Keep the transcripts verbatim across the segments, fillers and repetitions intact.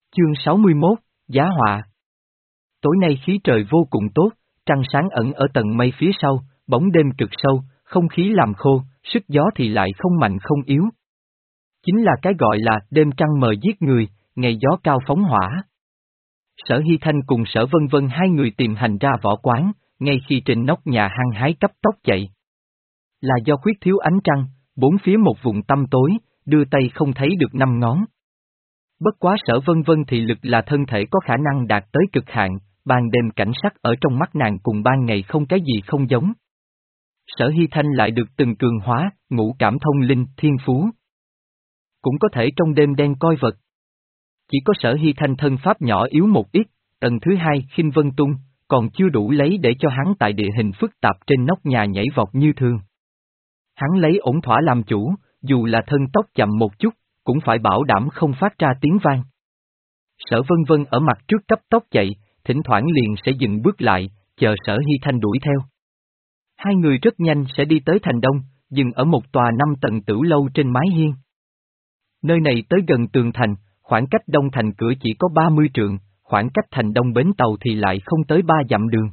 Chương sáu mươi mốt, Giá họa. Tối nay khí trời vô cùng tốt, trăng sáng ẩn ở tầng mây phía sau, bóng đêm cực sâu, không khí làm khô, sức gió thì lại không mạnh không yếu. Chính là cái gọi là đêm trăng mờ giết người, ngày gió cao phóng hỏa. Sở Hy Thanh cùng Sở Vân Vân hai người tìm hành ra võ quán, ngay khi trên nóc nhà hăng hái cấp tốc chạy. Là do khuyết thiếu ánh trăng, bốn phía một vùng tăm tối, đưa tay không thấy được năm ngón. Bất quá Sở Vân Vân thì lực là thân thể có khả năng đạt tới cực hạn, ban đêm cảnh sắc ở trong mắt nàng cùng ban ngày không cái gì không giống. Sở Hy Thanh lại được từng cường hóa, ngũ cảm thông linh, thiên phú. Cũng có thể trong đêm đen coi vật. Chỉ có Sở Hy Thanh thân pháp nhỏ yếu một ít, tầng thứ hai khinh vân tung, còn chưa đủ lấy để cho hắn tại địa hình phức tạp trên nóc nhà nhảy vọt như thường. Hắn lấy ổn thỏa làm chủ, dù là thân tốc chậm một chút, cũng phải bảo đảm không phát ra tiếng vang. Sở Vân Vân ở mặt trước cấp tốc chạy, thỉnh thoảng liền sẽ dừng bước lại, chờ Sở Hy Thanh đuổi theo. Hai người rất nhanh sẽ đi tới thành đông, dừng ở một tòa năm tầng tửu lâu trên mái hiên. Nơi này tới gần tường thành, khoảng cách đông thành cửa chỉ có ba mươi trượng, khoảng cách thành đông bến tàu thì lại không tới ba dặm đường.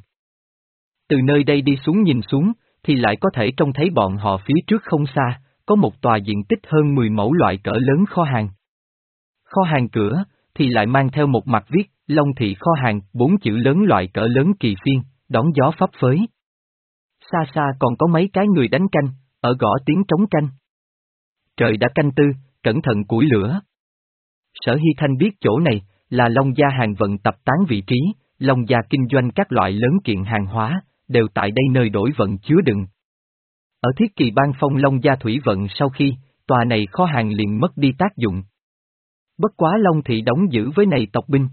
Từ nơi đây đi xuống nhìn xuống, thì lại có thể trông thấy bọn họ phía trước không xa, có một tòa diện tích hơn mười mẫu loại cỡ lớn kho hàng. Kho hàng cửa, thì lại mang theo một mặt viết, Long Thị kho hàng, bốn chữ lớn loại cỡ lớn kỳ phiên, đón gió phấp phới. Xa xa còn có mấy cái người đánh canh, ở gõ tiếng trống canh. Trời đã canh tư, cẩn thận củi lửa. Sở Hy Thanh biết chỗ này, là Long Gia hàng vận tập tán vị trí, Long Gia kinh doanh các loại lớn kiện hàng hóa, đều tại đây nơi đổi vận chứa đựng. Ở thiết kỳ ban phong Long Gia thủy vận sau khi, tòa này kho hàng liền mất đi tác dụng. Bất quá Long Thị đóng giữ với này tộc binh.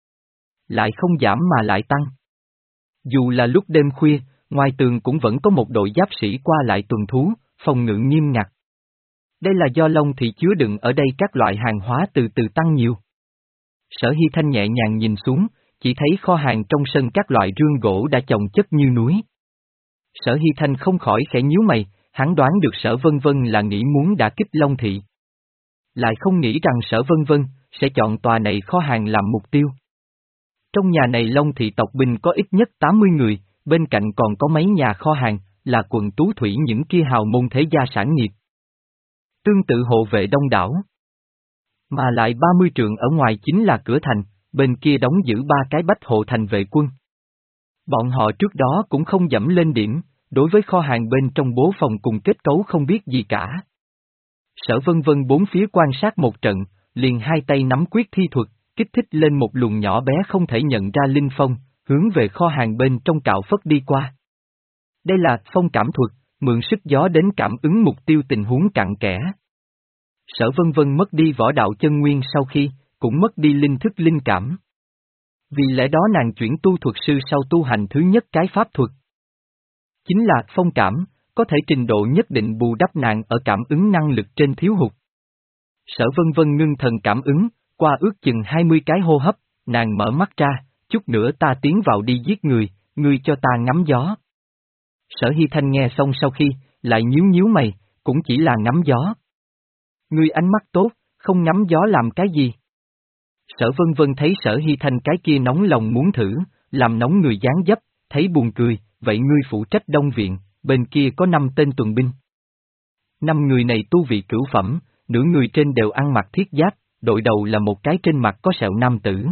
Lại không giảm mà lại tăng. Dù là lúc đêm khuya, ngoài tường cũng vẫn có một đội giáp sĩ qua lại tuần thú, phòng ngự nghiêm ngặt. Đây là do Long Thị chứa đựng ở đây các loại hàng hóa từ từ tăng nhiều. Sở Hy Thanh nhẹ nhàng nhìn xuống, chỉ thấy kho hàng trong sân các loại rương gỗ đã chồng chất như núi. Sở Hy Thanh không khỏi khẽ nhíu mày, hắn đoán được Sở Vân Vân là nghĩ muốn đả kích Long Thị. Lại không nghĩ rằng Sở Vân Vân sẽ chọn tòa này kho hàng làm mục tiêu. Trong nhà này Long Thị tộc binh có ít nhất tám mươi người, bên cạnh còn có mấy nhà kho hàng, là quần tú thủy những kia hào môn thế gia sản nghiệp. Tương tự hộ vệ đông đảo. Mà lại ba mươi trượng ở ngoài chính là cửa thành, bên kia đóng giữ ba cái bách hộ thành vệ quân. Bọn họ trước đó cũng không dẫm lên điểm, đối với kho hàng bên trong bố phòng cùng kết cấu không biết gì cả. Sở Vân Vân bốn phía quan sát một trận, liền hai tay nắm quyết thi thuật, kích thích lên một luồng nhỏ bé không thể nhận ra linh phong, hướng về kho hàng bên trong cạo phất đi qua. Đây là phong cảm thuật, mượn sức gió đến cảm ứng mục tiêu tình huống cặn kẽ. Sở Vân Vân mất đi võ đạo chân nguyên sau khi, cũng mất đi linh thức linh cảm. Vì lẽ đó nàng chuyển tu thuật sư sau tu hành thứ nhất cái pháp thuật. Chính là phong cảm, có thể trình độ nhất định bù đắp nàng ở cảm ứng năng lực trên thiếu hụt. Sở Vân Vân ngưng thần cảm ứng, qua ước chừng hai mươi cái hô hấp, nàng mở mắt ra, chút nữa ta tiến vào đi giết người, ngươi cho ta ngắm gió. Sở Hy Thanh nghe xong sau khi, lại nhíu nhíu mày, cũng chỉ là ngắm gió. Ngươi ánh mắt tốt, không ngắm gió làm cái gì? Sở Vân Vân thấy Sở Hy Thanh cái kia nóng lòng muốn thử, làm nóng người dáng dấp, thấy buồn cười, vậy ngươi phụ trách đông viện, bên kia có năm tên tuần binh. Năm người này tu vị cửu phẩm, nửa người trên đều ăn mặc thiết giáp, đội đầu là một cái trên mặt có sẹo nam tử.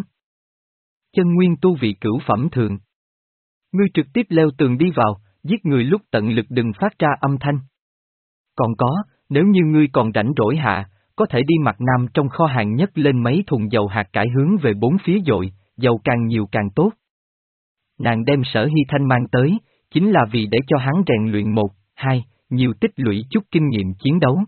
Chân nguyên tu vị cửu phẩm thường. Ngươi trực tiếp leo tường đi vào, giết người lúc tận lực đừng phát ra âm thanh. Còn có, nếu như ngươi còn rảnh rỗi hạ, có thể đi mặt nam trong kho hàng nhất lên mấy thùng dầu hạt cải hướng về bốn phía dội, dầu càng nhiều càng tốt. Nàng đem Sở Hy Thanh mang tới, chính là vì để cho hắn rèn luyện một, hai, nhiều tích lũy chút kinh nghiệm chiến đấu.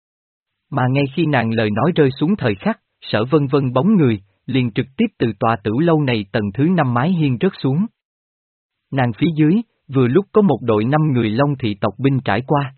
Mà ngay khi nàng lời nói rơi xuống thời khắc, Sở Vân Vân bóng người, liền trực tiếp từ tòa tửu lâu này tầng thứ năm mái hiên rớt xuống. Nàng phía dưới, vừa lúc có một đội năm người Long Thị tộc binh trải qua.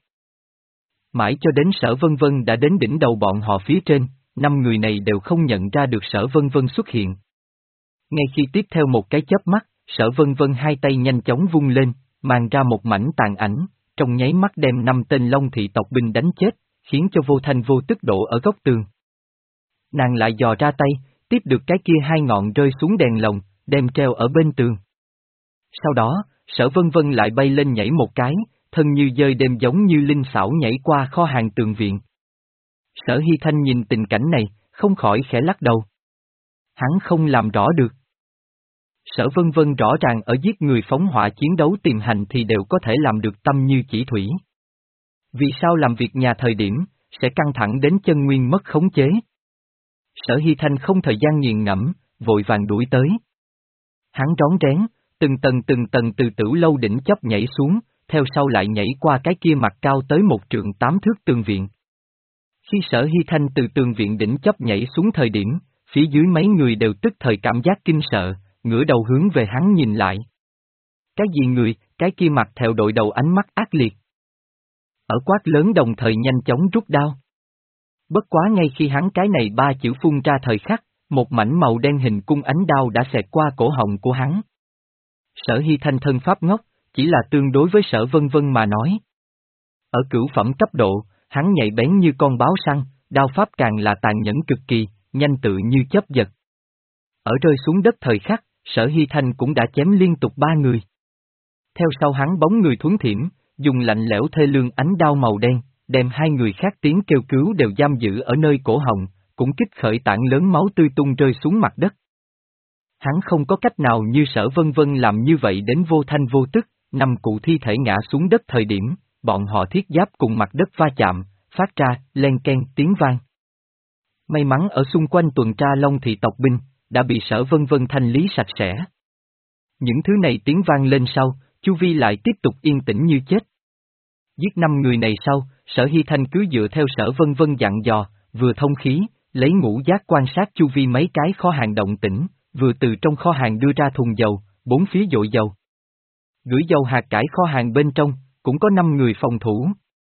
Mãi cho đến Sở Vân Vân đã đến đỉnh đầu bọn họ phía trên, năm người này đều không nhận ra được Sở Vân Vân xuất hiện. Ngay khi tiếp theo một cái chớp mắt, Sở Vân Vân hai tay nhanh chóng vung lên, mang ra một mảnh tàn ảnh, trong nháy mắt đem năm tên Long Thị tộc binh đánh chết, khiến cho vô thanh vô tức đổ ở góc tường. Nàng lại dò ra tay, tiếp được cái kia hai ngọn rơi xuống đèn lồng, đem treo ở bên tường. Sau đó, Sở Vân Vân lại bay lên nhảy một cái, thân như dơi đêm giống như linh xảo nhảy qua kho hàng tường viện. Sở Hy Thanh nhìn tình cảnh này, không khỏi khẽ lắc đầu. Hắn không làm rõ được. Sở Vân Vân rõ ràng ở giết người phóng hỏa chiến đấu tiềm hành thì đều có thể làm được tâm như chỉ thủy. Vì sao làm việc nhà thời điểm, sẽ căng thẳng đến chân nguyên mất khống chế? Sở Hy Thanh không thời gian nghiền ngẫm, vội vàng đuổi tới. Hắn rón rén, từng tầng từng tầng từ Tửu Lâu đỉnh chóp nhảy xuống, theo sau lại nhảy qua cái kia mặt cao tới một trượng tám thước tường viện. Khi Sở Hy Thanh từ tường viện đỉnh chóp nhảy xuống thời điểm, phía dưới mấy người đều tức thời cảm giác kinh sợ, ngửa đầu hướng về hắn nhìn lại. Cái gì người, cái kia mặt theo đội đầu ánh mắt ác liệt. Ở quát lớn đồng thời nhanh chóng rút đao. Bất quá ngay khi hắn cái này ba chữ phun ra thời khắc, một mảnh màu đen hình cung ánh đao đã xẹt qua cổ họng của hắn. Sở Hy Thanh thân pháp ngốc, chỉ là tương đối với Sở Vân Vân mà nói. Ở cửu phẩm cấp độ, hắn nhạy bén như con báo săn, đao pháp càng là tàn nhẫn cực kỳ, nhanh tự như chớp giật. Ở rơi xuống đất thời khắc, Sở Hy Thanh cũng đã chém liên tục ba người. Theo sau hắn bóng người thuấn thiểm, dùng lạnh lẽo thê lương ánh đao màu đen, đem hai người khác tiếng kêu cứu đều giam giữ ở nơi cổ họng, cũng kích khởi tảng lớn máu tươi tung rơi xuống mặt đất. Hắn không có cách nào như Sở Vân Vân làm như vậy đến vô thanh vô tức, năm cụ thi thể ngã xuống đất thời điểm, bọn họ thiết giáp cùng mặt đất va chạm, phát ra, len ken tiếng vang. May mắn ở xung quanh tuần tra Long thị tộc binh, đã bị Sở Vân Vân thanh lý sạch sẽ. Những thứ này tiếng vang lên sau, chu vi lại tiếp tục yên tĩnh như chết. Giết năm người này sau, Sở Hy Thanh cứ dựa theo Sở Vân Vân dặn dò, vừa thông khí, lấy ngũ giác quan sát chu vi mấy cái kho hàng động tĩnh, vừa từ trong kho hàng đưa ra thùng dầu, bốn phía dội dầu. Gửi dầu hạt cải kho hàng bên trong, cũng có năm người phòng thủ.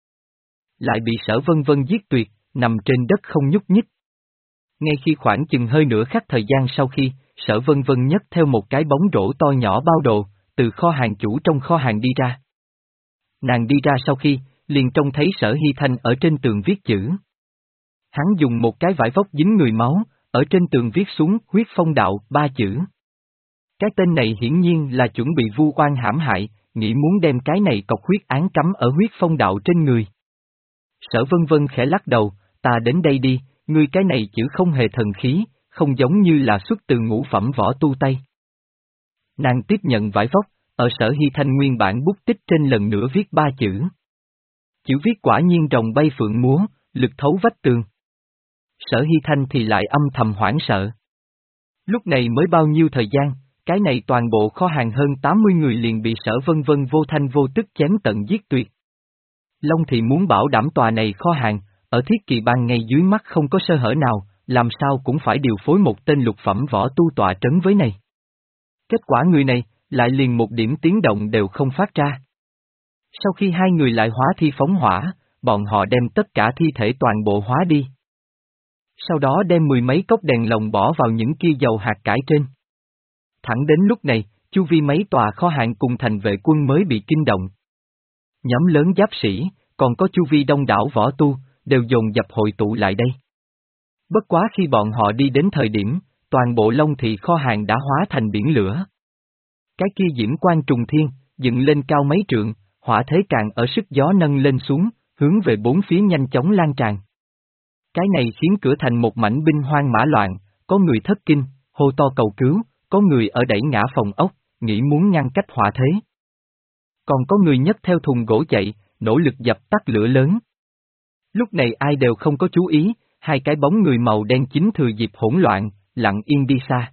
Lại bị Sở Vân Vân giết tuyệt, nằm trên đất không nhúc nhích. Ngay khi khoảng chừng hơi nửa khắc thời gian sau khi, Sở Vân Vân nhấc theo một cái bóng rổ to nhỏ bao đồ, từ kho hàng chủ trong kho hàng đi ra. Nàng đi ra sau khi, liền trông thấy Sở Hy Thanh ở trên tường viết chữ. Hắn dùng một cái vải vóc dính người máu, ở trên tường viết xuống huyết phong đạo ba chữ. Cái tên này hiển nhiên là chuẩn bị vu oan hãm hại, nghĩ muốn đem cái này cọc huyết án cắm ở huyết phong đạo trên người. Sở Vân Vân khẽ lắc đầu, ta đến đây đi, ngươi cái này chữ không hề thần khí, không giống như là xuất từ ngũ phẩm võ tu Tây. Nàng tiếp nhận vải vóc, ở Sở Hy Thanh nguyên bản bút tích trên lần nữa viết ba chữ. Chữ viết quả nhiên rồng bay phượng múa, lực thấu vách tường. Sở Hy Thanh thì lại âm thầm hoảng sợ. Lúc này mới bao nhiêu thời gian, cái này toàn bộ kho hàng hơn tám mươi người liền bị Sở Vân Vân vô thanh vô tức chém tận giết tuyệt. Long Thị muốn bảo đảm tòa này kho hàng, ở thiết kỳ ban ngay dưới mắt không có sơ hở nào, làm sao cũng phải điều phối một tên lục phẩm võ tu tọa trấn với này. Kết quả người này, lại liền một điểm tiếng động đều không phát ra. Sau khi hai người lại hóa thi phóng hỏa, bọn họ đem tất cả thi thể toàn bộ hóa đi. Sau đó đem mười mấy cốc đèn lồng bỏ vào những kia dầu hạt cải trên. Thẳng đến lúc này, chu vi mấy tòa kho hàng cùng thành vệ quân mới bị kinh động. Nhóm lớn giáp sĩ, còn có chu vi đông đảo võ tu, đều dồn dập hội tụ lại đây. Bất quá khi bọn họ đi đến thời điểm, toàn bộ Long thị kho hàng đã hóa thành biển lửa. Cái kia diễm quang trùng thiên, dựng lên cao mấy trượng, hỏa thế càng ở sức gió nâng lên xuống, hướng về bốn phía nhanh chóng lan tràn. Cái này khiến cửa thành một mảnh binh hoang mã loạn, có người thất kinh, hô to cầu cứu, có người ở đẩy ngã phòng ốc, nghĩ muốn ngăn cách hỏa thế. Còn có người nhấc theo thùng gỗ chạy, nỗ lực dập tắt lửa lớn. Lúc này ai đều không có chú ý, hai cái bóng người màu đen chính thừa dịp hỗn loạn, lặng yên đi xa.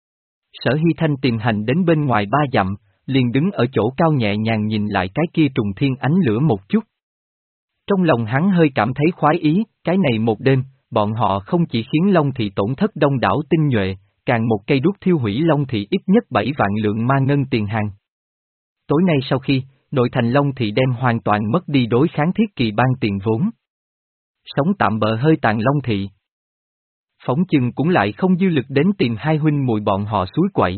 Sở Hy Thanh tìm hành đến bên ngoài ba dặm, liền đứng ở chỗ cao nhẹ nhàng nhìn lại cái kia trùng thiên ánh lửa một chút. Trong lòng hắn hơi cảm thấy khoái ý, cái này một đêm, bọn họ không chỉ khiến Long thị tổn thất đông đảo tinh nhuệ, càng một cây đuốc thiêu hủy Long thị ít nhất bảy vạn lượng ma ngân tiền hàng. Tối nay sau khi, nội thành Long thị đem hoàn toàn mất đi đối kháng thiết kỳ ban tiền vốn. Sống tạm bợ hơi tàn Long thị. Phóng chừng cũng lại không dư lực đến tìm hai huynh muội bọn họ suối quẩy.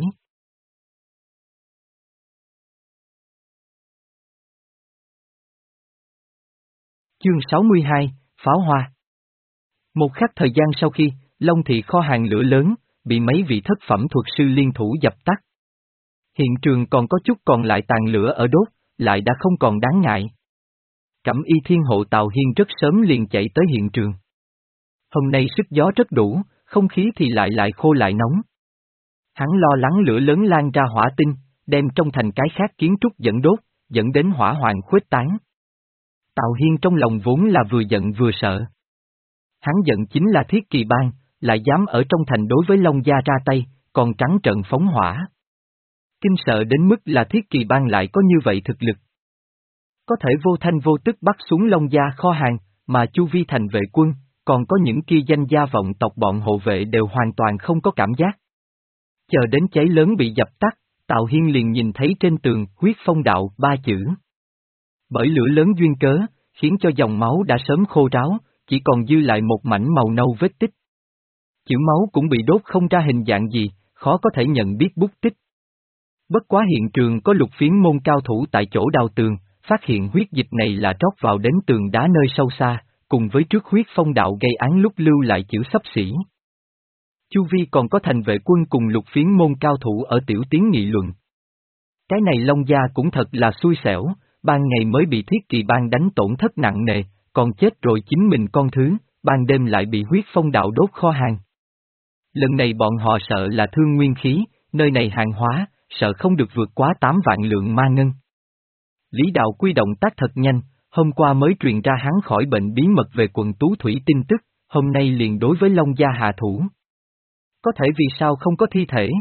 Chương sáu mươi hai, Pháo Hoa. Một khắc thời gian sau khi, Long thị kho hàng lửa lớn, bị mấy vị thất phẩm thuật sư liên thủ dập tắt. Hiện trường còn có chút còn lại tàn lửa ở đốt, lại đã không còn đáng ngại. Cẩm y thiên hộ Tào Hiên rất sớm liền chạy tới hiện trường. Hôm nay sức gió rất đủ, không khí thì lại lại khô lại nóng. Hắn lo lắng lửa lớn lan ra hỏa tinh, đem trong thành cái khác kiến trúc dẫn đốt, dẫn đến hỏa hoạn khuếch tán. Tào Hiên trong lòng vốn là vừa giận vừa sợ. Hắn giận chính là Thiết Kỳ Bang, lại dám ở trong thành đối với Long Gia ra tay, còn trắng trợn phóng hỏa. Kinh sợ đến mức là Thiết Kỳ Bang lại có như vậy thực lực. Có thể vô thanh vô tức bắt xuống Long Gia kho hàng, mà chu vi thành vệ quân, còn có những kia danh gia vọng tộc bọn hộ vệ đều hoàn toàn không có cảm giác. Chờ đến cháy lớn bị dập tắt, Tào Hiên liền nhìn thấy trên tường huyết phong đạo ba chữ. Bởi lửa lớn duyên cớ, khiến cho dòng máu đã sớm khô ráo, chỉ còn dư lại một mảnh màu nâu vết tích. Chữ máu cũng bị đốt không ra hình dạng gì, khó có thể nhận biết bút tích. Bất quá hiện trường có lục phiến môn cao thủ tại chỗ đào tường, phát hiện huyết dịch này là trót vào đến tường đá nơi sâu xa, cùng với trước huyết phong đạo gây án lúc lưu lại chữ xấp xỉ. Chu vi còn có thành vệ quân cùng lục phiến môn cao thủ ở tiểu tiếng nghị luận. Cái này Long Gia cũng thật là xui xẻo, ban ngày mới bị Thiết Kỳ Bang đánh tổn thất nặng nề, còn chết rồi chính mình con thứ, ban đêm lại bị huyết phong đạo đốt kho hàng. Lần này bọn họ sợ là thương nguyên khí, nơi này hàng hóa, sợ không được vượt quá tám vạn lượng ma ngân. Lý Đạo Quy động tác thật nhanh, hôm qua mới truyền ra hắn khỏi bệnh bí mật về quận Tú Thủy tin tức, hôm nay liền đối với Long Gia hạ thủ. Có thể vì sao không có thi thể?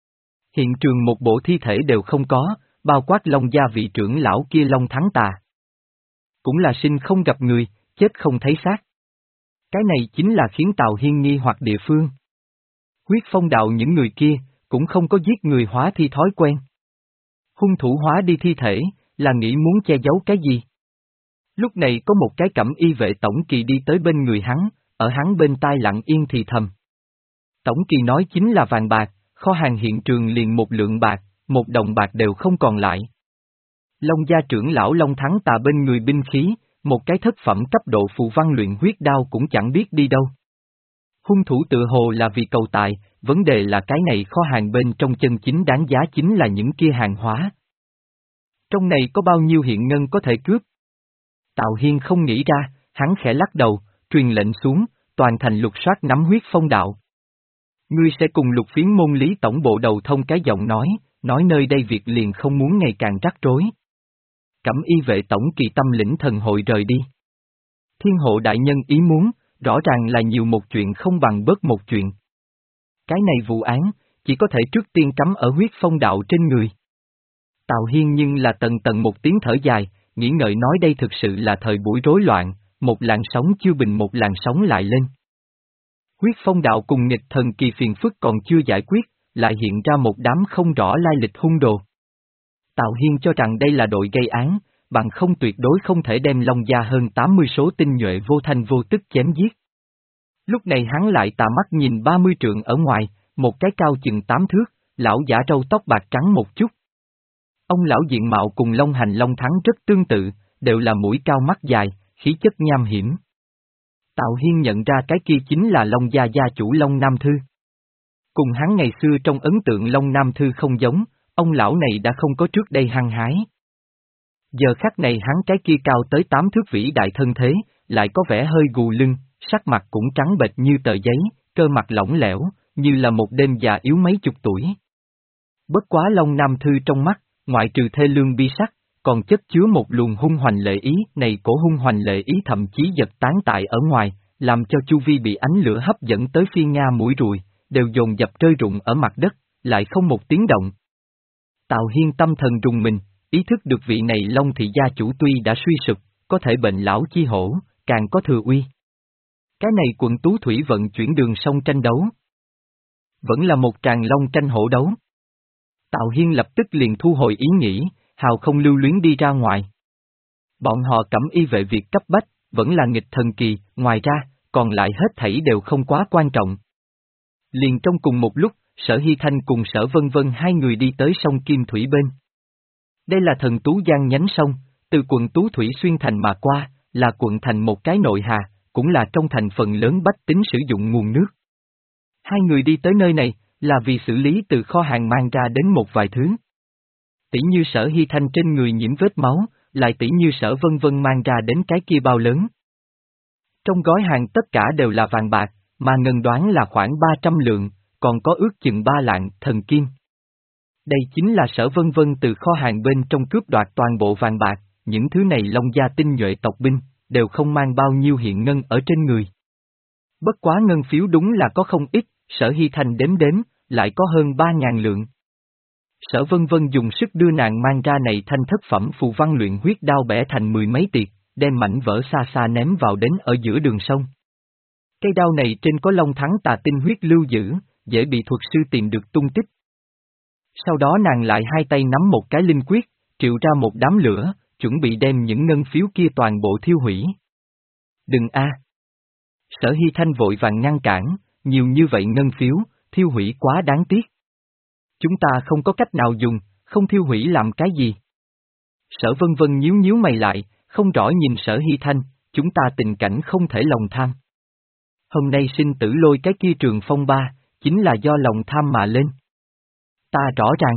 Hiện trường một bộ thi thể đều không có, bao quát Long Gia vị trưởng lão kia Long Thắng Tà. Cũng là sinh không gặp người, chết không thấy xác. Cái này chính là khiến Tào Hiên nghi hoặc địa phương. Huyết phong đạo những người kia, cũng không có giết người hóa thi thói quen. Hung thủ hóa đi thi thể, là nghĩ muốn che giấu cái gì? Lúc này có một cái cẩm y vệ tổng kỳ đi tới bên người hắn, ở hắn bên tai lặng yên thì thầm. Tổng kỳ nói chính là vàng bạc, kho hàng hiện trường liền một lượng bạc, một đồng bạc đều không còn lại. Long Gia trưởng lão Long Thắng Tà bên người binh khí, một cái thất phẩm cấp độ phù văn luyện huyết đao cũng chẳng biết đi đâu. Hung thủ tự hồ là vì cầu tài, vấn đề là cái này kho hàng bên trong chân chính đáng giá chính là những kia hàng hóa. Trong này có bao nhiêu hiện ngân có thể cướp? Tào Hiên không nghĩ ra, hắn khẽ lắc đầu, truyền lệnh xuống, toàn thành lục soát nắm huyết phong đạo. Ngươi sẽ cùng lục phiến môn Lý tổng bộ đầu thông cái giọng nói, nói nơi đây việc liền không muốn ngày càng rắc rối. Cẩm y vệ tổng kỳ tâm lĩnh thần hội rời đi. Thiên hộ đại nhân ý muốn, rõ ràng là nhiều một chuyện không bằng bớt một chuyện. Cái này vụ án, chỉ có thể trước tiên cắm ở huyết phong đạo trên người. Tào Hiên nhưng là tần tần một tiếng thở dài, nghĩ ngợi nói đây thực sự là thời buổi rối loạn, một làn sóng chưa bình một làn sóng lại lên. Huyết phong đạo cùng nghịch thần kỳ phiền phức còn chưa giải quyết, lại hiện ra một đám không rõ lai lịch hung đồ. Tào Hiên cho rằng đây là đội gây án, bằng không tuyệt đối không thể đem Long Gia hơn tám mươi số tinh nhuệ vô thanh vô tức chém giết. Lúc này hắn lại tà mắt nhìn ba mươi trượng ở ngoài, một cái cao chừng tám thước, lão giả râu tóc bạc trắng một chút. Ông lão diện mạo cùng Long Hành Long Thắng rất tương tự, đều là mũi cao mắt dài, khí chất nham hiểm. Tào Hiên nhận ra cái kia chính là Long Gia gia chủ Long Nam Thư. Cùng hắn ngày xưa trong ấn tượng Long Nam Thư không giống, ông lão này đã không có trước đây hăng hái. Giờ khắc này hắn cái kia cao tới tám thước vĩ đại thân thế, lại có vẻ hơi gù lưng, sắc mặt cũng trắng bệch như tờ giấy, cơ mặt lỏng lẻo, như là một đêm già yếu mấy chục tuổi. Bất quá Long Nam Thư trong mắt, ngoại trừ thê lương bi sắc, còn chất chứa một luồng hung hoành lệ ý, này cổ hung hoành lệ ý thậm chí giật tán tại ở ngoài, làm cho chu vi bị ánh lửa hấp dẫn tới phi nga mũi ruồi, đều dồn dập rơi rụng ở mặt đất, lại không một tiếng động. Tào Hiên tâm thần rùng mình, ý thức được vị này Long thị gia chủ tuy đã suy sụp, có thể bệnh lão chi hổ, càng có thừa uy. Cái này quận Tú Thủy vận chuyển đường sông tranh đấu. Vẫn là một tràng long tranh hổ đấu. Tào Hiên lập tức liền thu hồi ý nghĩ, hào không lưu luyến đi ra ngoài. Bọn họ cẩm y vệ việc cấp bách, vẫn là nghịch thần kỳ, ngoài ra, còn lại hết thảy đều không quá quan trọng. Liền trong cùng một lúc, Sở Hy Thanh cùng Sở Vân Vân hai người đi tới sông Kim Thủy bên. Đây là thần Tú Giang nhánh sông, từ quận Tú Thủy xuyên thành mà qua, là quận thành một cái nội hà, cũng là trong thành phần lớn bách tính sử dụng nguồn nước. Hai người đi tới nơi này, là vì xử lý từ kho hàng mang ra đến một vài thứ. Tỉ như Sở Hy Thanh trên người nhiễm vết máu, lại tỉ như Sở Vân Vân mang ra đến cái kia bao lớn. Trong gói hàng tất cả đều là vàng bạc, mà ngân đoán là khoảng ba trăm lượng, còn có ước chừng ba lạng thần kim. Đây chính là Sở Vân Vân từ kho hàng bên trong cướp đoạt toàn bộ vàng bạc, những thứ này Long gia tinh nhuệ tộc binh, đều không mang bao nhiêu hiện ngân ở trên người. Bất quá ngân phiếu đúng là có không ít, Sở Hy Thanh đếm đếm, lại có hơn ba ngàn lượng. Sở Vân Vân dùng sức đưa nàng mang ra này thanh thất phẩm phù văn luyện huyết đao bẻ thành mười mấy tiệt, đem mảnh vỡ xa xa ném vào đến ở giữa đường sông. Cây đao này trên có long thắng tà tinh huyết lưu giữ, dễ bị thuật sư tìm được tung tích. Sau đó nàng lại hai tay nắm một cái linh quyết, triệu ra một đám lửa, chuẩn bị đem những ngân phiếu kia toàn bộ thiêu hủy. Đừng a! Sở Hy Thanh vội vàng ngăn cản, nhiều như vậy ngân phiếu, thiêu hủy quá đáng tiếc. Chúng ta không có cách nào dùng, không thiêu hủy làm cái gì? Sở Vân Vân nhíu nhíu mày lại, không rõ nhìn Sở Hy Thanh, chúng ta tình cảnh không thể lòng tham. Hôm nay sinh tử lôi cái kia trường phong ba, chính là do lòng tham mà lên. Ta rõ ràng.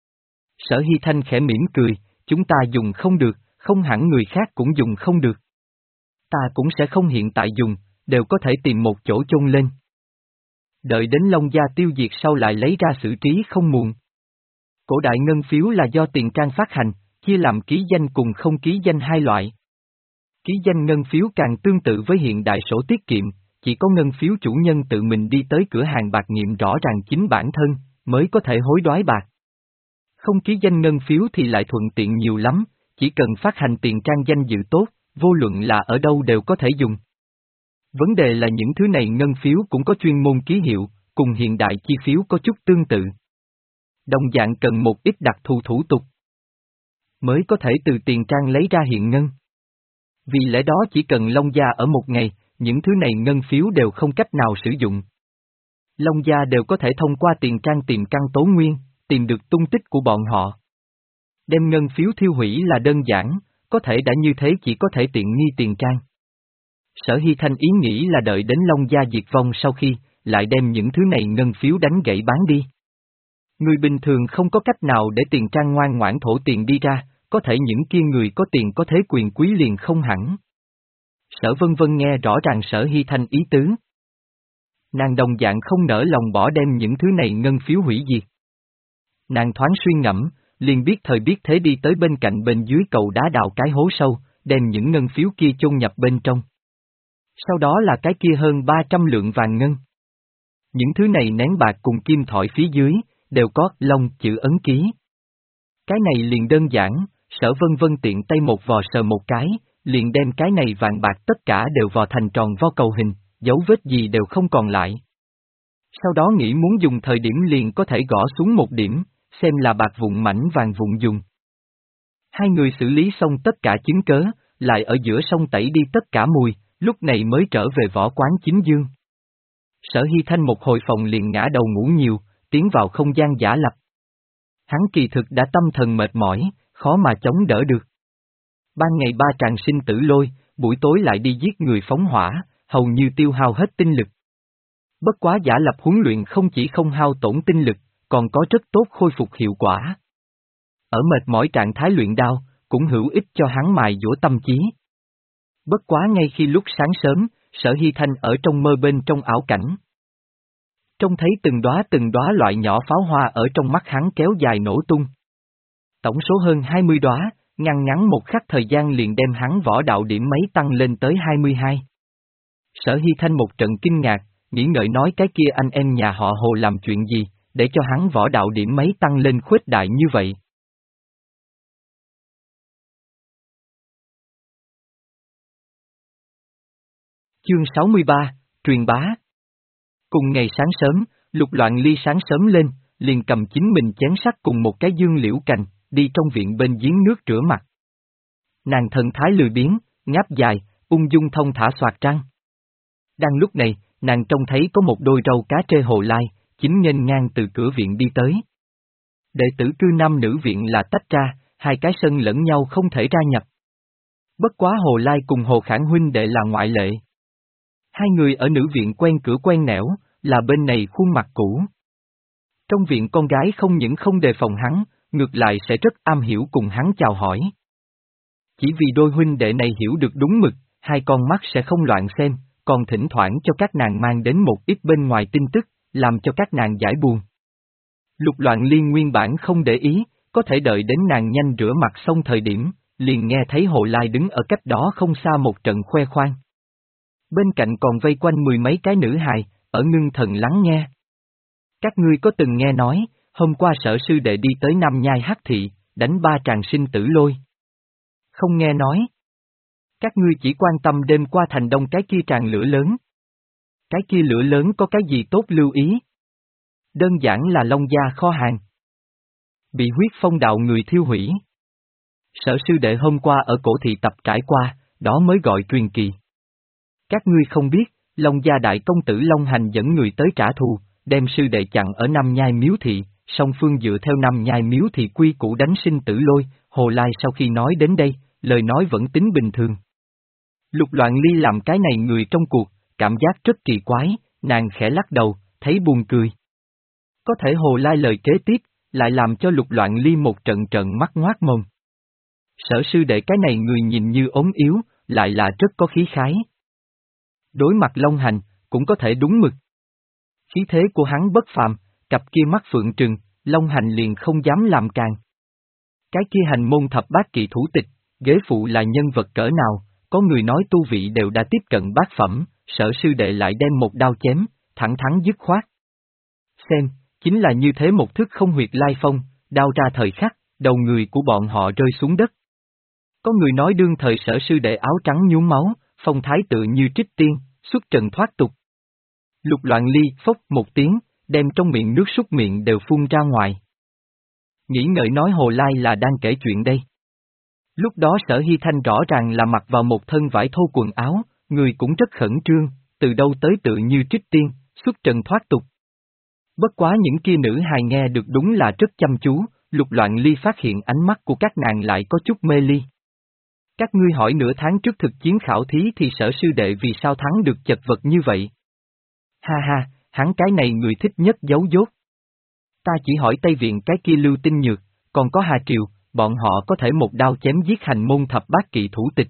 Sở Hy Thanh khẽ mỉm cười, chúng ta dùng không được, không hẳn người khác cũng dùng không được. Ta cũng sẽ không hiện tại dùng, đều có thể tìm một chỗ chôn lên. Đợi đến Long gia tiêu diệt sau lại lấy ra xử trí không muộn. Cổ đại ngân phiếu là do tiền trang phát hành, chia làm ký danh cùng không ký danh hai loại. Ký danh ngân phiếu càng tương tự với hiện đại sổ tiết kiệm, chỉ có ngân phiếu chủ nhân tự mình đi tới cửa hàng bạc nghiệm rõ ràng chính bản thân, mới có thể hối đoái bạc. Không ký danh ngân phiếu thì lại thuận tiện nhiều lắm, chỉ cần phát hành tiền trang danh dự tốt, vô luận là ở đâu đều có thể dùng. Vấn đề là những thứ này ngân phiếu cũng có chuyên môn ký hiệu, cùng hiện đại chi phiếu có chút tương tự. Đồng dạng cần một ít đặc thù thủ tục, mới có thể từ tiền trang lấy ra hiện ngân. Vì lẽ đó chỉ cần Long gia ở một ngày, những thứ này ngân phiếu đều không cách nào sử dụng. Long gia đều có thể thông qua tiền trang tìm căn tố nguyên, tìm được tung tích của bọn họ. Đem ngân phiếu thiêu hủy là đơn giản, có thể đã như thế chỉ có thể tiện nghi tiền trang. Sở Hy Thanh ý nghĩ là đợi đến Long gia diệt vong sau khi, lại đem những thứ này ngân phiếu đánh gãy bán đi. Người bình thường không có cách nào để tiền trang ngoan ngoãn thổ tiền đi ra, có thể những kia người có tiền có thế quyền quý liền không hẳn. Sở Vân Vân nghe rõ ràng Sở Hy Thanh ý tứ. Nàng đồng dạng không nỡ lòng bỏ đem những thứ này ngân phiếu hủy diệt. Nàng thoáng suy ngẫm, liền biết thời biết thế đi tới bên cạnh bên dưới cầu đá đào cái hố sâu, đem những ngân phiếu kia chôn nhập bên trong. Sau đó là cái kia hơn ba trăm lượng vàng ngân. Những thứ này nén bạc cùng kim thỏi phía dưới, đều có Long chữ ấn ký. Cái này liền đơn giản, Sở Vân Vân tiện tay một vò sờ một cái, liền đem cái này vàng bạc tất cả đều vò thành tròn vo cầu hình, dấu vết gì đều không còn lại. Sau đó nghĩ muốn dùng thời điểm liền có thể gõ xuống một điểm, xem là bạc vụn mảnh vàng vụn dùng. Hai người xử lý xong tất cả chứng cớ, lại ở giữa sông tẩy đi tất cả mùi, lúc này mới trở về võ quán chính dương. Sở Hy Thanh một hồi phòng liền ngã đầu ngủ nhiều, tiến vào không gian giả lập. Hắn kỳ thực đã tâm thần mệt mỏi, khó mà chống đỡ được. Ban ngày ba tràng sinh tử lôi, buổi tối lại đi giết người phóng hỏa, hầu như tiêu hao hết tinh lực. Bất quá giả lập huấn luyện không chỉ không hao tổn tinh lực, còn có rất tốt khôi phục hiệu quả. Ở mệt mỏi trạng thái luyện đao, cũng hữu ích cho hắn mài dũa tâm trí. Bất quá ngay khi lúc sáng sớm, Sở Hy Thanh ở trong mơ bên trong ảo cảnh. Trông thấy từng đóa từng đóa loại nhỏ pháo hoa ở trong mắt hắn kéo dài nổ tung. Tổng số hơn hai mươi đóa, ngăn ngắn một khắc thời gian liền đem hắn võ đạo điểm mấy tăng lên tới hai mươi hai. Sở Hy Thanh một trận kinh ngạc, nghĩ ngợi nói cái kia anh em nhà họ Hồ làm chuyện gì, để cho hắn võ đạo điểm mấy tăng lên khuếch đại như vậy. Chương sáu mươi ba, truyền bá. Cùng ngày sáng sớm, Lục Loạn Ly sáng sớm lên, liền cầm chính mình chén sắt cùng một cái dương liễu cành, đi trong viện bên giếng nước rửa mặt. Nàng thần thái lười biếng, ngáp dài, ung dung thông thả xoạc trăng. Đang lúc này, nàng trông thấy có một đôi râu cá trê hồ lai, chính nghênh ngang từ cửa viện đi tới. Đệ tử cư nam nữ viện là tách ra, hai cái sân lẫn nhau không thể ra nhập. Bất quá Hồ Lai cùng Hồ Khản huynh đệ là ngoại lệ. Hai người ở nữ viện quen cửa quen nẻo, là bên này khuôn mặt cũ. Trong viện con gái không những không đề phòng hắn, ngược lại sẽ rất am hiểu cùng hắn chào hỏi. Chỉ vì đôi huynh đệ này hiểu được đúng mực, hai con mắt sẽ không loạn xem, còn thỉnh thoảng cho các nàng mang đến một ít bên ngoài tin tức, làm cho các nàng giải buồn. Lục Loạn Ly nguyên bản không để ý, có thể đợi đến nàng nhanh rửa mặt xong thời điểm, liền nghe thấy Hồ Lai đứng ở cách đó không xa một trận khoe khoang. Bên cạnh còn vây quanh mười mấy cái nữ hài, ở ngưng thần lắng nghe. Các ngươi có từng nghe nói, hôm qua Sở sư đệ đi tới Nam Nhai Hắc Thị, đánh ba tràng sinh tử lôi? Không nghe nói. Các ngươi chỉ quan tâm đêm qua thành đông cái kia tràn lửa lớn. Cái kia lửa lớn có cái gì tốt lưu ý? Đơn giản là Long Gia kho hàng. Bị huyết phong đạo người thiêu hủy. Sở sư đệ hôm qua ở cổ thị tập trải qua, đó mới gọi truyền kỳ. Các ngươi không biết, Long Gia đại công tử Long Hành dẫn người tới trả thù, đem sư đệ chặn ở Nam Nhai Miếu Thị, song phương dựa theo Nam Nhai Miếu Thị quy củ đánh sinh tử lôi. Hồ Lai sau khi nói đến đây, lời nói vẫn tính bình thường. Lục Loạn Ly làm cái này người trong cuộc, cảm giác rất kỳ quái, nàng khẽ lắc đầu, thấy buồn cười. Có thể Hồ Lai lời kế tiếp, lại làm cho Lục Loạn Ly một trận trận mắt ngoác mồm. Sở sư đệ cái này người nhìn như ốm yếu, lại là rất có khí khái. Đối mặt Long Hành, cũng có thể đúng mực. Khí thế của hắn bất phàm, cặp kia mắt phượng trừng, Long Hành liền không dám làm càng. Cái kia hành môn thập bát kỳ thủ tịch, ghế phụ là nhân vật cỡ nào, có người nói tu vị đều đã tiếp cận bát phẩm, sở sư đệ lại đem một đao chém, thẳng thắn dứt khoát. Xem, chính là như thế một thức không huyệt lai phong, đao ra thời khắc, đầu người của bọn họ rơi xuống đất. Có người nói đương thời sở sư đệ áo trắng nhuốm máu, phong thái tự như trích tiên, xuất trần thoát tục. Lục Loạn Ly phốc một tiếng, đem trong miệng nước súc miệng đều phun ra ngoài. Nghĩ ngợi nói Hồ Lai là đang kể chuyện đây. Lúc đó Sở Hy Thanh rõ ràng là mặc vào một thân vải thô quần áo, người cũng rất khẩn trương, từ đâu tới tự như trích tiên, xuất trần thoát tục. Bất quá những kia nữ hài nghe được đúng là rất chăm chú, Lục Loạn Ly phát hiện ánh mắt của các nàng lại có chút mê ly. Các ngươi hỏi nửa tháng trước thực chiến khảo thí thì Sở sư đệ vì sao thắng được chật vật như vậy? Ha ha, hắn cái này người thích nhất giấu dốt. Ta chỉ hỏi Tây Viện cái kia Lưu Tinh Nhược, còn có Hà Triều, bọn họ có thể một đao chém giết hành môn thập bát kỵ thủ tịch.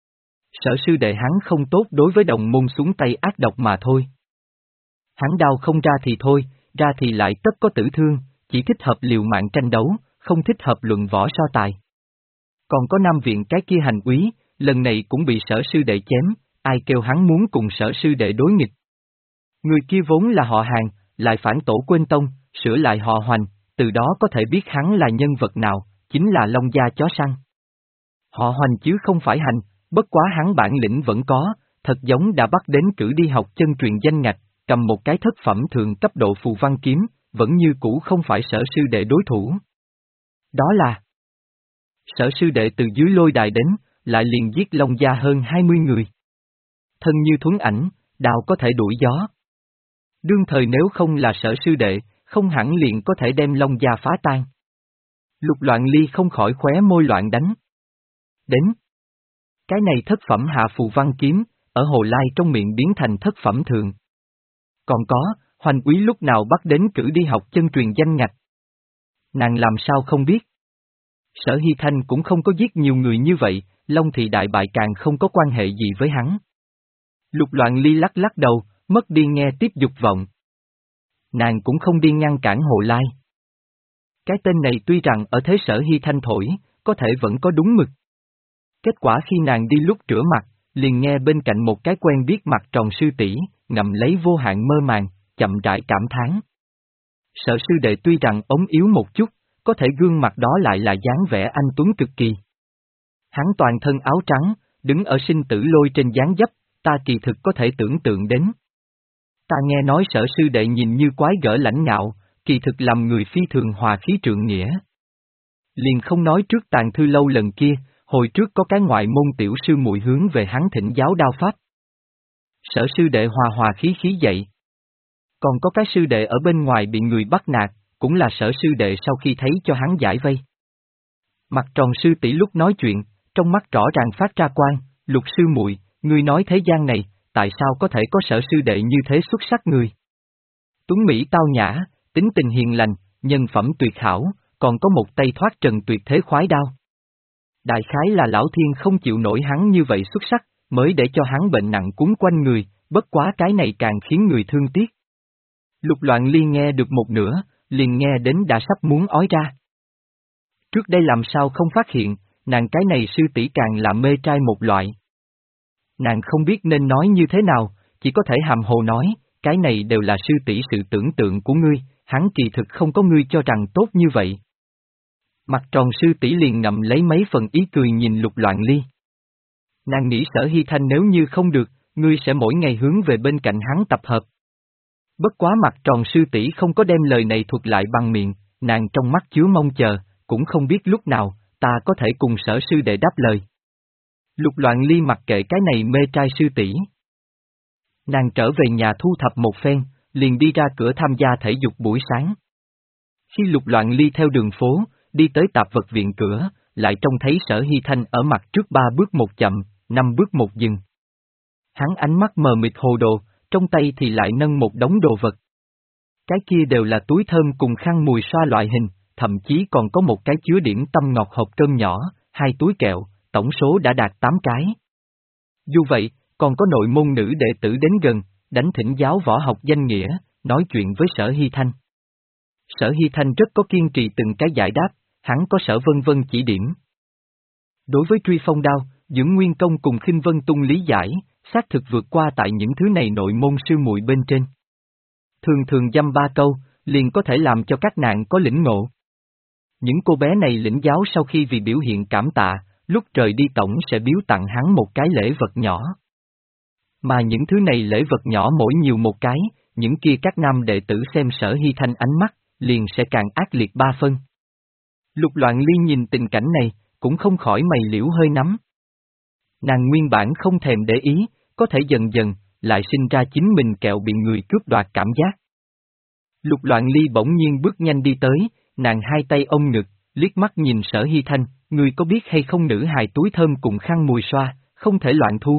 Sở sư đệ hắn không tốt đối với đồng môn xuống tay ác độc mà thôi. Hắn đao không ra thì thôi, ra thì lại tất có tử thương, chỉ thích hợp liều mạng tranh đấu, không thích hợp luận võ so tài. Còn có Nam Viện cái kia hành úy, lần này cũng bị sở sư đệ chém, ai kêu hắn muốn cùng sở sư đệ đối nghịch. Người kia vốn là họ Hàng, lại phản tổ quên tông, sửa lại họ Hoành, từ đó có thể biết hắn là nhân vật nào, chính là Long Gia chó săn. Họ Hoành chứ không phải Hành, bất quá hắn bản lĩnh vẫn có, thật giống đã bắt đến cử đi học chân truyền danh ngạch, cầm một cái thất phẩm thường cấp độ phù văn kiếm, vẫn như cũ không phải sở sư đệ đối thủ. Đó là sở sư đệ từ dưới lôi đài đến, lại liền giết Long Gia hơn hai mươi người. Thân như thuấn ảnh, đào có thể đuổi gió. Đương thời nếu không là sở sư đệ, không hẳn liền có thể đem Long Gia phá tan. Lục Loạn Ly không khỏi khóe môi loạn đánh. Đến. Cái này thất phẩm hạ phù văn kiếm, ở Hồ Lai trong miệng biến thành thất phẩm thường. Còn có, Hoành úy lúc nào bắt đến cử đi học chân truyền danh ngạch. Nàng làm sao không biết. Sở Hy Thanh cũng không có giết nhiều người như vậy, Long Thị đại bại càng không có quan hệ gì với hắn. Lục Loạn Ly lắc lắc đầu, mất đi nghe tiếp dục vọng. Nàng cũng không đi ngăn cản Hồ Lai. Cái tên này tuy rằng ở thế Sở Hy Thanh thổi, có thể vẫn có đúng mực. Kết quả khi nàng đi lúc rửa mặt, liền nghe bên cạnh một cái quen biết mặt tròn sư tỷ ngậm lấy vô hạn mơ màng, chậm rãi cảm thán. Sở sư đệ tuy rằng ống yếu một chút, có thể gương mặt đó lại là dáng vẻ anh tuấn cực kỳ. Hắn toàn thân áo trắng, đứng ở sinh tử lôi trên dáng dấp, ta kỳ thực có thể tưởng tượng đến. Ta nghe nói sở sư đệ nhìn như quái gở lãnh ngạo, kỳ thực làm người phi thường hòa khí trượng nghĩa. Liền không nói trước Tàng Thư Lâu lần kia, hồi trước có cái ngoại môn tiểu sư muội hướng về hắn thỉnh giáo đao pháp. Sở sư đệ hòa hòa khí khí dậy. Còn có cái sư đệ ở bên ngoài bị người bắt nạt, cũng là sở sư đệ sau khi thấy cho hắn giải vây. Mặt tròn sư tỷ lúc nói chuyện, trong mắt rõ ràng phát ra quang, Lục sư muội, ngươi nói thế gian này, tại sao có thể có sở sư đệ như thế xuất sắc người? Tuấn Mỹ tao nhã, tính tình hiền lành, nhân phẩm tuyệt hảo, còn có một tay thoát trần tuyệt thế khoái đao. Đại khái là lão thiên không chịu nổi hắn như vậy xuất sắc, mới để cho hắn bệnh nặng cuốn quanh người, bất quá cái này càng khiến người thương tiếc. Lục Loạn Ly nghe được một nửa, liền nghe đến đã sắp muốn ói ra. Trước đây làm sao không phát hiện, nàng cái này sư tỷ càng là mê trai một loại. Nàng không biết nên nói như thế nào, chỉ có thể hàm hồ nói, cái này đều là sư tỷ sự tưởng tượng của ngươi, hắn kỳ thực không có ngươi cho rằng tốt như vậy. Mặt tròn sư tỷ liền ngậm lấy mấy phần ý cười nhìn Lục Loạn Ly. Nàng nghĩ Sở Hy Thanh nếu như không được, ngươi sẽ mỗi ngày hướng về bên cạnh hắn tập hợp. Bất quá mặt tròn sư tỷ không có đem lời này thuật lại bằng miệng, nàng trong mắt chứa mong chờ, cũng không biết lúc nào, ta có thể cùng Sở sư đệ đáp lời. Lục Loạn Ly mặc kệ cái này mê trai sư tỷ. Nàng trở về nhà thu thập một phen, liền đi ra cửa tham gia thể dục buổi sáng. Khi Lục Loạn Ly theo đường phố, đi tới tạp vật viện cửa, lại trông thấy Sở Hy Thanh ở mặt trước ba bước một chậm, năm bước một dừng. Hắn ánh mắt mờ mịt hồ đồ, trong tay thì lại nâng một đống đồ vật. Cái kia đều là túi thơm cùng khăn mùi xoa loại hình, thậm chí còn có một cái chứa điểm tâm ngọt hộp cơm nhỏ, hai túi kẹo, tổng số đã đạt tám cái. Dù vậy, còn có nội môn nữ đệ tử đến gần, đánh thỉnh giáo võ học danh nghĩa, nói chuyện với Sở Hy Thanh. Sở Hy Thanh rất có kiên trì từng cái giải đáp, hắn có Sở Vân Vân chỉ điểm. Đối với truy phong đao, Dưỡng Nguyên Công cùng Khinh Vân Tung lý giải, xác thực vượt qua tại những thứ này nội môn sư muội bên trên. Thường thường dăm ba câu, liền có thể làm cho các nạn có lĩnh ngộ. Những cô bé này lĩnh giáo sau khi vì biểu hiện cảm tạ, lúc trời đi tổng sẽ biếu tặng hắn một cái lễ vật nhỏ. Mà những thứ này lễ vật nhỏ mỗi nhiều một cái, những kia các nam đệ tử xem Sở Hy Thanh ánh mắt, liền sẽ càng ác liệt ba phân. Lục Loạn Ly nhìn tình cảnh này, cũng không khỏi mày liễu hơi nắm. Nàng nguyên bản không thèm để ý, có thể dần dần, lại sinh ra chính mình kẹo bị người cướp đoạt cảm giác. Lục Loạn Ly bỗng nhiên bước nhanh đi tới, nàng hai tay ôm ngực, liếc mắt nhìn Sở Hy Thanh, ngươi có biết hay không nữ hài túi thơm cùng khăn mùi xoa, không thể loạn thu.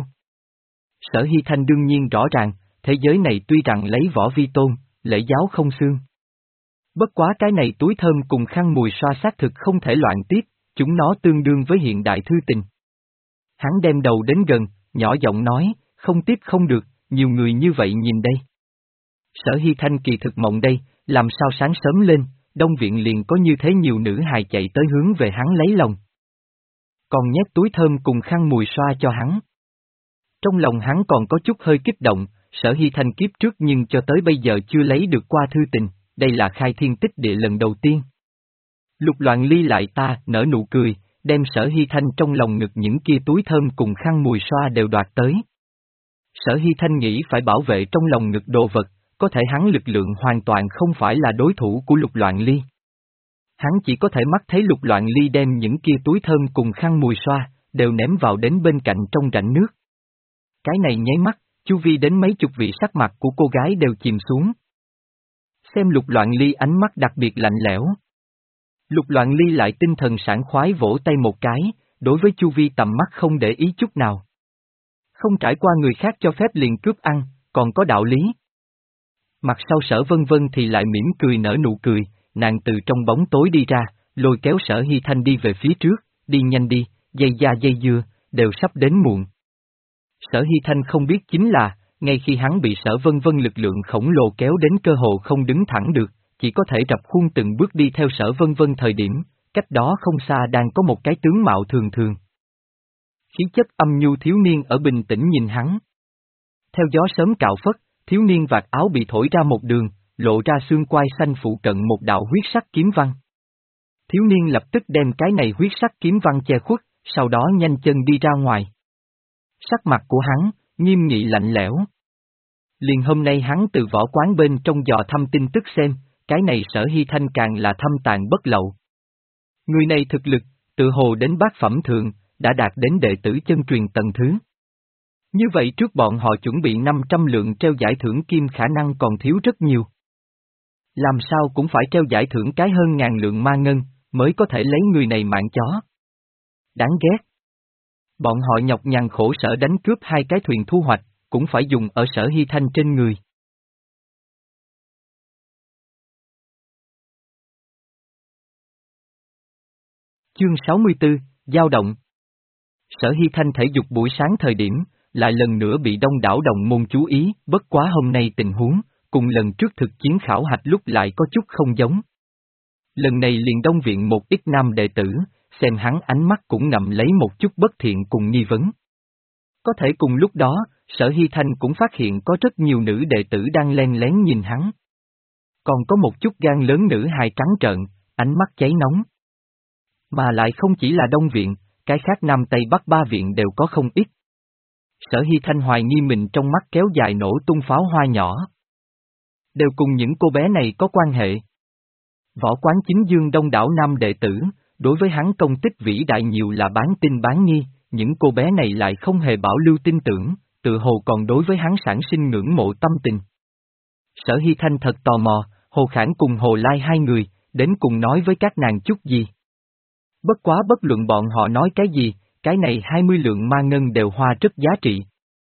Sở Hy Thanh đương nhiên rõ ràng, thế giới này tuy rằng lấy võ vi tôn, lễ giáo không xương. Bất quá cái này túi thơm cùng khăn mùi xoa xác thực không thể loạn tiếp, chúng nó tương đương với hiện đại thư tình. Hắn đem đầu đến gần, nhỏ giọng nói, không tiếp không được, nhiều người như vậy nhìn đây. Sở Hy Thanh kỳ thực mộng đây, làm sao sáng sớm lên, Đông Viện liền có như thế nhiều nữ hài chạy tới hướng về hắn lấy lòng. Còn nhét túi thơm cùng khăn mùi xoa cho hắn. Trong lòng hắn còn có chút hơi kích động, Sở Hy Thanh kiếp trước nhưng cho tới bây giờ chưa lấy được qua thư tình, đây là khai thiên tích địa lần đầu tiên. Lục Loạn Ly lại ta, nở nụ cười, đem Sở Hy Thanh trong lòng ngực những kia túi thơm cùng khăn mùi xoa đều đoạt tới. Sở Hy Thanh nghĩ phải bảo vệ trong lòng ngực đồ vật, có thể hắn lực lượng hoàn toàn không phải là đối thủ của Lục Loạn Ly. Hắn chỉ có thể mắt thấy Lục Loạn Ly đem những kia túi thơm cùng khăn mùi xoa, đều ném vào đến bên cạnh trong rãnh nước. Cái này nháy mắt, chu vi đến mấy chục vị sắc mặt của cô gái đều chìm xuống. Xem Lục Loạn Ly ánh mắt đặc biệt lạnh lẽo. Lục Loạn Ly lại tinh thần sảng khoái vỗ tay một cái, đối với chu vi tầm mắt không để ý chút nào. Không trải qua người khác cho phép liền cướp ăn, còn có đạo lý. Mặt sau Sở Vân Vân thì lại mỉm cười nở nụ cười, nàng từ trong bóng tối đi ra, lôi kéo Sở Hy Thanh đi về phía trước, đi nhanh đi, dây da dây dưa, đều sắp đến muộn. Sở Hy Thanh không biết chính là, ngay khi hắn bị Sở Vân Vân lực lượng khổng lồ kéo đến cơ hồ không đứng thẳng được, chỉ có thể rập khuôn từng bước đi theo Sở Vân Vân thời điểm, cách đó không xa đang có một cái tướng mạo thường thường. Khí chất âm nhu thiếu niên ở bình tĩnh nhìn hắn. Theo gió sớm cạo phất, thiếu niên vạt áo bị thổi ra một đường, lộ ra xương quai xanh phụ cận một đạo huyết sắc kiếm văn. Thiếu niên lập tức đem cái này huyết sắc kiếm văn che khuất, sau đó nhanh chân đi ra ngoài. Sắc mặt của hắn, nghiêm nghị lạnh lẽo. Liền hôm nay hắn từ võ quán bên trong dò thăm tin tức xem, cái này Sở Hy Thanh càng là thâm tàn bất lậu. Người này thực lực, tự hồ đến bát phẩm thượng, đã đạt đến đệ tử chân truyền tầng thứ. Như vậy trước bọn họ chuẩn bị năm trăm lượng treo giải thưởng kim khả năng còn thiếu rất nhiều. Làm sao cũng phải treo giải thưởng cái hơn ngàn lượng ma ngân, mới có thể lấy người này mạng chó. Đáng ghét. Bọn họ nhọc nhằn khổ sở đánh cướp hai cái thuyền thu hoạch, cũng phải dùng ở Sở Hy Thanh trên người. Chương sáu mươi tư, Dao động. Sở Hy Thanh thể dục buổi sáng thời điểm, lại lần nữa bị đông đảo đồng môn chú ý, bất quá hôm nay tình huống, cùng lần trước thực chiến khảo hạch lúc lại có chút không giống. Lần này liền đông viện một ít nam đệ tử, xem hắn ánh mắt cũng ngậm lấy một chút bất thiện cùng nghi vấn. Có thể cùng lúc đó, Sở Hy Thanh cũng phát hiện có rất nhiều nữ đệ tử đang len lén nhìn hắn. Còn có một chút gan lớn nữ hài trắng trợn, ánh mắt cháy nóng. Mà lại không chỉ là đông viện, cái khác Nam Tây Bắc ba viện đều có không ít. Sở Hy Thanh hoài nghi mình trong mắt kéo dài nổ tung pháo hoa nhỏ. Đều cùng những cô bé này có quan hệ. Võ Quán Chính Dương đông đảo nam đệ tử, đối với hắn công tích vĩ đại nhiều là bán tin bán nghi, những cô bé này lại không hề bảo lưu tin tưởng, tự hồ còn đối với hắn sản sinh ngưỡng mộ tâm tình. Sở Hy Thanh thật tò mò, Hồ Khản cùng Hồ Lai hai người, đến cùng nói với các nàng chút gì. Bất quá bất luận bọn họ nói cái gì, cái này hai mươi lượng ma ngân đều hoa rất giá trị.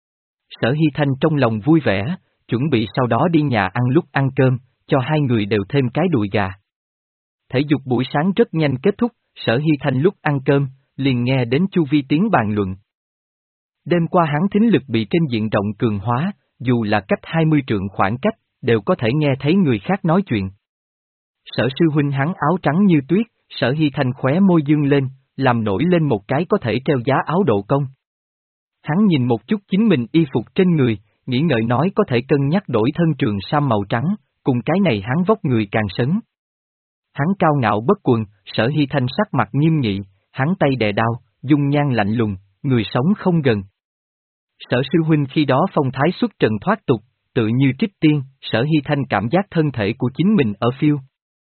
Sở Hy Thanh trong lòng vui vẻ, chuẩn bị sau đó đi nhà ăn lúc ăn cơm, cho hai người đều thêm cái đùi gà. Thể dục buổi sáng rất nhanh kết thúc, Sở Hy Thanh lúc ăn cơm, liền nghe đến Chu Vi Tiến bàn luận. Đêm qua hắn thính lực bị trên diện rộng cường hóa, dù là cách hai mươi trượng khoảng cách, đều có thể nghe thấy người khác nói chuyện. Sở sư huynh hắn áo trắng như tuyết, Sở Hy Thanh khóe môi dương lên, làm nổi lên một cái có thể treo giá áo độ công. Hắn nhìn một chút chính mình y phục trên người, nghĩ ngợi nói có thể cân nhắc đổi thân trường sam màu trắng, cùng cái này hắn vóc người càng sấn. Hắn cao ngạo bất quần, Sở Hy Thanh sắc mặt nghiêm nghị, hắn tay đè đao, dung nhan lạnh lùng, người sống không gần. Sở sư huynh khi đó phong thái xuất trần thoát tục, tự như trích tiên, Sở Hy Thanh cảm giác thân thể của chính mình ở phiêu.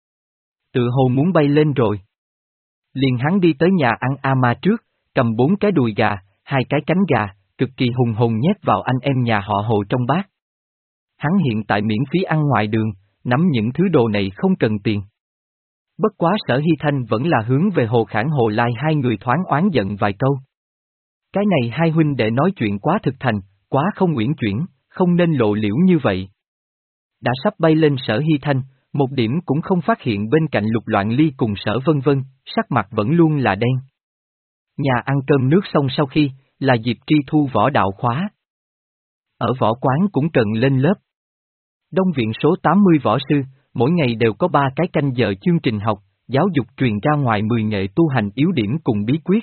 Tự hồ muốn bay lên rồi. Liền hắn đi tới nhà ăn A-ma trước, cầm bốn cái đùi gà, hai cái cánh gà, cực kỳ hùng hồn nhét vào anh em nhà họ Hồ trong bát. Hắn hiện tại miễn phí ăn ngoài đường, nắm những thứ đồ này không cần tiền. Bất quá Sở Hy Thanh vẫn là hướng về Hồ Khản Hồ Lai hai người thoáng oán giận vài câu. Cái này hai huynh đệ nói chuyện quá thực thành, quá không uyển chuyển, không nên lộ liễu như vậy. Đã sắp bay lên Sở Hy Thanh, một điểm cũng không phát hiện bên cạnh Lục Loạn Ly cùng Sở Vân Vân, sắc mặt vẫn luôn là đen. Nhà ăn cơm nước xong sau khi, là dịp tri thu võ đạo khóa. Ở võ quán cũng cần lên lớp. Đông viện số tám mươi võ sư, mỗi ngày đều có ba cái canh giờ chương trình học, giáo dục truyền ra ngoài mười nghệ tu hành yếu điểm cùng bí quyết.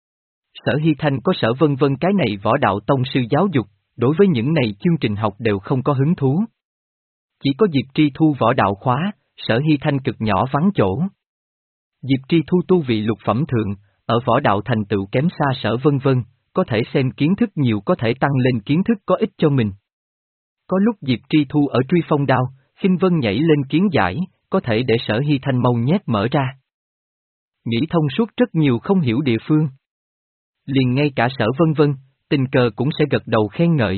Sở Hy Thanh có Sở Vân Vân cái này võ đạo tông sư giáo dục, đối với những này chương trình học đều không có hứng thú. Chỉ có Diệp Tri Thu võ đạo khóa, Sở Hy Thanh cực nhỏ vắng chỗ. Diệp Tri Thu tu vị lục phẩm thượng, ở võ đạo thành tựu kém xa Sở Vân Vân, có thể xem kiến thức nhiều có thể tăng lên kiến thức có ích cho mình. Có lúc Diệp Tri Thu ở truy phong đao, khinh vân nhảy lên kiến giải, có thể để Sở Hy Thanh mau nhét mở ra. Nghĩ thông suốt rất nhiều không hiểu địa phương. Liền ngay cả Sở Vân Vân, tình cờ cũng sẽ gật đầu khen ngợi.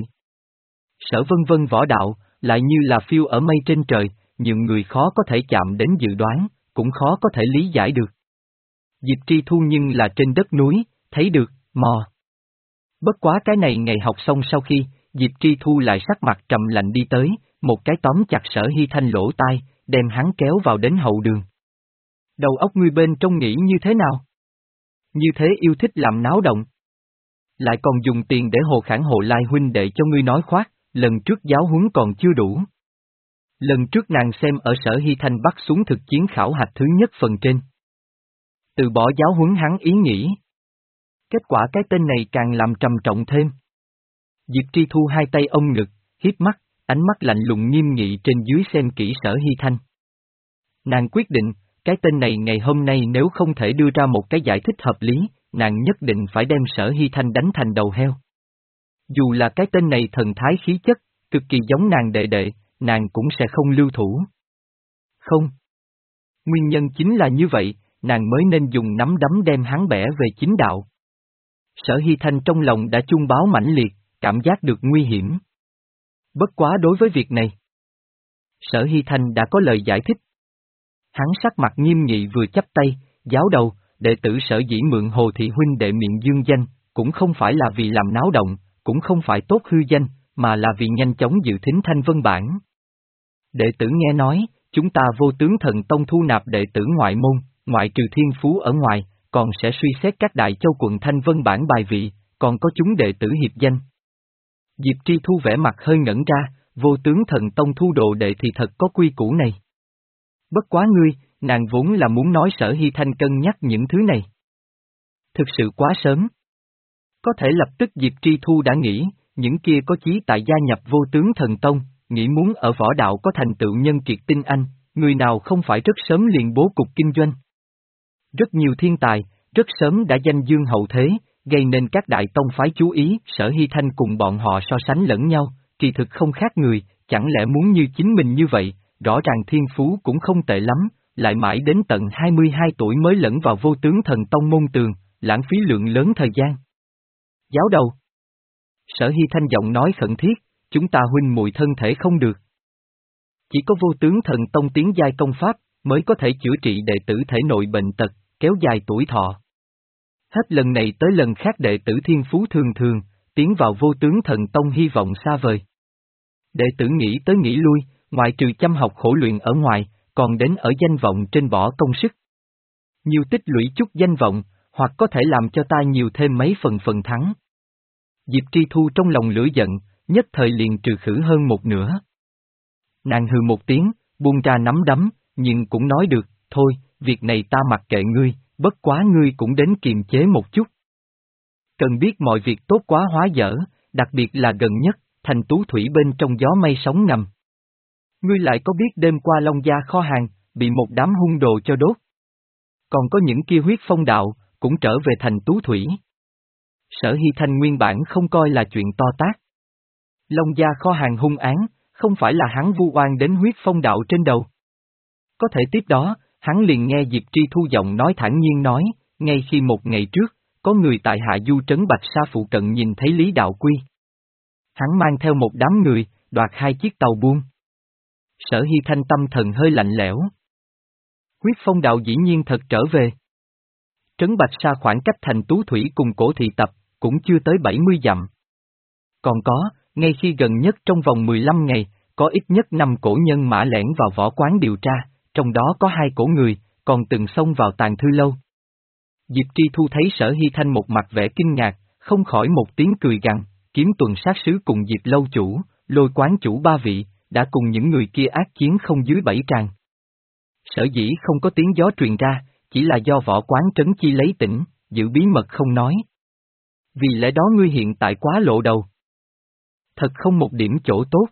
Sở Vân Vân võ đạo, lại như là phiêu ở mây trên trời, nhiều người khó có thể chạm đến dự đoán, cũng khó có thể lý giải được. Diệp Tri Thu nhưng là trên đất núi, thấy được, mò. Bất quá cái này ngày học xong sau khi, Diệp Tri Thu lại sắc mặt trầm lạnh đi tới, một cái tóm chặt Sở Hy Thanh lỗ tai, đem hắn kéo vào đến hậu đường. Đầu óc ngươi bên trong nghĩ như thế nào? Như thế yêu thích làm náo động. Lại còn dùng tiền để Hồ Khản Hồ Lai huynh đệ cho ngươi nói khoác, lần trước giáo huấn còn chưa đủ. Lần trước nàng xem ở Sở Hy Thanh bắt xuống thực chiến khảo hạch thứ nhất phần trên. Từ bỏ giáo huấn hắn ý nghĩ. Kết quả cái tên này càng làm trầm trọng thêm. Diệp Tri Thu hai tay ôm ngực, hiếp mắt, ánh mắt lạnh lùng nghiêm nghị trên dưới xem kỹ Sở Hy Thanh. Nàng quyết định, cái tên này ngày hôm nay nếu không thể đưa ra một cái giải thích hợp lý, nàng nhất định phải đem Sở Hy Thanh đánh thành đầu heo. Dù là cái tên này thần thái khí chất, cực kỳ giống nàng đệ đệ, nàng cũng sẽ không lưu thủ. Không. Nguyên nhân chính là như vậy, nàng mới nên dùng nắm đấm đem hắn bẻ về chính đạo. Sở Hy Thanh trong lòng đã chuông báo mãnh liệt, cảm giác được nguy hiểm. Bất quá đối với việc này, Sở Hy Thanh đã có lời giải thích. Hắn sắc mặt nghiêm nghị vừa chắp tay, giáo đầu, đệ tử Sở dĩ mượn Hồ thị huynh đệ miệng dương danh, cũng không phải là vì làm náo động, cũng không phải tốt hư danh, mà là vì nhanh chóng dự thính thanh vân bản. Đệ tử nghe nói, chúng ta Vô Tướng Thần Tông thu nạp đệ tử ngoại môn, ngoại trừ thiên phú ở ngoài, còn sẽ suy xét các đại châu quận Thanh Vân bản bài vị, còn có chúng đệ tử hiệp danh. Diệp Tri Thu vẻ mặt hơi ngẩn ra, Vô Tướng Thần Tông thu đồ đệ thì thật có quy củ này. Bất quá ngươi, nàng vốn là muốn nói Sở Hy Thanh cân nhắc những thứ này. Thực sự quá sớm. Có thể lập tức Diệp Tri Thu đã nghĩ, những kia có chí tại gia nhập Vô Tướng Thần Tông, nghĩ muốn ở võ đạo có thành tựu nhân kiệt tinh anh, người nào không phải rất sớm liền bố cục kinh doanh. Rất nhiều thiên tài, rất sớm đã danh dương hậu thế, gây nên các đại tông phái chú ý, Sở Hy Thanh cùng bọn họ so sánh lẫn nhau, kỳ thực không khác người, chẳng lẽ muốn như chính mình như vậy, rõ ràng thiên phú cũng không tệ lắm, lại mãi đến tận hai mươi hai tuổi mới lẫn vào Vô Tướng Thần Tông môn tường, lãng phí lượng lớn thời gian. Giáo đầu. Sở Hy Thanh giọng nói khẩn thiết, chúng ta huynh muội thân thể không được. Chỉ có Vô Tướng Thần Tông tiến giai công pháp, mới có thể chữa trị đệ tử thể nội bệnh tật, kéo dài tuổi thọ. Hết lần này tới lần khác đệ tử thiên phú thường thường, tiến vào Vô Tướng Thần Tông hy vọng xa vời. Đệ tử nghĩ tới nghĩ lui, ngoại trừ chăm học khổ luyện ở ngoài, còn đến ở danh vọng trên bỏ công sức. Nhiều tích lũy chút danh vọng, hoặc có thể làm cho ta nhiều thêm mấy phần phần thắng. Diệp Tri Thu trong lòng lửa giận, nhất thời liền trừ khử hơn một nửa. Nàng hừ một tiếng, buông ra nắm đấm, nhưng cũng nói được, thôi, việc này ta mặc kệ ngươi, bất quá ngươi cũng đến kiềm chế một chút. Cần biết mọi việc tốt quá hóa dở, đặc biệt là gần nhất, thành Tú Thủy bên trong gió mây sóng ngầm. Ngươi lại có biết đêm qua Long Gia kho hàng, bị một đám hung đồ cho đốt. Còn có những kia huyết phong đạo, cũng trở về thành Tú Thủy. Sở Hy Thanh nguyên bản không coi là chuyện to tát. Long Gia kho hàng hung án, không phải là hắn vu oan đến huyết phong đạo trên đầu. Có thể tiếp đó, hắn liền nghe Diệp Tri Thu giọng nói thản nhiên nói, ngay khi một ngày trước, có người tại Hạ Du trấn Bạch Sa phụ cận nhìn thấy Lý Đạo Quy. Hắn mang theo một đám người, đoạt hai chiếc tàu buôn. Sở Hy Thanh tâm thần hơi lạnh lẽo. Huyết phong đạo dĩ nhiên thật trở về. Trấn Bạch Sa khoảng cách thành Tú Thủy cùng Cổ Thị Tập, cũng chưa tới bảy mươi dặm. Còn có, ngay khi gần nhất trong vòng mười lăm ngày, có ít nhất năm cổ nhân mã lẻn vào võ quán điều tra, trong đó có hai cổ người, còn từng xông vào tàng thư lâu. Diệp Tri Thu thấy Sở Hy Thanh một mặt vẻ kinh ngạc, không khỏi một tiếng cười gằn, Kiếm Tuần sát sứ cùng Diệp lâu chủ, Lôi quán chủ ba vị, đã cùng những người kia ác chiến không dưới bảy tràng. Sở dĩ không có tiếng gió truyền ra, chỉ là do võ quán trấn chi lấy tỉnh, giữ bí mật không nói. Vì lẽ đó ngươi hiện tại quá lộ đầu. Thật không một điểm chỗ tốt.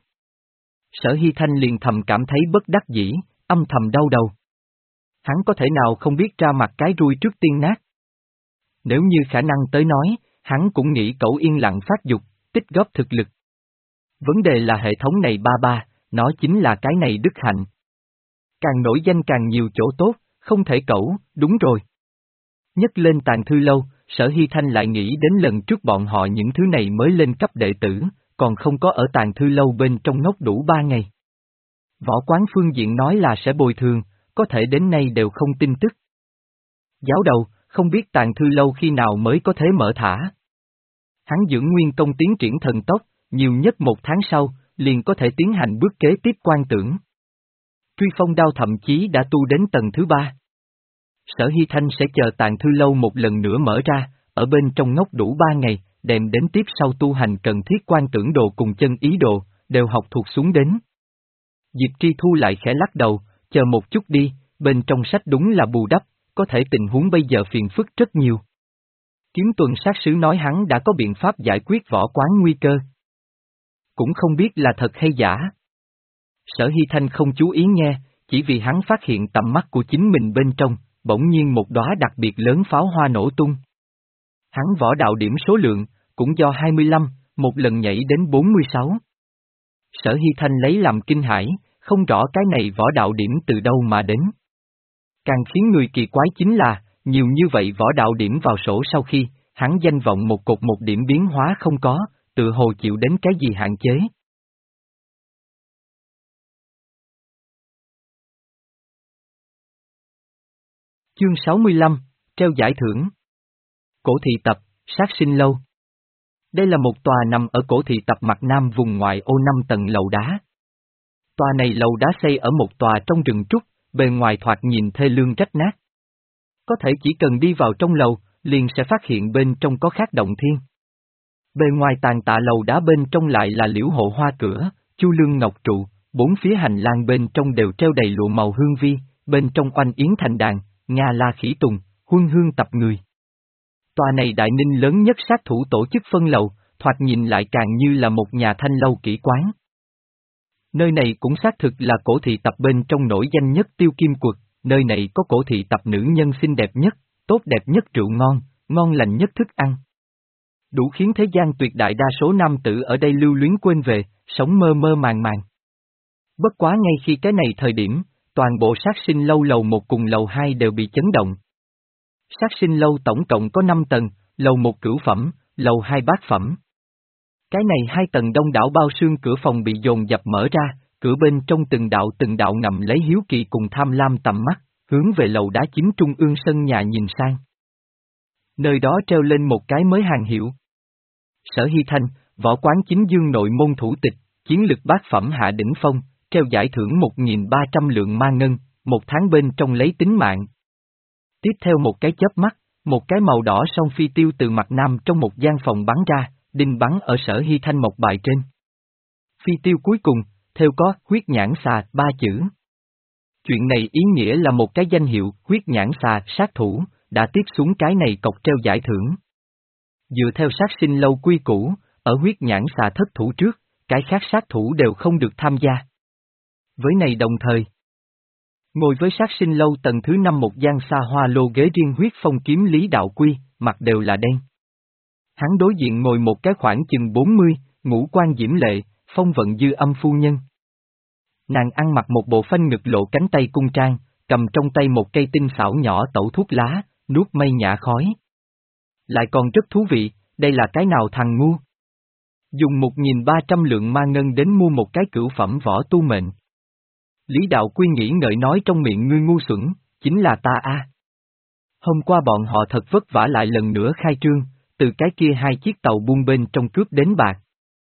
Sở Hy Thanh liền thầm cảm thấy bất đắc dĩ, âm thầm đau đầu. Hắn có thể nào không biết ra mặt cái rui trước tiên nát. Nếu như khả năng tới nói, hắn cũng nghĩ cậu yên lặng phát dục, tích góp thực lực. Vấn đề là hệ thống này ba ba, nó chính là cái này đức hạnh. Càng nổi danh càng nhiều chỗ tốt, không thể cẩu, đúng rồi. Nhất lên tàng thư lâu, Sở Hy Thanh lại nghĩ đến lần trước bọn họ những thứ này mới lên cấp đệ tử, còn không có ở tàng thư lâu bên trong ngốc đủ ba ngày. Võ quán phương diện nói là sẽ bồi thường, có thể đến nay đều không tin tức. Giáo đầu, không biết tàng thư lâu khi nào mới có thể mở thả. Hắn dưỡng nguyên công tiến triển thần tốc, nhiều nhất một tháng sau, liền có thể tiến hành bước kế tiếp quan tưởng. Truy phong đao thậm chí đã tu đến tầng thứ ba. Sở Hy Thanh sẽ chờ tàng thư lâu một lần nữa mở ra, ở bên trong ngốc đủ ba ngày, đem đến tiếp sau tu hành cần thiết quan tưởng đồ cùng chân ý đồ, đều học thuộc xuống đến. Diệp Tri Thu lại khẽ lắc đầu, chờ một chút đi, bên trong sách đúng là bù đắp, có thể tình huống bây giờ phiền phức rất nhiều. Kiếm Tuần sát sứ nói hắn đã có biện pháp giải quyết võ quán nguy cơ. Cũng không biết là thật hay giả. Sở Hy Thanh không chú ý nghe, chỉ vì hắn phát hiện tầm mắt của chính mình bên trong, bỗng nhiên một đóa đặc biệt lớn pháo hoa nổ tung. Hắn võ đạo điểm số lượng, cũng do hai mươi lăm, một lần nhảy đến bốn mươi sáu. Sở Hy Thanh lấy làm kinh hãi, không rõ cái này võ đạo điểm từ đâu mà đến. Càng khiến người kỳ quái chính là, nhiều như vậy võ đạo điểm vào sổ sau khi, hắn danh vọng một cột một điểm biến hóa không có, tự hồ chịu đến cái gì hạn chế. Chương sáu mươi lăm, treo giải thưởng. Cổ Thị Tập, sát sinh lâu. Đây là một tòa nằm ở Cổ Thị Tập mặt nam vùng ngoại ô năm tầng lầu đá. Tòa này lầu đá xây ở một tòa trong rừng trúc, bề ngoài thoạt nhìn thê lương rách nát. Có thể chỉ cần đi vào trong lầu, liền sẽ phát hiện bên trong có khác động thiên. Bề ngoài tàn tạ lầu đá bên trong lại là liễu hộ hoa cửa, chu lương ngọc trụ, bốn phía hành lang bên trong đều treo đầy lụa màu hương vi, bên trong oanh yến thành đàn, nga la khỉ tùng, huân hương tập người. Tòa này đại ninh lớn nhất sát thủ tổ chức phân lầu, thoạt nhìn lại càng như là một nhà thanh lâu kỹ quán. Nơi này cũng xác thực là cổ thị tập bên trong nổi danh nhất Tiêu Kim Quật, nơi này có cổ thị tập nữ nhân xinh đẹp nhất, tốt đẹp nhất rượu ngon, ngon lành nhất thức ăn. Đủ khiến thế gian tuyệt đại đa số nam tử ở đây lưu luyến quên về, sống mơ mơ màng màng. Bất quá ngay khi cái này thời điểm, toàn bộ sát sinh lâu lầu một cùng lầu hai đều bị chấn động. Sát sinh lâu tổng cộng có năm tầng, lầu một cửu phẩm, lầu hai bát phẩm. Cái này hai tầng đông đảo bao xương cửa phòng bị dồn dập mở ra, cửa bên trong từng đạo từng đạo ngậm lấy hiếu kỳ cùng tham lam tầm mắt, hướng về lầu đá chính trung ương sân nhà nhìn sang. Nơi đó treo lên một cái mới hàng hiệu. Sở Hy Thanh, võ quán chính dương nội môn thủ tịch, chiến lực bát phẩm hạ đỉnh phong, treo giải thưởng một nghìn ba trăm lượng ma ngân, một tháng bên trong lấy tính mạng. Tiếp theo một cái chớp mắt, một cái màu đỏ song phi tiêu từ mặt nam trong một gian phòng bắn ra, đinh bắn ở Sở Hy Thanh một bài trên. Phi tiêu cuối cùng, theo có huyết nhãn xà ba chữ. Chuyện này ý nghĩa là một cái danh hiệu huyết nhãn xà sát thủ, đã tiếp xuống cái này cọc treo giải thưởng. Dựa theo sát sinh lâu quy củ, ở huyết nhãn xà thất thủ trước, cái khác sát thủ đều không được tham gia. Với này đồng thời, ngồi với sát sinh lâu tầng thứ năm một gian xa hoa lô ghế riêng huyết phong kiếm Lý Đạo Quy, mặt đều là đen. Hắn đối diện ngồi một cái khoảng chừng bốn mươi, ngũ quan diễm lệ, phong vận dư âm phu nhân. Nàng ăn mặc một bộ phanh ngực lộ cánh tay cung trang, cầm trong tay một cây tinh xảo nhỏ tẩu thuốc lá, nuốt mây nhả khói. Lại còn rất thú vị, đây là cái nào thằng ngu? Dùng một nghìn ba trăm lượng ma ngân đến mua một cái cửu phẩm võ tu mệnh. Lý Đạo Quy nghĩ ngợi nói trong miệng ngươi ngu xuẩn, chính là ta a. Hôm qua bọn họ thật vất vả lại lần nữa khai trương, từ cái kia hai chiếc tàu buôn bên trong cướp đến bạc.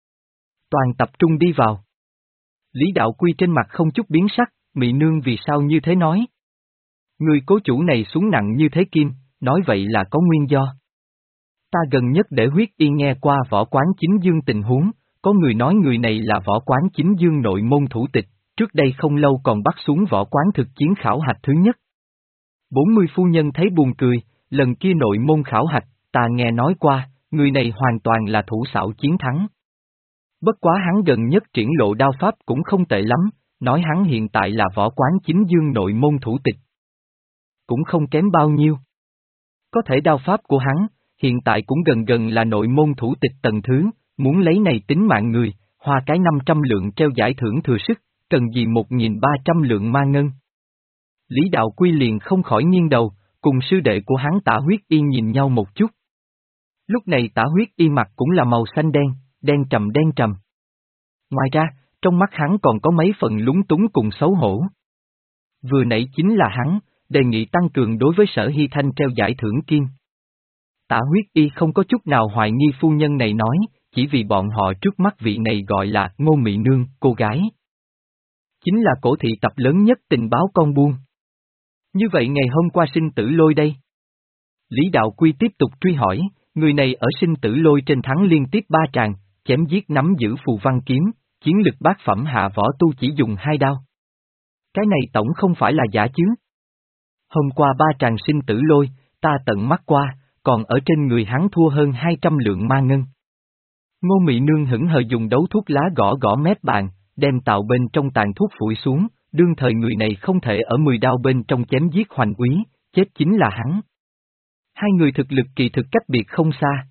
Toàn tập trung đi vào. Lý Đạo Quy trên mặt không chút biến sắc, mị nương vì sao như thế nói? Người cố chủ này xuống nặng như thế kim, nói vậy là có nguyên do. Ta gần nhất để huyết y nghe qua võ quán chính dương tình huống, có người nói người này là võ quán chính dương nội môn thủ tịch, trước đây không lâu còn bắt xuống võ quán thực chiến khảo hạch thứ nhất. bốn mươi phu nhân thấy buồn cười, lần kia nội môn khảo hạch, ta nghe nói qua, người này hoàn toàn là thủ xảo chiến thắng. Bất quá hắn gần nhất triển lộ đao pháp cũng không tệ lắm, nói hắn hiện tại là võ quán chính dương nội môn thủ tịch. Cũng không kém bao nhiêu. Có thể đao pháp của hắn, hiện tại cũng gần gần là nội môn thủ tịch tầng thứ, muốn lấy này tính mạng người, hoa cái năm trăm lượng treo giải thưởng thừa sức, cần gì một nghìn ba trăm lượng ma ngân. Lý Đạo Quy liền không khỏi nghiêng đầu, cùng sư đệ của hắn Tả Huyết Y nhìn nhau một chút. Lúc này Tả Huyết Y mặt cũng là màu xanh đen, đen trầm đen trầm. Ngoài ra, trong mắt hắn còn có mấy phần lúng túng cùng xấu hổ. Vừa nãy chính là hắn, đề nghị tăng cường đối với Sở Hy Thanh treo giải thưởng kim. Tả Huyết Y không có chút nào hoài nghi phu nhân này nói, chỉ vì bọn họ trước mắt vị này gọi là Ngô Mị Nương, cô gái. Chính là cổ thị tập lớn nhất tình báo con buôn. Như vậy ngày hôm qua sinh tử lôi đây. Lý Đạo Quy tiếp tục truy hỏi, người này ở sinh tử lôi trên thắng liên tiếp ba tràng, chém giết nắm giữ phù văn kiếm, chiến lực bát phẩm hạ võ tu chỉ dùng hai đao. Cái này tổng không phải là giả chứ. Hôm qua ba tràng sinh tử lôi, ta tận mắt qua, còn ở trên người hắn thua hơn hai trăm lượng ma ngân. Ngô Mị Nương hững hờ dùng đấu thuốc lá gõ gõ mép bàn, đem tạo bên trong tàn thuốc phủi xuống, đương thời người này không thể ở mười đao bên trong chém giết Hoành Úy, chết chính là hắn. Hai người thực lực kỳ thực cách biệt không xa.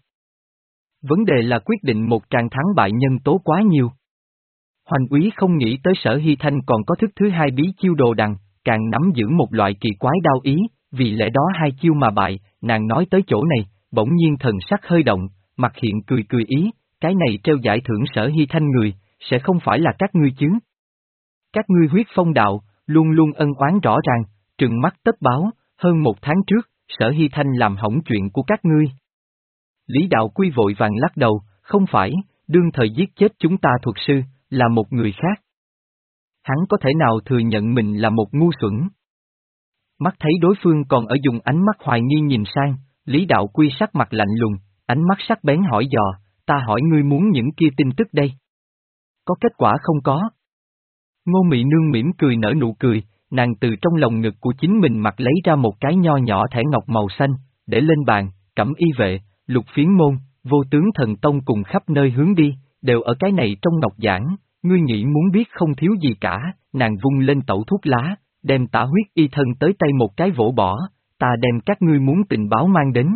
Vấn đề là quyết định một tràng thắng bại nhân tố quá nhiều. Hoành Úy không nghĩ tới Sở Hy Thanh còn có thức thứ hai bí chiêu đồ đằng, càng nắm giữ một loại kỳ quái đao ý, vì lẽ đó hai chiêu mà bại, nàng nói tới chỗ này, bỗng nhiên thần sắc hơi động, mặt hiện cười cười ý, cái này treo giải thưởng Sở Hy Thanh người, sẽ không phải là các ngươi chứ. Các ngươi huyết phong đạo, luôn luôn ân oán rõ ràng, trừng mắt tất báo, hơn một tháng trước, Sở Hy Thanh làm hỏng chuyện của các ngươi. Lý Đạo Quy vội vàng lắc đầu, không phải, đương thời giết chết chúng ta thuật sư, là một người khác. Hắn có thể nào thừa nhận mình là một ngu xuẩn? Mắt thấy đối phương còn ở dùng ánh mắt hoài nghi nhìn sang, Lý Đạo Quy sắc mặt lạnh lùng, ánh mắt sắc bén hỏi dò, ta hỏi ngươi muốn những kia tin tức đây. Có kết quả không có? Ngô Mị Nương mỉm cười nở nụ cười, nàng từ trong lồng ngực của chính mình mặc lấy ra một cái nho nhỏ thẻ ngọc màu xanh, để lên bàn, Cẩm Y vệ, Lục Phiến môn, Vô Tướng Thần Tông cùng khắp nơi hướng đi, đều ở cái này trong ngọc giảng, ngươi nghĩ muốn biết không thiếu gì cả, nàng vung lên tẩu thuốc lá, đem Tả Huyết Y thân tới tay một cái vỗ bỏ, ta đem các ngươi muốn tình báo mang đến.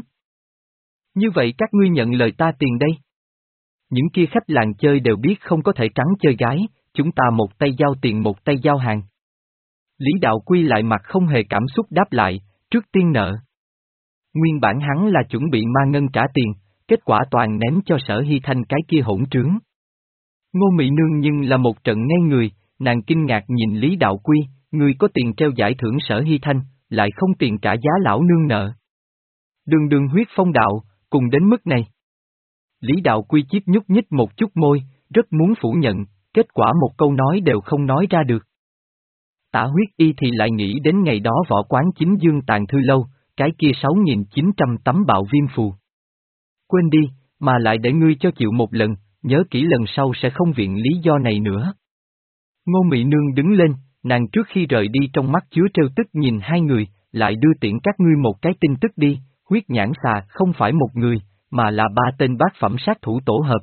Như vậy các ngươi nhận lời ta tiền đây. Những kia khách làng chơi đều biết không có thể trắng chơi gái, chúng ta một tay giao tiền một tay giao hàng. Lý Đạo Quy lại mặt không hề cảm xúc đáp lại, trước tiên nợ. Nguyên bản hắn là chuẩn bị ma ngân trả tiền, kết quả toàn ném cho Sở Hy Thanh cái kia hỗn trướng. Ngô Mị Nương nhưng là một trận ngây người, nàng kinh ngạc nhìn Lý Đạo Quy, người có tiền treo giải thưởng Sở Hy Thanh, lại không tiền trả giá lão nương nợ. Đường đường huyết phong đạo, cùng đến mức này. Lý Đạo Quy chíp nhúc nhích một chút môi, rất muốn phủ nhận, kết quả một câu nói đều không nói ra được. Tả Huyết Y thì lại nghĩ đến ngày đó võ quán chính dương tàn thư lâu, cái kia sáu nghìn chín trăm tấm bạo viêm phù. Quên đi, mà lại để ngươi cho chịu một lần, nhớ kỹ lần sau sẽ không viện lý do này nữa. Ngô Mị Nương đứng lên, nàng trước khi rời đi trong mắt chứa trêu tức nhìn hai người, lại đưa tiễn các ngươi một cái tin tức đi, huyết nhãn xà không phải một người, mà là ba tên bát phẩm sát thủ tổ hợp.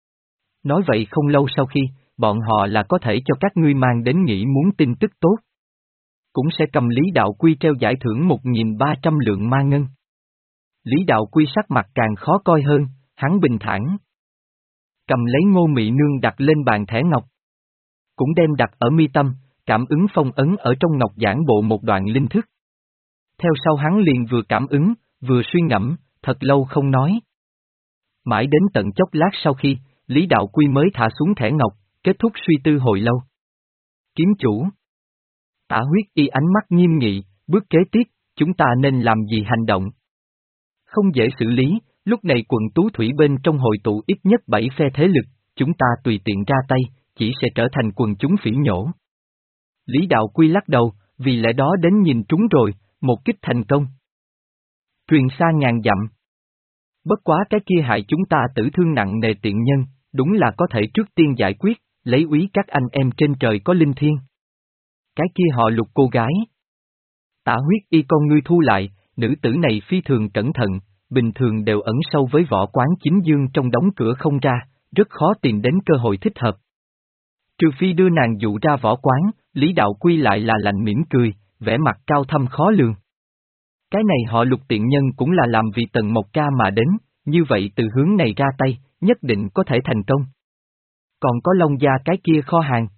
Nói vậy không lâu sau khi, bọn họ là có thể cho các ngươi mang đến nghĩ muốn tin tức tốt. Cũng sẽ cầm Lý Đạo Quy treo giải thưởng một nghìn ba trăm lượng ma ngân. Lý Đạo Quy sắc mặt càng khó coi hơn, hắn bình thản. Cầm lấy Ngô Mị Nương đặt lên bàn thẻ ngọc. Cũng đem đặt ở mi tâm, cảm ứng phong ấn ở trong ngọc giảng bộ một đoạn linh thức. Theo sau hắn liền vừa cảm ứng, vừa suy ngẫm, thật lâu không nói. Mãi đến tận chốc lát sau khi, Lý Đạo Quy mới thả xuống thẻ ngọc, kết thúc suy tư hồi lâu. Kiếm chủ. Tả Huyết Y ánh mắt nghiêm nghị, bước kế tiếp, chúng ta nên làm gì hành động? Không dễ xử lý, lúc này quận Tú Thủy bên trong hội tụ ít nhất bảy phe thế lực, chúng ta tùy tiện ra tay, chỉ sẽ trở thành quần chúng phỉ nhổ. Lý Đạo Quy lắc đầu, vì lẽ đó đến nhìn trúng rồi, một kích thành công. Truyền xa ngàn dặm. Bất quá cái kia hại chúng ta tử thương nặng nề tiện nhân, đúng là có thể trước tiên giải quyết, lấy úy các anh em trên trời có linh thiêng. Cái kia họ Lục cô gái. Tả Huyết Y con ngươi thu lại, nữ tử này phi thường cẩn thận, bình thường đều ẩn sâu với võ quán chính dương trong đóng cửa không ra, rất khó tìm đến cơ hội thích hợp. Trừ phi đưa nàng dụ ra võ quán, Lý Đạo Quy lại là lạnh mỉm cười, vẻ mặt cao thâm khó lường. Cái này họ Lục tiện nhân cũng là làm vì Tần Mộc Ca mà đến, như vậy từ hướng này ra tay, nhất định có thể thành công. Còn có Long Gia cái kia kho hàng.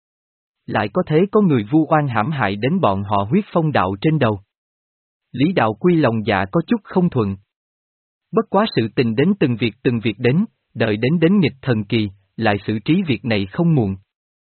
Lại có thế có người vu oan hãm hại đến bọn họ huyết phong đạo trên đầu. Lý Đạo Quy lòng dạ có chút không thuận. Bất quá sự tình đến từng việc từng việc đến, đợi đến đến nghịch thần kỳ, lại xử trí việc này không muộn.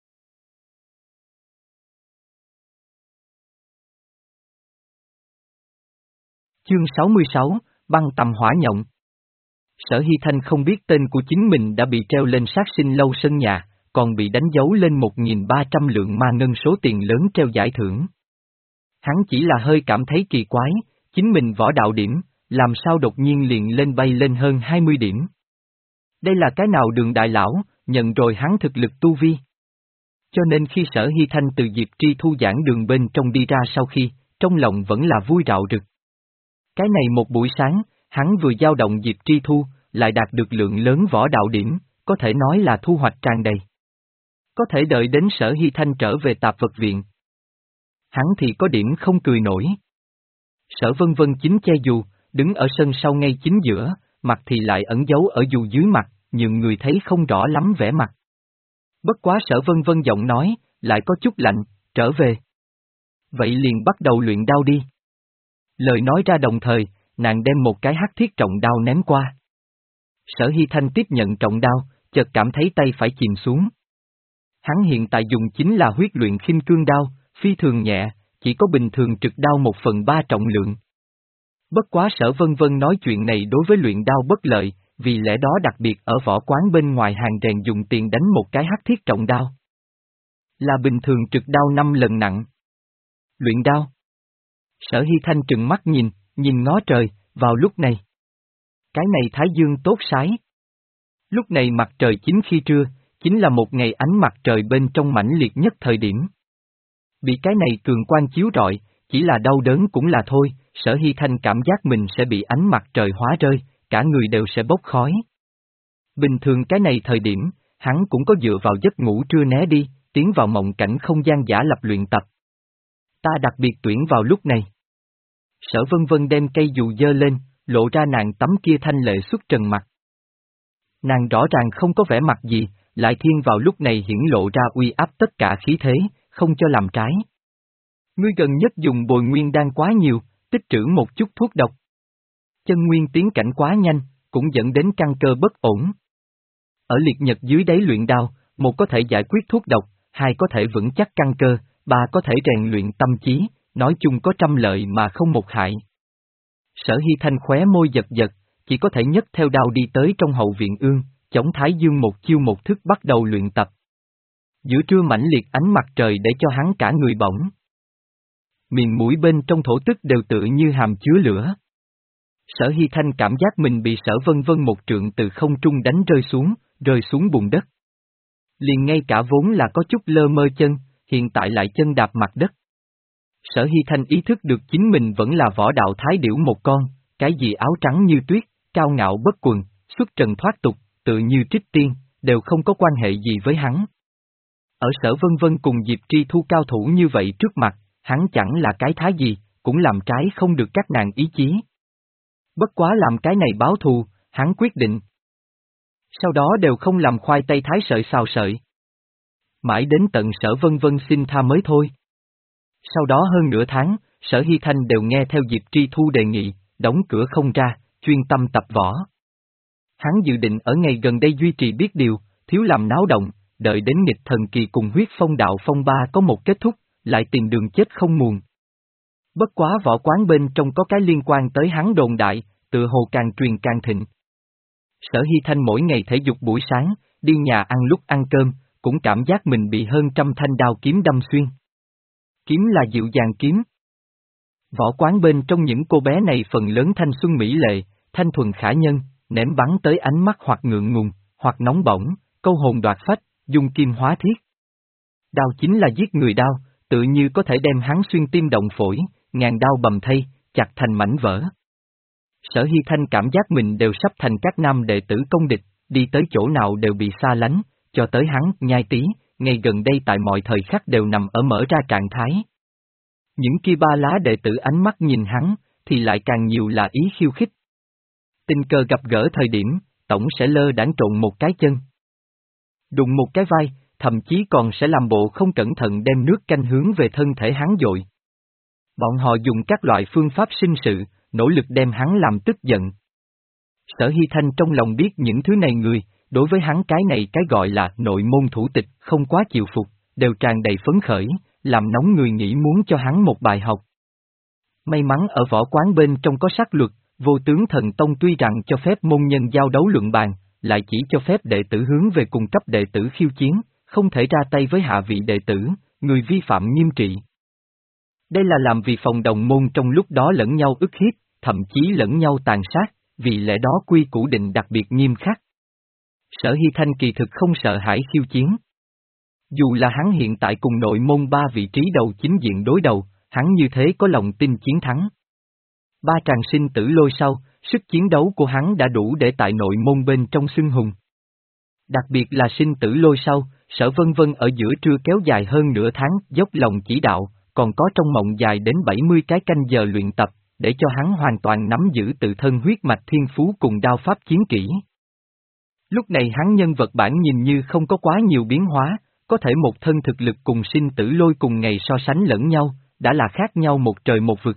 Chương sáu mươi sáu, băng tầm hỏa nhộng. Sở Hy Thanh không biết tên của chính mình đã bị treo lên sát sinh lâu sân nhà, còn bị đánh dấu lên một nghìn ba trăm lượng ma ngân số tiền lớn treo giải thưởng. Hắn chỉ là hơi cảm thấy kỳ quái, chính mình võ đạo điểm, làm sao đột nhiên liền lên bay lên hơn hai mươi điểm. Đây là cái nào Đường đại lão, nhận rồi hắn thực lực tu vi. Cho nên khi Sở Hy Thanh từ Diệp Tri Thu giảng đường bên trong đi ra sau khi, trong lòng vẫn là vui rạo rực. Cái này một buổi sáng, hắn vừa dao động Diệp Tri Thu, lại đạt được lượng lớn võ đạo điểm, có thể nói là thu hoạch tràn đầy. Có thể đợi đến Sở Hy Thanh trở về tạp vật viện. Hắn thì có điểm không cười nổi. Sở Vân Vân chính che dù, đứng ở sân sau ngay chính giữa, mặt thì lại ẩn giấu ở dù dưới mặt, nhưng người thấy không rõ lắm vẻ mặt. Bất quá Sở Vân Vân giọng nói, lại có chút lạnh, trở về. Vậy liền bắt đầu luyện đao đi. Lời nói ra đồng thời, nàng đem một cái hắc thiết trọng đao ném qua. Sở Hy Thanh tiếp nhận trọng đao, chợt cảm thấy tay phải chìm xuống. Hắn hiện tại dùng chính là huyết luyện khinh cương đao, phi thường nhẹ, chỉ có bình thường trực đao một phần ba trọng lượng. Bất quá Sở Vân Vân nói chuyện này đối với luyện đao bất lợi, vì lẽ đó đặc biệt ở võ quán bên ngoài hàng rèn dùng tiền đánh một cái hắc thiết trọng đao. Là bình thường trực đao năm lần nặng. Luyện đao. Sở Hy Thanh trừng mắt nhìn, nhìn ngó trời, vào lúc này. Cái này thái dương tốt sái. Lúc này mặt trời chính khi trưa, chính là một ngày ánh mặt trời bên trong mãnh liệt nhất thời điểm. Bị cái này cường quang chiếu rọi, chỉ là đau đớn cũng là thôi, Sở Hy Thanh cảm giác mình sẽ bị ánh mặt trời hóa rơi, cả người đều sẽ bốc khói. Bình thường cái này thời điểm, hắn cũng có dựa vào giấc ngủ trưa né đi, tiến vào mộng cảnh không gian giả lập luyện tập. Ta đặc biệt tuyển vào lúc này. Sở Vân Vân đem cây dù dơ lên, lộ ra nàng tấm kia thanh lệ xuất trần mặt. Nàng rõ ràng không có vẻ mặt gì, lại thiên vào lúc này hiển lộ ra uy áp tất cả khí thế, không cho làm trái. Ngươi gần nhất dùng bồi nguyên đan quá nhiều, tích trữ một chút thuốc độc. Chân nguyên tiến cảnh quá nhanh, cũng dẫn đến căn cơ bất ổn. Ở liệt nhật dưới đáy luyện đao, một có thể giải quyết thuốc độc, hai có thể vững chắc căn cơ, ba có thể rèn luyện tâm trí, nói chung có trăm lợi mà không một hại. Sở Hy Thanh khóe môi giật giật, chỉ có thể nhấc theo đao đi tới trong hậu viện ương, chống Thái Dương một chiêu một thức bắt đầu luyện tập. Giữa trưa mãnh liệt ánh mặt trời để cho hắn cả người bỏng. Miệng mũi bên trong thổ tức đều tự như hàm chứa lửa. Sở Hy Thanh cảm giác mình bị Sở Vân Vân một trượng từ không trung đánh rơi xuống, rơi xuống bùn đất. Liền ngay cả vốn là có chút lơ mơ chân, hiện tại lại chân đạp mặt đất. Sở Hy Thanh ý thức được chính mình vẫn là võ đạo thái điểu một con, cái gì áo trắng như tuyết, cao ngạo bất quần, xuất trần thoát tục, tự như trích tiên, đều không có quan hệ gì với hắn. Ở Sở Vân Vân cùng Diệp Tri Thu cao thủ như vậy trước mặt, hắn chẳng là cái thái gì, cũng làm trái không được các nàng ý chí. Bất quá làm cái này báo thù, hắn quyết định. Sau đó đều không làm khoai tây thái sợi xào sợi. Mãi đến tận Sở Vân Vân xin tha mới thôi. Sau đó hơn nửa tháng, Sở Hy Thanh đều nghe theo Diệp Tri Thu đề nghị, đóng cửa không ra, chuyên tâm tập võ. Hắn dự định ở ngày gần đây duy trì biết điều, thiếu làm náo động, đợi đến nghịch thần kỳ cùng huyết phong đạo phong ba có một kết thúc, lại tìm đường chết không muộn. Bất quá võ quán bên trong có cái liên quan tới hắn đồn đại, tự hồ càng truyền càng thịnh. Sở Hy Thanh mỗi ngày thể dục buổi sáng, đi nhà ăn lúc ăn cơm, cũng cảm giác mình bị hơn trăm thanh đao kiếm đâm xuyên. Kiếm là dịu dàng kiếm. Võ quán bên trong những cô bé này phần lớn thanh xuân mỹ lệ, thanh thuần khả nhân, ném bắn tới ánh mắt hoặc ngượng ngùng, hoặc nóng bỏng, câu hồn đoạt phách, dung kim hóa thiết. Đao chính là giết người đao, tự như có thể đem hắn xuyên tim động phổi, ngàn đao bầm thây, chặt thành mảnh vỡ. Sở Hy Thanh cảm giác mình đều sắp thành các nam đệ tử công địch, đi tới chỗ nào đều bị xa lánh, cho tới hắn, Nhai Tý, ngày gần đây tại mọi thời khắc đều nằm ở mở ra trạng thái. Những kia ba lá đệ tử ánh mắt nhìn hắn, thì lại càng nhiều là ý khiêu khích. Tình cờ gặp gỡ thời điểm, tổng sẽ lơ đãng trộn một cái chân. Đụng một cái vai, thậm chí còn sẽ làm bộ không cẩn thận đem nước canh hướng về thân thể hắn dội. Bọn họ dùng các loại phương pháp sinh sự, nỗ lực đem hắn làm tức giận. Sở Hy Thanh trong lòng biết những thứ này người, đối với hắn cái này cái gọi là nội môn thủ tịch không quá chịu phục, đều tràn đầy phấn khởi, làm nóng người nghĩ muốn cho hắn một bài học. May mắn ở võ quán bên trong có sắc luật, Vô Tướng Thần Tông tuy rằng cho phép môn nhân giao đấu luận bàn, lại chỉ cho phép đệ tử hướng về cùng cấp đệ tử khiêu chiến, không thể ra tay với hạ vị đệ tử, người vi phạm nghiêm trị. Đây là làm vì phòng đồng môn trong lúc đó lẫn nhau ức hiếp, thậm chí lẫn nhau tàn sát, vì lẽ đó quy củ định đặc biệt nghiêm khắc. Sở Hy Thanh kỳ thực không sợ hãi khiêu chiến. Dù là hắn hiện tại cùng nội môn ba vị trí đầu chính diện đối đầu, hắn như thế có lòng tin chiến thắng. Ba tràng sinh tử lôi sau, sức chiến đấu của hắn đã đủ để tại nội môn bên trong xưng hùng. Đặc biệt là sinh tử lôi sau, Sở Vân Vân ở giữa trưa kéo dài hơn nửa tháng dốc lòng chỉ đạo, còn có trong mộng dài đến bảy mươi cái canh giờ luyện tập, để cho hắn hoàn toàn nắm giữ tự thân huyết mạch thiên phú cùng đao pháp chiến kỹ. Lúc này hắn nhân vật bản nhìn như không có quá nhiều biến hóa, có thể một thân thực lực cùng sinh tử lôi cùng ngày so sánh lẫn nhau, đã là khác nhau một trời một vực.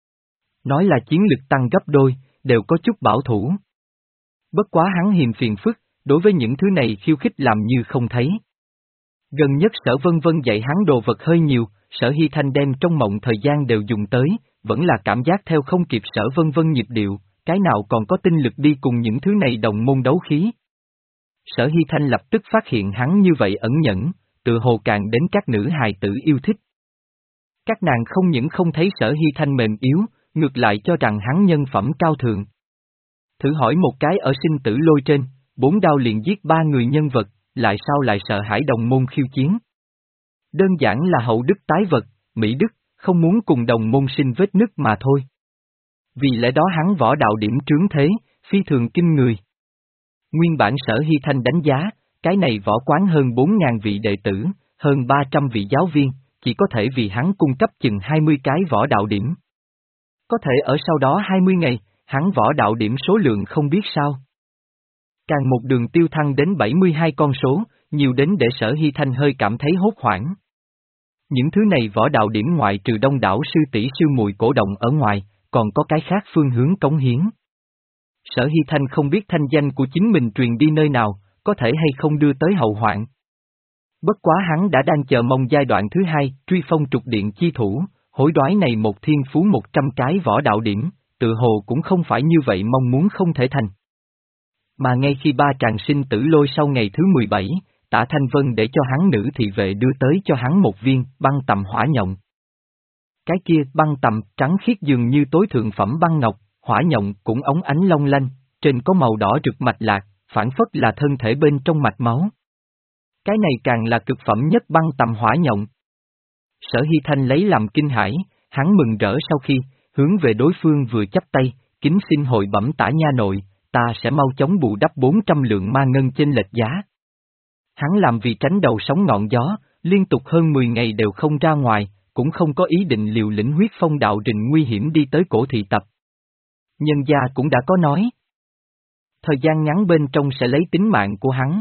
Nói là chiến lực tăng gấp đôi, đều có chút bảo thủ. Bất quá hắn hiềm phiền phức, đối với những thứ này khiêu khích làm như không thấy. Gần nhất Sở Vân Vân dạy hắn đồ vật hơi nhiều, Sở Hy Thanh đem trong mộng thời gian đều dùng tới, vẫn là cảm giác theo không kịp Sở Vân Vân nhịp điệu, cái nào còn có tinh lực đi cùng những thứ này đồng môn đấu khí. Sở Hy Thanh lập tức phát hiện hắn như vậy ẩn nhẫn, tự hồ càng đến các nữ hài tử yêu thích. Các nàng không những không thấy Sở Hy Thanh mềm yếu, ngược lại cho rằng hắn nhân phẩm cao thượng. Thử hỏi một cái ở sinh tử lôi trên, bốn đao liền giết ba người nhân vật, lại sao lại sợ hãi đồng môn khiêu chiến? Đơn giản là hậu đức tái vật, mỹ đức, không muốn cùng đồng môn sinh vết nứt mà thôi. Vì lẽ đó hắn võ đạo điểm trướng thế, phi thường kinh người. Nguyên bản Sở Hy Thanh đánh giá, cái này võ quán hơn bốn ngàn vị đệ tử, hơn ba trăm vị giáo viên, chỉ có thể vì hắn cung cấp chừng hai mươi cái võ đạo điểm. Có thể ở sau đó hai mươi ngày, hắn võ đạo điểm số lượng không biết sao. Càng một đường tiêu thăng đến bảy mươi hai con số, nhiều đến để Sở Hy Thanh hơi cảm thấy hốt hoảng. Những thứ này võ đạo điểm ngoại trừ đông đảo sư tỷ sư muội cổ động ở ngoài, còn có cái khác phương hướng cống hiến. Sở Hy Thanh không biết thanh danh của chính mình truyền đi nơi nào, có thể hay không đưa tới hậu hoạn. Bất quá hắn đã đang chờ mong giai đoạn thứ hai, truy phong trục điện chi thủ, hối đoái này một thiên phú một trăm cái võ đạo điểm, tự hồ cũng không phải như vậy mong muốn không thể thành. Mà ngay khi ba tràng sinh tử lôi sau ngày thứ mười bảy, Tả Thanh Vân để cho hắn nữ thị vệ đưa tới cho hắn một viên băng tầm hỏa nhộng. Cái kia băng tầm trắng khiết dường như tối thượng phẩm băng ngọc, hỏa nhộng cũng óng ánh long lanh, trên có màu đỏ rực mạch lạc, phản phất là thân thể bên trong mạch máu. Cái này càng là cực phẩm nhất băng tầm hỏa nhộng. Sở Hy Thanh lấy làm kinh hãi, hắn mừng rỡ sau khi, hướng về đối phương vừa chắp tay, kính xin hội bẩm Tả nha nội, ta sẽ mau chóng bù đắp bốn trăm lượng ma ngân chênh lệch giá. Hắn làm vì tránh đầu sóng ngọn gió, liên tục hơn mười ngày đều không ra ngoài, cũng không có ý định liều lĩnh huyết phong đạo rình nguy hiểm đi tới cổ thị tập. Nhân gia cũng đã có nói. Thời gian ngắn bên trong sẽ lấy tính mạng của hắn.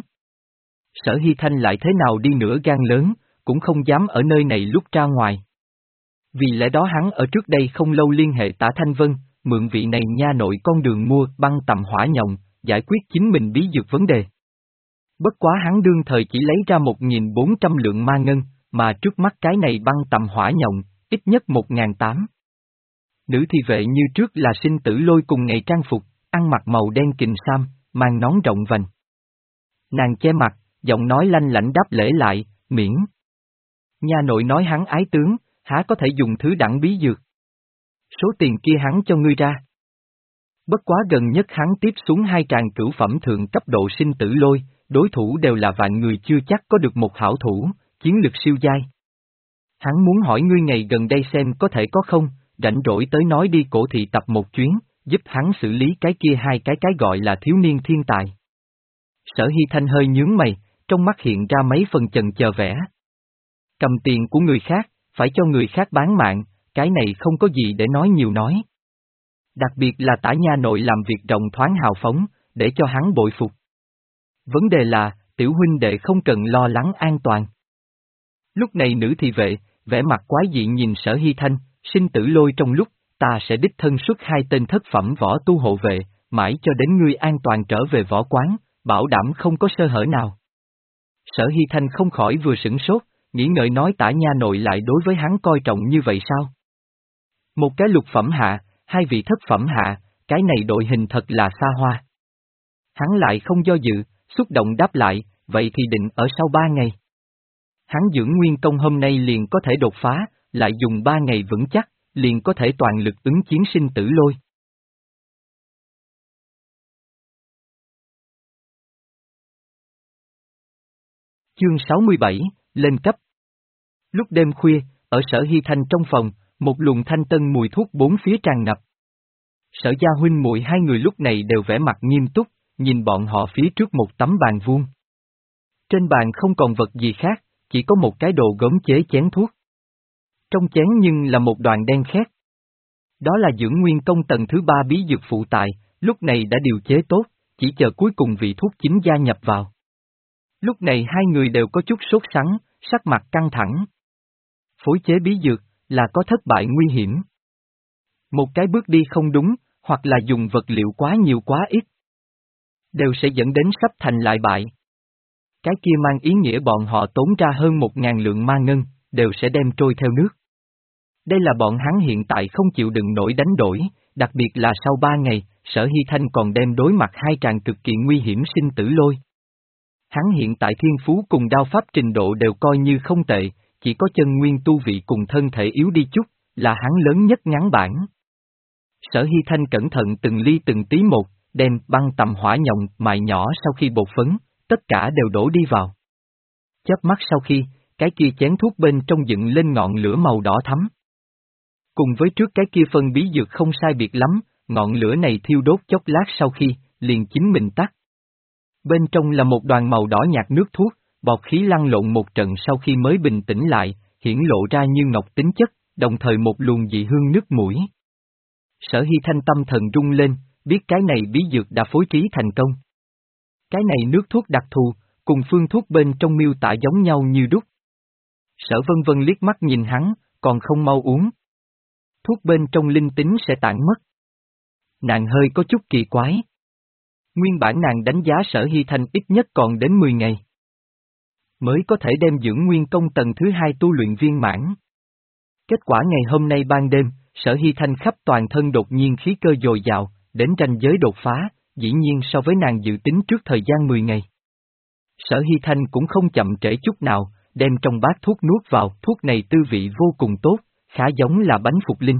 Sở Hy Thanh lại thế nào đi nữa gan lớn, cũng không dám ở nơi này lúc ra ngoài. Vì lẽ đó hắn ở trước đây không lâu liên hệ Tả Thanh Vân, mượn vị này nha nội con đường mua băng tầm hỏa nhộng, giải quyết chính mình bí dược vấn đề. Bất quá hắn đương thời chỉ lấy ra một nghìn bốn trăm lượng ma ngân, mà trước mắt cái này băng tầm hỏa nhộng, ít nhất một nghìn tám. Nữ thị vệ như trước là sinh tử lôi cùng ngày trang phục, ăn mặc màu đen kình sam, mang nón rộng vành. Nàng che mặt, giọng nói lanh lảnh đáp lễ lại, miễn. Nha nội nói hắn ái tướng, há có thể dùng thứ đẳng bí dược. Số tiền kia hắn cho ngươi ra. Bất quá gần nhất hắn tiếp xuống hai tràng cửu phẩm thượng cấp độ sinh tử lôi, đối thủ đều là vạn người chưa chắc có được một hảo thủ, chiến lực siêu giai. Hắn muốn hỏi ngươi ngày gần đây xem có thể có không, rảnh rỗi tới nói đi cổ thị tập một chuyến, giúp hắn xử lý cái kia hai cái cái gọi là thiếu niên thiên tài. Sở Hy Thanh hơi nhướng mày, trong mắt hiện ra mấy phần chần chờ vẻ. Cầm tiền của người khác, phải cho người khác bán mạng, cái này không có gì để nói nhiều nói. Đặc biệt là Tả nha nội làm việc rộng thoáng hào phóng, để cho hắn bội phục. Vấn đề là, tiểu huynh đệ không cần lo lắng an toàn. Lúc này nữ thị vệ, vẻ mặt quái dị nhìn Sở Hy Thanh, sinh tử lôi trong lúc, ta sẽ đích thân xuất hai tên thất phẩm võ tu hộ vệ, mãi cho đến ngươi an toàn trở về võ quán, bảo đảm không có sơ hở nào. Sở Hy Thanh không khỏi vừa sửng sốt, nghĩ ngợi nói Tả nha nội lại đối với hắn coi trọng như vậy sao? Một cái lục phẩm hạ, hai vị thất phẩm hạ, cái này đội hình thật là xa hoa. Hắn lại không do dự, xúc động đáp lại, vậy thì định ở sau ba ngày. Hắn dưỡng nguyên công hôm nay liền có thể đột phá, lại dùng ba ngày vững chắc, liền có thể toàn lực ứng chiến sinh tử lôi. Chương sáu mươi bảy, lên cấp. Lúc đêm khuya, ở Sở Hy Thanh trong phòng, một luồng thanh tân mùi thuốc bốn phía tràn ngập. Sở gia huynh muội hai người lúc này đều vẻ mặt nghiêm túc, nhìn bọn họ phía trước một tấm bàn vuông. Trên bàn không còn vật gì khác, chỉ có một cái đồ gốm chế chén thuốc. Trong chén nhưng là một đoàn đen khét. Đó là dưỡng nguyên công tầng thứ ba bí dược phụ tài, lúc này đã điều chế tốt, chỉ chờ cuối cùng vị thuốc chính gia nhập vào. Lúc này hai người đều có chút sốt sắng, sắc mặt căng thẳng. Phối chế bí dược, là có thất bại nguy hiểm. Một cái bước đi không đúng, hoặc là dùng vật liệu quá nhiều quá ít, đều sẽ dẫn đến sắp thành lại bại. Cái kia mang ý nghĩa bọn họ tốn ra hơn một ngàn lượng ma ngân, đều sẽ đem trôi theo nước. Đây là bọn hắn hiện tại không chịu đựng nổi đánh đổi, đặc biệt là sau ba ngày, Sở Hy Thanh còn đem đối mặt hai tràng cực kỳ nguy hiểm sinh tử lôi. Hắn hiện tại thiên phú cùng đao pháp trình độ đều coi như không tệ, chỉ có chân nguyên tu vị cùng thân thể yếu đi chút, là hắn lớn nhất ngắn bản. Sở Hy Thanh cẩn thận từng ly từng tí một, đem băng tầm hỏa nhộng mài nhỏ sau khi bột phấn, tất cả đều đổ đi vào. Chớp mắt sau khi, cái kia chén thuốc bên trong dựng lên ngọn lửa màu đỏ thắm. Cùng với trước cái kia phân bí dược không sai biệt lắm, ngọn lửa này thiêu đốt chốc lát sau khi, liền chính mình tắt. Bên trong là một đoàn màu đỏ nhạt nước thuốc, bọt khí lăn lộn một trận sau khi mới bình tĩnh lại, hiển lộ ra như ngọc tính chất, đồng thời một luồng dị hương nước mũi. Sở Hy Thanh tâm thần rung lên, biết cái này bí dược đã phối trí thành công. Cái này nước thuốc đặc thù, cùng phương thuốc bên trong miêu tả giống nhau như đúc. Sở Vân Vân liếc mắt nhìn hắn, còn không mau uống. Thuốc bên trong linh tính sẽ tản mất. Nàng hơi có chút kỳ quái. Nguyên bản nàng đánh giá Sở Hy Thanh ít nhất còn đến mười ngày. Mới có thể đem dưỡng nguyên công tầng thứ hai tu luyện viên mãn. Kết quả ngày hôm nay ban đêm, Sở Hy Thanh khắp toàn thân đột nhiên khí cơ dồi dào, đến ranh giới đột phá, dĩ nhiên so với nàng dự tính trước thời gian mười ngày. Sở Hy Thanh cũng không chậm trễ chút nào, đem trong bát thuốc nuốt vào, thuốc này tư vị vô cùng tốt, khá giống là bánh phục linh.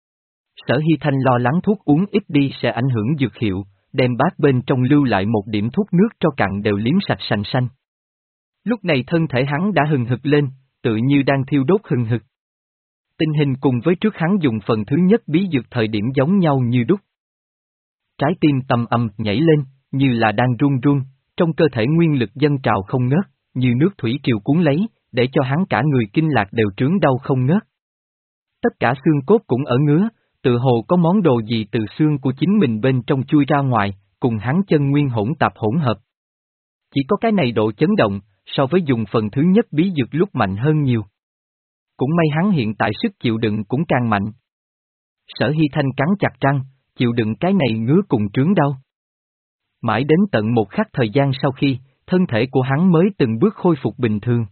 Sở Hy Thanh lo lắng thuốc uống ít đi sẽ ảnh hưởng dược hiệu, đem bát bên trong lưu lại một điểm thuốc nước cho cặn đều liếm sạch sành xanh. Lúc này thân thể hắn đã hừng hực lên, tự như đang thiêu đốt hừng hực. Tình hình cùng với trước hắn dùng phần thứ nhất bí dược thời điểm giống nhau như đúc. Trái tim tầm ầm nhảy lên, như là đang run run, trong cơ thể nguyên lực dâng trào không ngớt, như nước thủy triều cuốn lấy, để cho hắn cả người kinh lạc đều trướng đau không ngớt. Tất cả xương cốt cũng ở ngứa, tự hồ có món đồ gì từ xương của chính mình bên trong chui ra ngoài, cùng hắn chân nguyên hỗn tạp hỗn hợp. Chỉ có cái này độ chấn động, so với dùng phần thứ nhất bí dược lúc mạnh hơn nhiều. Cũng may hắn hiện tại sức chịu đựng cũng càng mạnh. Sở Hy Thanh cắn chặt răng, chịu đựng cái này ngứa cùng trướng đau. Mãi đến tận một khắc thời gian sau khi, thân thể của hắn mới từng bước khôi phục bình thường.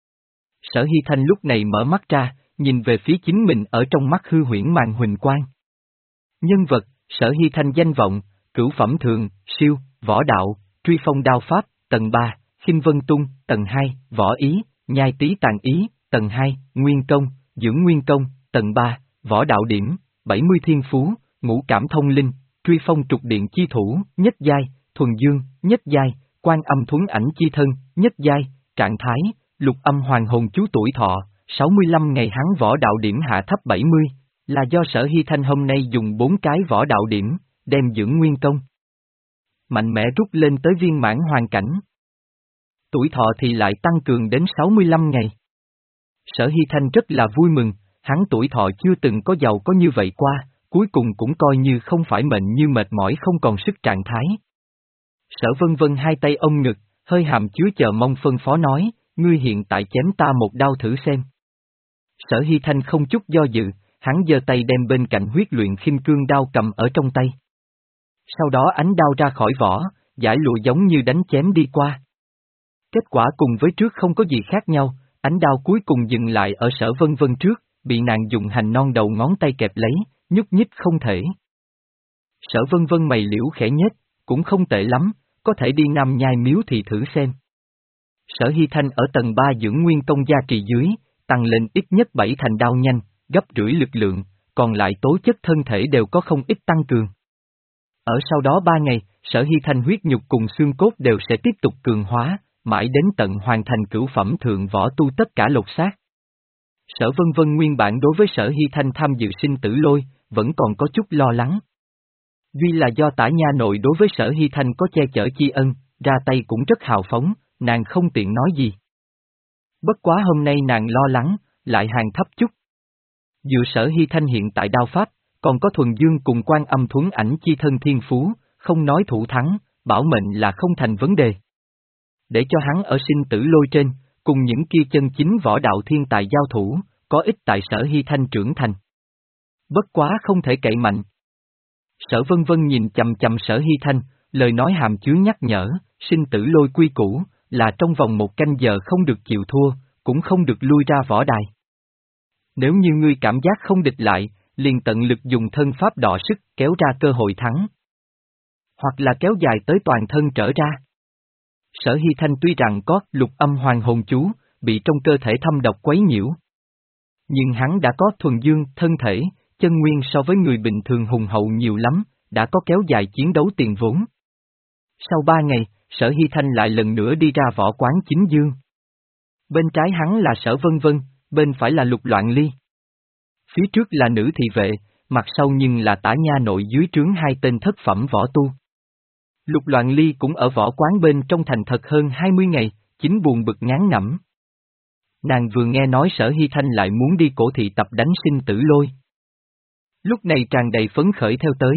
Sở Hy Thanh lúc này mở mắt ra, nhìn về phía chính mình ở trong mắt hư huyễn màn huỳnh quang. Nhân vật, Sở Hy Thanh danh vọng, cửu phẩm thường, siêu, võ đạo, truy phong đao pháp, tầng ba, khinh vân tung, tầng hai, võ ý, nhai tí tàn ý, tầng hai, nguyên công, dưỡng nguyên công, tầng ba, võ đạo điểm, bảy mươi thiên phú, ngũ cảm thông linh, truy phong trục điện chi thủ, nhất giai, thuần dương, nhất giai, quan âm thuấn ảnh chi thân, nhất giai, trạng thái, lục âm hoàng hồn chú tuổi thọ, sáu mươi lăm ngày hắn võ đạo điểm hạ thấp bảy mươi, là do Sở Hy Thanh hôm nay dùng bốn cái võ đạo điểm, đem dưỡng nguyên công. Mạnh mẽ rút lên tới viên mãn hoàn cảnh. Tuổi thọ thì lại tăng cường đến sáu mươi lăm ngày. Sở Hy Thanh rất là vui mừng, hắn tuổi thọ chưa từng có giàu có như vậy qua, cuối cùng cũng coi như không phải mệnh như mệt mỏi không còn sức trạng thái. Sở Vân Vân hai tay ôm ngực, hơi hàm chứa chờ mong phân phó nói, ngươi hiện tại chém ta một đao thử xem. Sở Hy Thanh không chút do dự, hắn giơ tay đem bên cạnh huyết luyện khinh cương đao cầm ở trong tay. Sau đó ánh đao ra khỏi vỏ, giải lụa giống như đánh chém đi qua. Kết quả cùng với trước không có gì khác nhau, ánh đao cuối cùng dừng lại ở Sở Vân Vân trước, bị nàng dùng hành non đầu ngón tay kẹp lấy, nhúc nhích không thể. Sở Vân Vân mày liễu khẽ nhếch, cũng không tệ lắm, có thể đi Nam Nhai miếu thì thử xem. Sở Hy Thanh ở tầng ba dưỡng nguyên công gia trì dưới, tăng lên ít nhất bảy thành đao nhanh, gấp rưỡi lực lượng, còn lại tố chất thân thể đều có không ít tăng cường. Ở sau đó ba ngày, Sở Hy Thanh huyết nhục cùng xương cốt đều sẽ tiếp tục cường hóa, mãi đến tận hoàn thành cửu phẩm thượng võ tu tất cả lột xác. Sở Vân Vân nguyên bản đối với Sở Hy Thanh tham dự sinh tử lôi, vẫn còn có chút lo lắng. Duy là do tả nha nội đối với Sở Hy Thanh có che chở chi ân, ra tay cũng rất hào phóng, nàng không tiện nói gì. Bất quá hôm nay nàng lo lắng, lại hàng thấp chút. Dựa Sở Hy Thanh hiện tại đao pháp, còn có thuần dương cùng quan âm thuấn ảnh chi thân thiên phú, không nói thủ thắng, bảo mệnh là không thành vấn đề. Để cho hắn ở sinh tử lôi trên, cùng những kia chân chính võ đạo thiên tài giao thủ, có ích tại Sở Hy Thanh trưởng thành. Bất quá không thể cậy mạnh. Sở Vân Vân nhìn chầm chầm Sở Hy Thanh, lời nói hàm chứa nhắc nhở, sinh tử lôi quy củ, là trong vòng một canh giờ không được chịu thua, cũng không được lui ra võ đài. Nếu như ngươi cảm giác không địch lại, liền tận lực dùng thân pháp đọ sức kéo ra cơ hội thắng. Hoặc là kéo dài tới toàn thân trở ra. Sở Hy Thanh tuy rằng có lục âm hoàng hồn chú, bị trong cơ thể thâm độc quấy nhiễu. Nhưng hắn đã có thuần dương, thân thể, chân nguyên so với người bình thường hùng hậu nhiều lắm, đã có kéo dài chiến đấu tiền vốn. Sau ba ngày, Sở Hy Thanh lại lần nữa đi ra võ quán chính dương. Bên trái hắn là Sở Vân Vân, bên phải là Lục Loạn Ly. Phía trước là nữ thị vệ, mặt sau nhưng là Tả Nha nội dưới trướng hai tên thất phẩm võ tu. Lục Loạn Ly cũng ở võ quán bên trong thành thật hơn hai mươi ngày, chính buồn bực ngán ngẩm. Nàng vừa nghe nói Sở Hy Thanh lại muốn đi cổ thị tập đánh sinh tử lôi. Lúc này tràn đầy phấn khởi theo tới.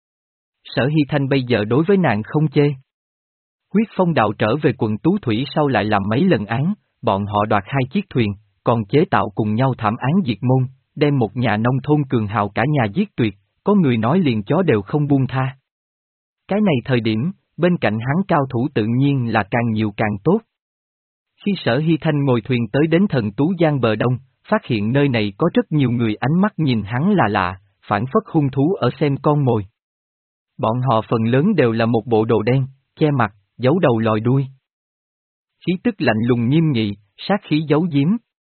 Sở Hy Thanh bây giờ đối với nàng không chê. Huyết Phong đạo trở về quận Tú Thủy sau lại làm mấy lần án, bọn họ đoạt hai chiếc thuyền, còn chế tạo cùng nhau thảm án diệt môn, đem một nhà nông thôn cường hào cả nhà giết tuyệt, có người nói liền chó đều không buông tha. Cái này thời điểm, bên cạnh hắn cao thủ tự nhiên là càng nhiều càng tốt. Khi Sở Hy Thanh ngồi thuyền tới đến Thần Tú Giang bờ đông, phát hiện nơi này có rất nhiều người ánh mắt nhìn hắn là lạ, phản phất hung thú ở xem con mồi. Bọn họ phần lớn đều là một bộ đồ đen, che mặt, giấu đầu lòi đuôi. Khí tức lạnh lùng nghiêm nghị, sát khí giấu giếm.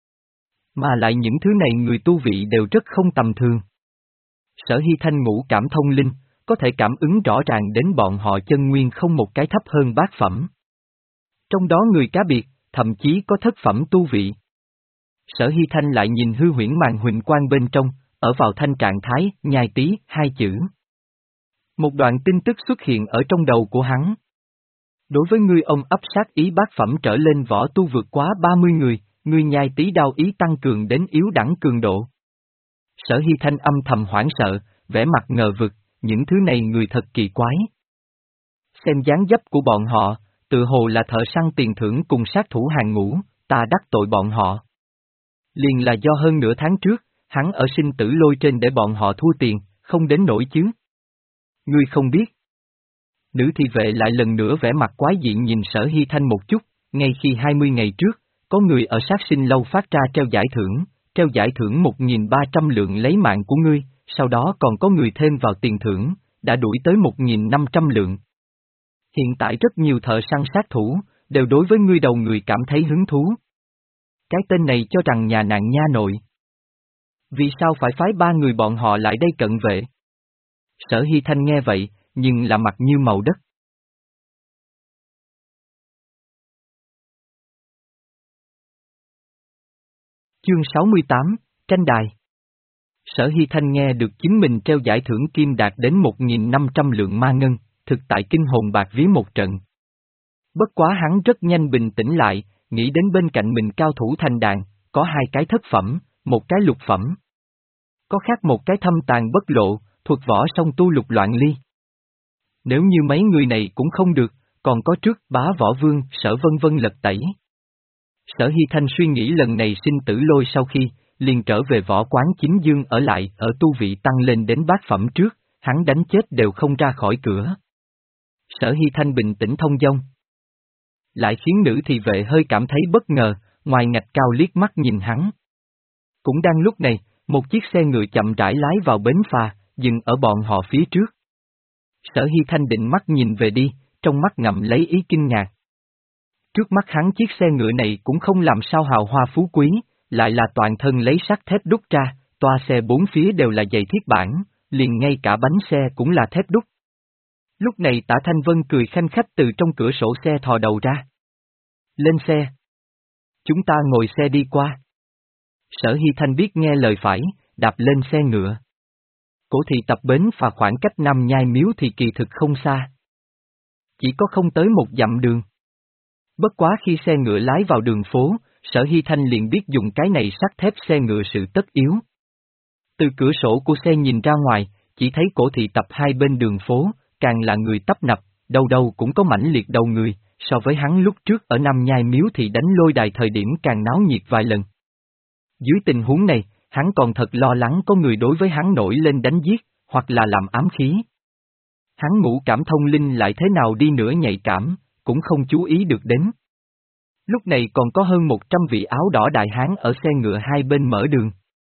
Mà lại những thứ này người tu vị đều rất không tầm thường. Sở Hy Thanh ngũ cảm thông linh, có thể cảm ứng rõ ràng đến bọn họ chân nguyên không một cái thấp hơn bát phẩm. Trong đó người cá biệt, thậm chí có thất phẩm tu vị. Sở Hy Thanh lại nhìn hư huyễn màn huỳnh quang bên trong, ở vào thanh trạng thái, nhai tí, hai chữ. Một đoạn tin tức xuất hiện ở trong đầu của hắn. Đối với ngươi ông ấp sát ý bát phẩm trở lên võ tu vượt quá ba mươi người, ngươi nhai tí đao ý tăng cường đến yếu đẳng cường độ. Sở Hy Thanh âm thầm hoảng sợ, vẻ mặt ngờ vực, những thứ này người thật kỳ quái. Xem dáng dấp của bọn họ, tự hồ là thợ săn tiền thưởng cùng sát thủ hàng ngũ, ta đắc tội bọn họ. Liền là do hơn nửa tháng trước, hắn ở sinh tử lôi trên để bọn họ thua tiền, không đến nổi chứ. Ngươi không biết. Nữ thị vệ lại lần nữa vẻ mặt quái dị nhìn Sở Hy Thanh một chút, ngay khi hai mươi ngày trước, có người ở sát sinh lâu phát ra treo giải thưởng, treo giải thưởng một nghìn ba trăm lượng lấy mạng của ngươi, sau đó còn có người thêm vào tiền thưởng, đã đuổi tới một nghìn năm trăm lượng. Hiện tại rất nhiều thợ săn sát thủ, đều đối với ngươi đầu người cảm thấy hứng thú. Cái tên này cho rằng nhà nàng nha nội. Vì sao phải phái ba người bọn họ lại đây cận vệ? Sở Hy Thanh nghe vậy, nhưng là mặt như màu đất. Chương sáu mươi tám, Tranh đài. Sở Hy Thanh nghe được chính mình treo giải thưởng kim đạt đến một nghìn năm trăm lượng ma ngân, thực tại kinh hồn bạc vía một trận. Bất quá hắn rất nhanh bình tĩnh lại, nghĩ đến bên cạnh mình cao thủ thành đàn, có hai cái thất phẩm, một cái lục phẩm. Có khác một cái thâm tàn bất lộ, thuật võ song tu Lục Loạn Ly. Nếu như mấy người này cũng không được, còn có trước Bá Võ Vương, Sở Vân Vân lật tẩy. Sở Hy Thanh suy nghĩ lần này sinh tử lôi sau khi, liền trở về võ quán chính dương ở lại ở tu vị tăng lên đến bát phẩm trước, hắn đánh chết đều không ra khỏi cửa. Sở Hy Thanh bình tĩnh thông dong. Lại khiến nữ thị vệ hơi cảm thấy bất ngờ, ngoài ngạch cao liếc mắt nhìn hắn. Cũng đang lúc này, một chiếc xe ngựa chậm rãi lái vào bến phà, dừng ở bọn họ phía trước. Sở Hy Thanh định mắt nhìn về đi, trong mắt ngậm lấy ý kinh ngạc. Trước mắt hắn chiếc xe ngựa này cũng không làm sao hào hoa phú quý, lại là toàn thân lấy sắt thép đúc ra, toa xe bốn phía đều là giày thiết bản, liền ngay cả bánh xe cũng là thép đúc. Lúc này Tả Thanh Vân cười khanh khách từ trong cửa sổ xe thò đầu ra. Lên xe. Chúng ta ngồi xe đi qua. Sở Hy Thanh biết nghe lời phải, đạp lên xe ngựa. Cổ thị tập bến phà khoảng cách Nam Nhai Miếu thì kỳ thực không xa. Chỉ có không tới một dặm đường. Bất quá khi xe ngựa lái vào đường phố, Sở Hy Thanh liền biết dùng cái này sắt thép xe ngựa sự tất yếu. Từ cửa sổ của xe nhìn ra ngoài, chỉ thấy cổ thị tập hai bên đường phố, càng là người tấp nập, đâu đâu cũng có mãnh liệt đầu người, so với hắn lúc trước ở Nam Nhai Miếu thì đánh lôi đài thời điểm càng náo nhiệt vài lần. Dưới tình huống này, hắn còn thật lo lắng có người đối với hắn nổi lên đánh giết, hoặc là làm ám khí. Hắn ngũ cảm thông linh lại thế nào đi nữa nhạy cảm, cũng không chú ý được đến. Lúc này còn có hơn một trăm vị áo đỏ đại hán ở xe ngựa hai bên mở đường.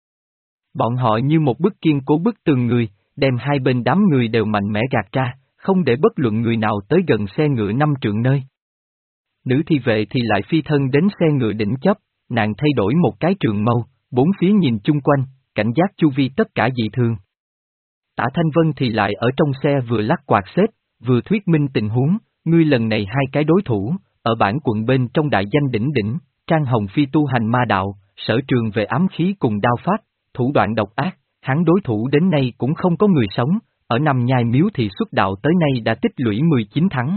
Bọn họ như một bức kiên cố bức tường người, đem hai bên đám người đều mạnh mẽ gạt ra, không để bất luận người nào tới gần xe ngựa năm trượng nơi. Nữ thị vệ thì lại phi thân đến xe ngựa đỉnh chóp, nàng thay đổi một cái trường mâu, bốn phía nhìn chung quanh, cảnh giác chu vi tất cả dị thường. Tạ Thanh Vân thì lại ở trong xe vừa lắc quạt xếp, vừa thuyết minh tình huống, ngươi lần này hai cái đối thủ, ở bản quận bên trong đại danh đỉnh đỉnh, Trang Hồng Phi tu hành ma đạo, Sở Trường về ám khí cùng đao pháp, thủ đoạn độc ác, hắn đối thủ đến nay cũng không có người sống, ở Nam Nhai Miếu thì xuất đạo tới nay đã tích lũy mười chín thắng.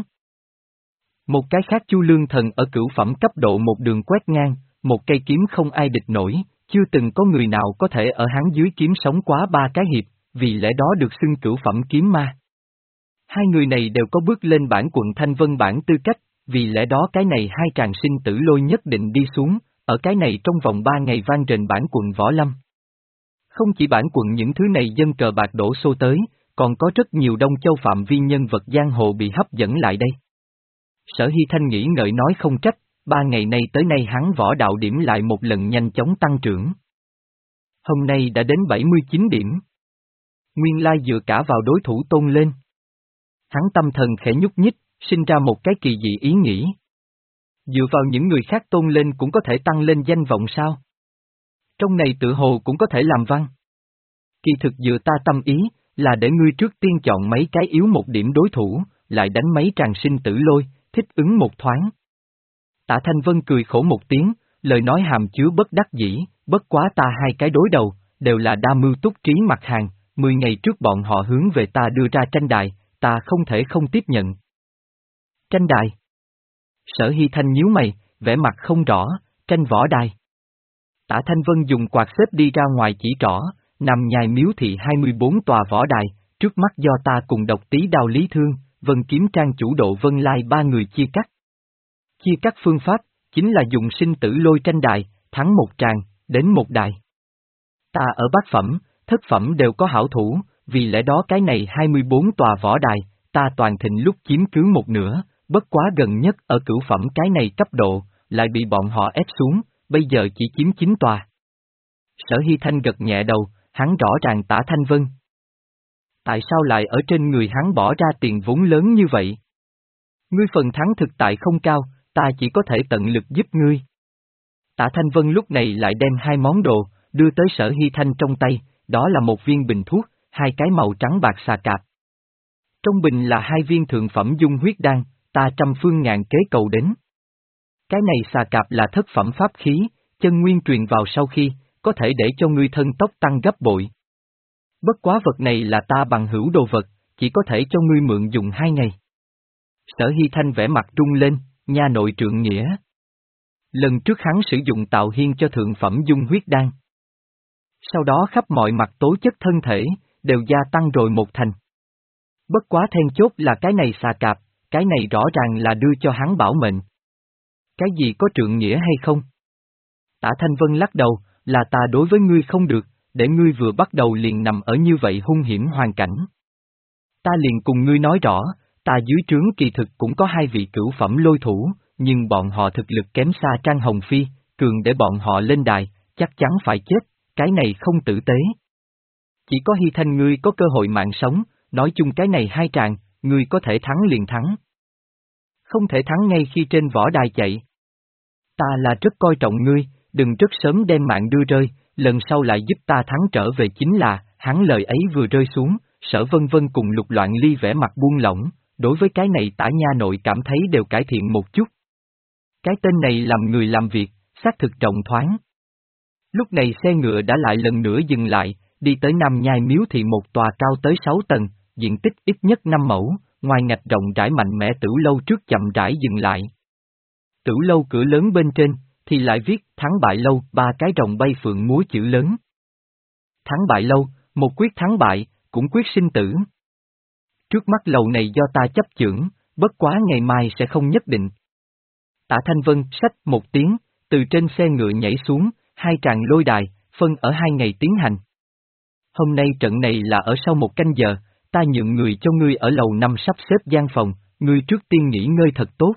Một cái khác Chu Lương Thần ở cửu phẩm cấp độ một đường quét ngang, một cây kiếm không ai địch nổi, chưa từng có người nào có thể ở hắn dưới kiếm sống quá ba cái hiệp, vì lẽ đó được xưng cửu phẩm kiếm ma. Hai người này đều có bước lên bản quận Thanh Vân bản tư cách, vì lẽ đó cái này hai tràng sinh tử lôi nhất định đi xuống, ở cái này trong vòng ba ngày vang rền bản quận Võ Lâm. Không chỉ bản quận những thứ này dân cờ bạc đổ xô tới, còn có rất nhiều Đông Châu phạm vi nhân vật giang hồ bị hấp dẫn lại đây. Sở Hy Thanh nghĩ ngợi nói không trách, ba ngày nay tới nay hắn võ đạo điểm lại một lần nhanh chóng tăng trưởng. Hôm nay đã đến bảy mươi chín điểm. Nguyên lai dựa cả vào đối thủ tôn lên. Hắn tâm thần khẽ nhúc nhích, sinh ra một cái kỳ dị ý nghĩ. Dựa vào những người khác tôn lên cũng có thể tăng lên danh vọng sao? Trong này tự hồ cũng có thể làm văn. Kỳ thực dựa ta tâm ý, là để ngươi trước tiên chọn mấy cái yếu một điểm đối thủ, lại đánh mấy tràng sinh tử lôi, thích ứng một thoáng. Tạ Thanh Vân cười khổ một tiếng, lời nói hàm chứa bất đắc dĩ, bất quá ta hai cái đối đầu, đều là đa mưu túc trí mặt hàng, mười ngày trước bọn họ hướng về ta đưa ra tranh đài, ta không thể không tiếp nhận. Tranh đài? Sở Hy Thanh nhíu mày, vẻ mặt không rõ, tranh võ đài. Tạ Thanh Vân dùng quạt xếp đi ra ngoài chỉ trỏ, nằm nhai miếu thị hai mươi bốn tòa võ đài, trước mắt do ta cùng độc tí đao lý thương, Vân Kiếm Trang chủ độ Vân Lai ba người chia cắt. Chia cắt phương pháp, chính là dùng sinh tử lôi tranh đài, thắng một tràng, đến một đài. Ta ở bát phẩm, thất phẩm đều có hảo thủ, vì lẽ đó cái này hai mươi bốn tòa võ đài, ta toàn thịnh lúc chiếm cứ một nửa, bất quá gần nhất ở cửu phẩm cái này cấp độ, lại bị bọn họ ép xuống, bây giờ chỉ chiếm chín tòa. Sở Hy Thanh gật nhẹ đầu, hắn rõ ràng Tạ Thanh Vân. Tại sao lại ở trên người hắn bỏ ra tiền vốn lớn như vậy? Ngươi phần thắng thực tại không cao, ta chỉ có thể tận lực giúp ngươi. Tạ Thanh Vân lúc này lại đem hai món đồ, đưa tới Sở Hy Thanh trong tay, đó là một viên bình thuốc, hai cái màu trắng bạc xà cạp. Trong bình là hai viên thượng phẩm dung huyết đan, ta trăm phương ngàn kế cầu đến. Cái này xà cạp là thất phẩm pháp khí, chân nguyên truyền vào sau khi, có thể để cho ngươi thân tốc tăng gấp bội. Bất quá vật này là ta bằng hữu đồ vật, chỉ có thể cho ngươi mượn dùng hai ngày. Sở Hy Thanh vẽ mặt rung lên, nha nội trượng nghĩa. Lần trước hắn sử dụng tạo hiên cho thượng phẩm dung huyết đan. Sau đó khắp mọi mặt tố chất thân thể, đều gia tăng rồi một thành. Bất quá then chốt là cái này xà cạp, cái này rõ ràng là đưa cho hắn bảo mệnh. Cái gì có trượng nghĩa hay không? Tạ Thanh Vân lắc đầu, là ta đối với ngươi không được, để ngươi vừa bắt đầu liền nằm ở như vậy hung hiểm hoàn cảnh. Ta liền cùng ngươi nói rõ, ta dưới trướng kỳ thực cũng có hai vị cửu phẩm lôi thủ, nhưng bọn họ thực lực kém xa Trang Hồng Phi, cường để bọn họ lên đài, chắc chắn phải chết, cái này không tử tế. Chỉ có Hy Thanh ngươi có cơ hội mạng sống, nói chung cái này hai tràng, ngươi có thể thắng liền thắng. Không thể thắng ngay khi trên võ đài chạy. Ta là rất coi trọng ngươi, đừng rất sớm đem mạng đưa rơi, lần sau lại giúp ta thắng trở về chính là, hắn lời ấy vừa rơi xuống, Sở Vân Vân cùng Lục Loạn Ly vẻ mặt buông lỏng, đối với cái này Tả nha nội cảm thấy đều cải thiện một chút. Cái tên này làm người làm việc, xác thực trọng thoáng. Lúc này xe ngựa đã lại lần nữa dừng lại, đi tới Nam Nhai Miếu thị một tòa cao tới sáu tầng, diện tích ít nhất năm mẫu, ngoài ngạch rộng rãi mạnh mẽ Tửu Lâu trước chậm rãi dừng lại. Tửu Lâu cửa lớn bên trên, thì lại viết Thắng Bại Lâu ba cái rồng bay phượng múa chữ lớn. Thắng Bại Lâu, một quyết thắng bại, cũng quyết sinh tử. Trước mắt lầu này do ta chấp chưởng, bất quá ngày mai sẽ không nhất định. Tạ Thanh Vân xách một tiếng, từ trên xe ngựa nhảy xuống, hai tràng lôi đài, phân ở hai ngày tiến hành. Hôm nay trận này là ở sau một canh giờ, ta nhượng người cho ngươi ở lầu năm sắp xếp gian phòng, ngươi trước tiên nghỉ ngơi thật tốt.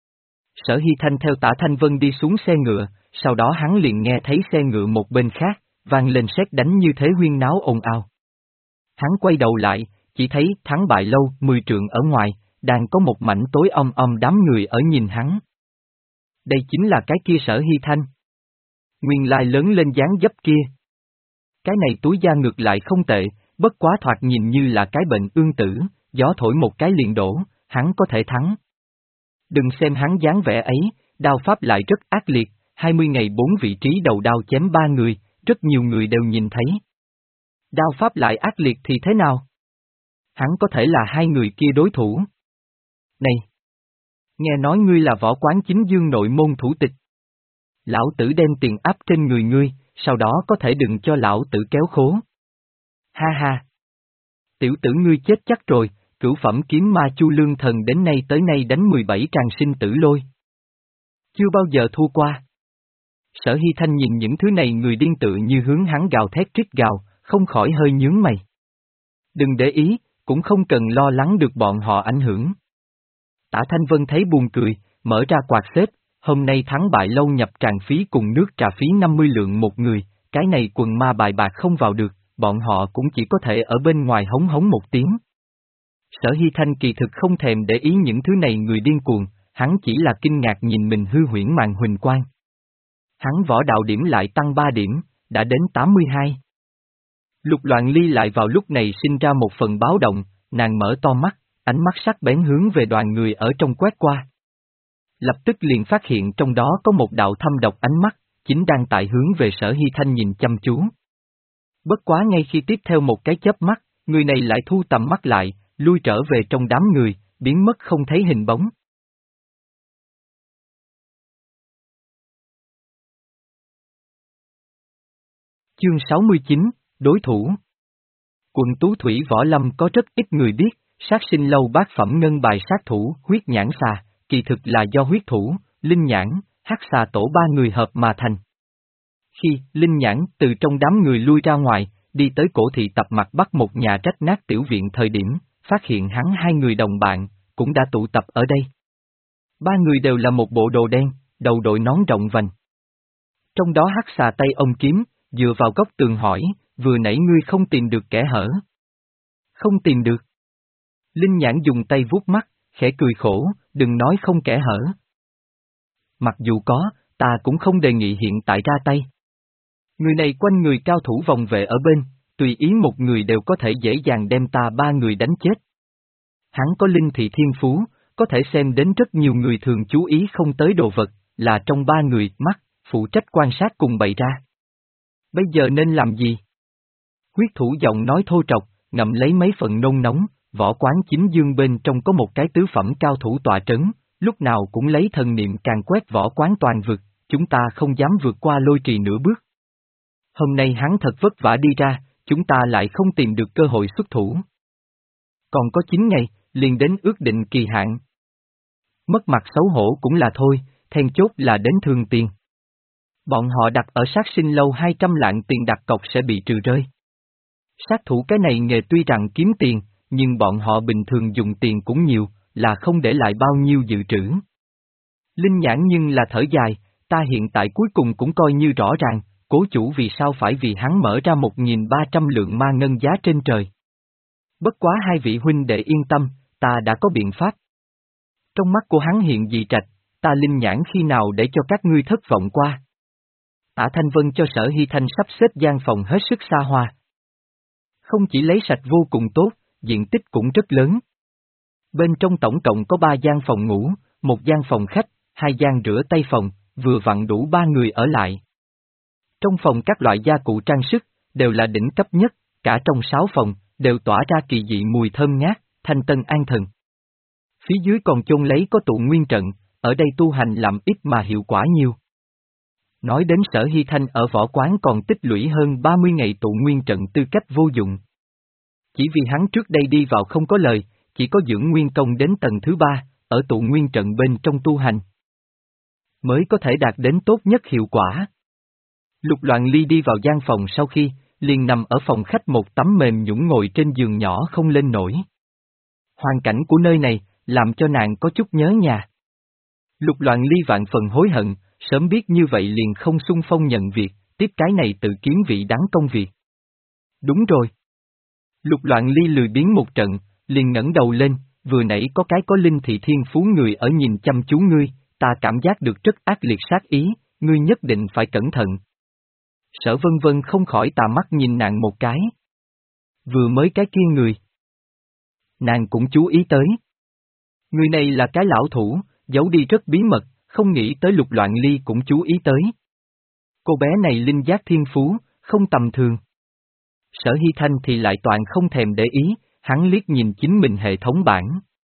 Sở Hy Thanh theo Tạ Thanh Vân đi xuống xe ngựa, sau đó hắn liền nghe thấy xe ngựa một bên khác, vang lên sét đánh như thế huyên náo ồn ào. Hắn quay đầu lại, chỉ thấy Thắng Bại Lâu mười trượng ở ngoài, đang có một mảnh tối om om đám người ở nhìn hắn. Đây chính là cái kia Sở Hy Thanh. Nguyên lai lớn lên dáng dấp kia. Cái này túi da ngược lại không tệ, bất quá thoạt nhìn như là cái bệnh ương tử, gió thổi một cái liền đổ, hắn có thể thắng. Đừng xem hắn dáng vẻ ấy, đao pháp lại rất ác liệt, hai mươi ngày bốn vị trí đầu đao chém ba người, rất nhiều người đều nhìn thấy. Đao pháp lại ác liệt thì thế nào? Hắn có thể là hai người kia đối thủ. Này! Nghe nói ngươi là võ quán chính dương nội môn thủ tịch. Lão tử đem tiền áp trên người ngươi, sau đó có thể đừng cho lão tử kéo khố. Ha ha! Tiểu tử ngươi chết chắc rồi, cửu phẩm kiếm ma Chu Lương Thần đến nay tới nay đánh mười bảy tràng sinh tử lôi. Chưa bao giờ thua qua. Sở Hy Thanh nhìn những thứ này người điên tự như hướng hắn gào thét trích gào, không khỏi hơi nhướng mày. Đừng để ý, cũng không cần lo lắng được bọn họ ảnh hưởng. Tả Thanh Vân thấy buồn cười, mở ra quạt xếp, hôm nay thắng bại lâu nhập tràng phí cùng nước trà phí năm mươi lượng một người, cái này quần ma bài bạc không vào được, bọn họ cũng chỉ có thể ở bên ngoài hống hống một tiếng. Sở Hy Thanh kỳ thực không thèm để ý những thứ này người điên cuồng, hắn chỉ là kinh ngạc nhìn mình hư huyễn màn huỳnh quang. Hắn võ đạo điểm lại tăng ba điểm, đã đến tám mươi hai. Lục Loạn Ly lại vào lúc này sinh ra một phần báo động, nàng mở to mắt, ánh mắt sắc bén hướng về đoàn người ở trong quét qua. Lập tức liền phát hiện trong đó có một đạo thâm độc ánh mắt, chính đang tại hướng về Sở Hy Thanh nhìn chăm chú. Bất quá ngay khi tiếp theo một cái chớp mắt, người này lại thu tầm mắt lại, lui trở về trong đám người, biến mất không thấy hình bóng. Chương sáu mươi chín, Đối thủ. Quận Tú Thủy Võ Lâm có rất ít người biết, sát sinh lâu bát phẩm ngân bài sát thủ, huyết nhãn xà, kỳ thực là do huyết thủ, linh nhãn, hắc xà tổ ba người hợp mà thành. Khi linh nhãn từ trong đám người lui ra ngoài, đi tới cổ thị tập mặt bắt một nhà rách nát tiểu viện thời điểm, phát hiện hắn hai người đồng bạn, cũng đã tụ tập ở đây. Ba người đều là một bộ đồ đen, đầu đội nón rộng vành. Trong đó hắc xà tay ôm kiếm, dựa vào góc tường hỏi, vừa nãy ngươi không tìm được kẻ hở. Không tìm được. Linh nhãn dùng tay vuốt mắt, khẽ cười khổ, đừng nói không kẻ hở. Mặc dù có, ta cũng không đề nghị hiện tại ra tay. Người này quanh người cao thủ vòng vệ ở bên, tùy ý một người đều có thể dễ dàng đem ta ba người đánh chết. Hắn có linh thị thiên phú, có thể xem đến rất nhiều người thường chú ý không tới đồ vật, là trong ba người mắt, phụ trách quan sát cùng bày ra. Bây giờ nên làm gì? Huyết thủ giọng nói thô trọc, ngậm lấy mấy phần nôn nóng, võ quán chính dương bên trong có một cái tứ phẩm cao thủ tọa trấn, lúc nào cũng lấy thần niệm càng quét võ quán toàn vực, chúng ta không dám vượt qua lôi trì nửa bước. Hôm nay hắn thật vất vả đi ra, chúng ta lại không tìm được cơ hội xuất thủ. Còn có chín ngày, liền đến ước định kỳ hạn. Mất mặt xấu hổ cũng là thôi, then chốt là đến thương tiền. Bọn họ đặt ở sát sinh lâu hai trăm lạng tiền đặt cọc sẽ bị trừ rơi. Sát thủ cái này nghề tuy rằng kiếm tiền, nhưng bọn họ bình thường dùng tiền cũng nhiều, là không để lại bao nhiêu dự trữ. Linh nhãn nhưng là thở dài, ta hiện tại cuối cùng cũng coi như rõ ràng, cố chủ vì sao phải vì hắn mở ra một nghìn ba trăm lượng ma ngân giá trên trời. Bất quá hai vị huynh đệ yên tâm, ta đã có biện pháp. Trong mắt của hắn hiện dị trạch, ta linh nhãn khi nào để cho các ngươi thất vọng qua. Tả Thanh Vân cho Sở Hy Thanh sắp xếp gian phòng hết sức xa hoa. Không chỉ lấy sạch vô cùng tốt, diện tích cũng rất lớn. Bên trong tổng cộng có ba gian phòng ngủ, một gian phòng khách, hai gian rửa tay phòng, vừa vặn đủ ba người ở lại. Trong phòng các loại gia cụ trang sức, đều là đỉnh cấp nhất, cả trong sáu phòng, đều tỏa ra kỳ dị mùi thơm ngát, thanh tân an thần. Phía dưới còn chôn lấy có tụ nguyên trận, ở đây tu hành làm ít mà hiệu quả nhiều. Nói đến Sở Hy Thanh ở võ quán còn tích lũy hơn ba mươi ngày tụ nguyên trận tư cách vô dụng. Chỉ vì hắn trước đây đi vào không có lời, chỉ có dưỡng nguyên công đến tầng thứ ba, ở tụ nguyên trận bên trong tu hành. Mới có thể đạt đến tốt nhất hiệu quả. Lục Loạn Ly đi vào gian phòng sau khi, liền nằm ở phòng khách một tấm mềm nhũn ngồi trên giường nhỏ không lên nổi. Hoàn cảnh của nơi này, làm cho nàng có chút nhớ nhà. Lục Loạn Ly vạn phần hối hận, sớm biết như vậy liền không xung phong nhận việc, tiếp cái này tự kiếm vị đáng công việc. Đúng rồi. Lục Loạn Ly lười biếng một trận, liền ngẩng đầu lên, vừa nãy có cái có linh thị thiên phú người ở nhìn chăm chú ngươi, ta cảm giác được rất ác liệt sát ý, ngươi nhất định phải cẩn thận, Sở Vân Vân không khỏi tà mắt nhìn nàng một cái. Vừa mới cái kia người. Nàng cũng chú ý tới. Người này là cái lão thủ, giấu đi rất bí mật, không nghĩ tới Lục Loạn Ly cũng chú ý tới. Cô bé này linh giác thiên phú, không tầm thường. Sở Hy Thanh thì lại toàn không thèm để ý, hắn liếc nhìn chính mình hệ thống bản.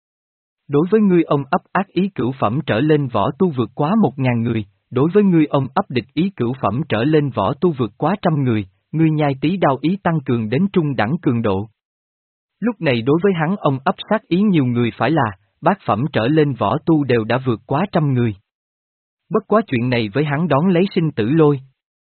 Đối với ngươi ông ấp ác ý cửu phẩm trở lên võ tu vượt quá một ngàn người, đối với ngươi ông ấp địch ý cửu phẩm trở lên võ tu vượt quá trăm người, ngươi nhai tí đao ý tăng cường đến trung đẳng cường độ. Lúc này đối với hắn ông ấp sát ý nhiều người phải là, bát phẩm trở lên võ tu đều đã vượt quá trăm người. Bất quá chuyện này với hắn đón lấy sinh tử lôi.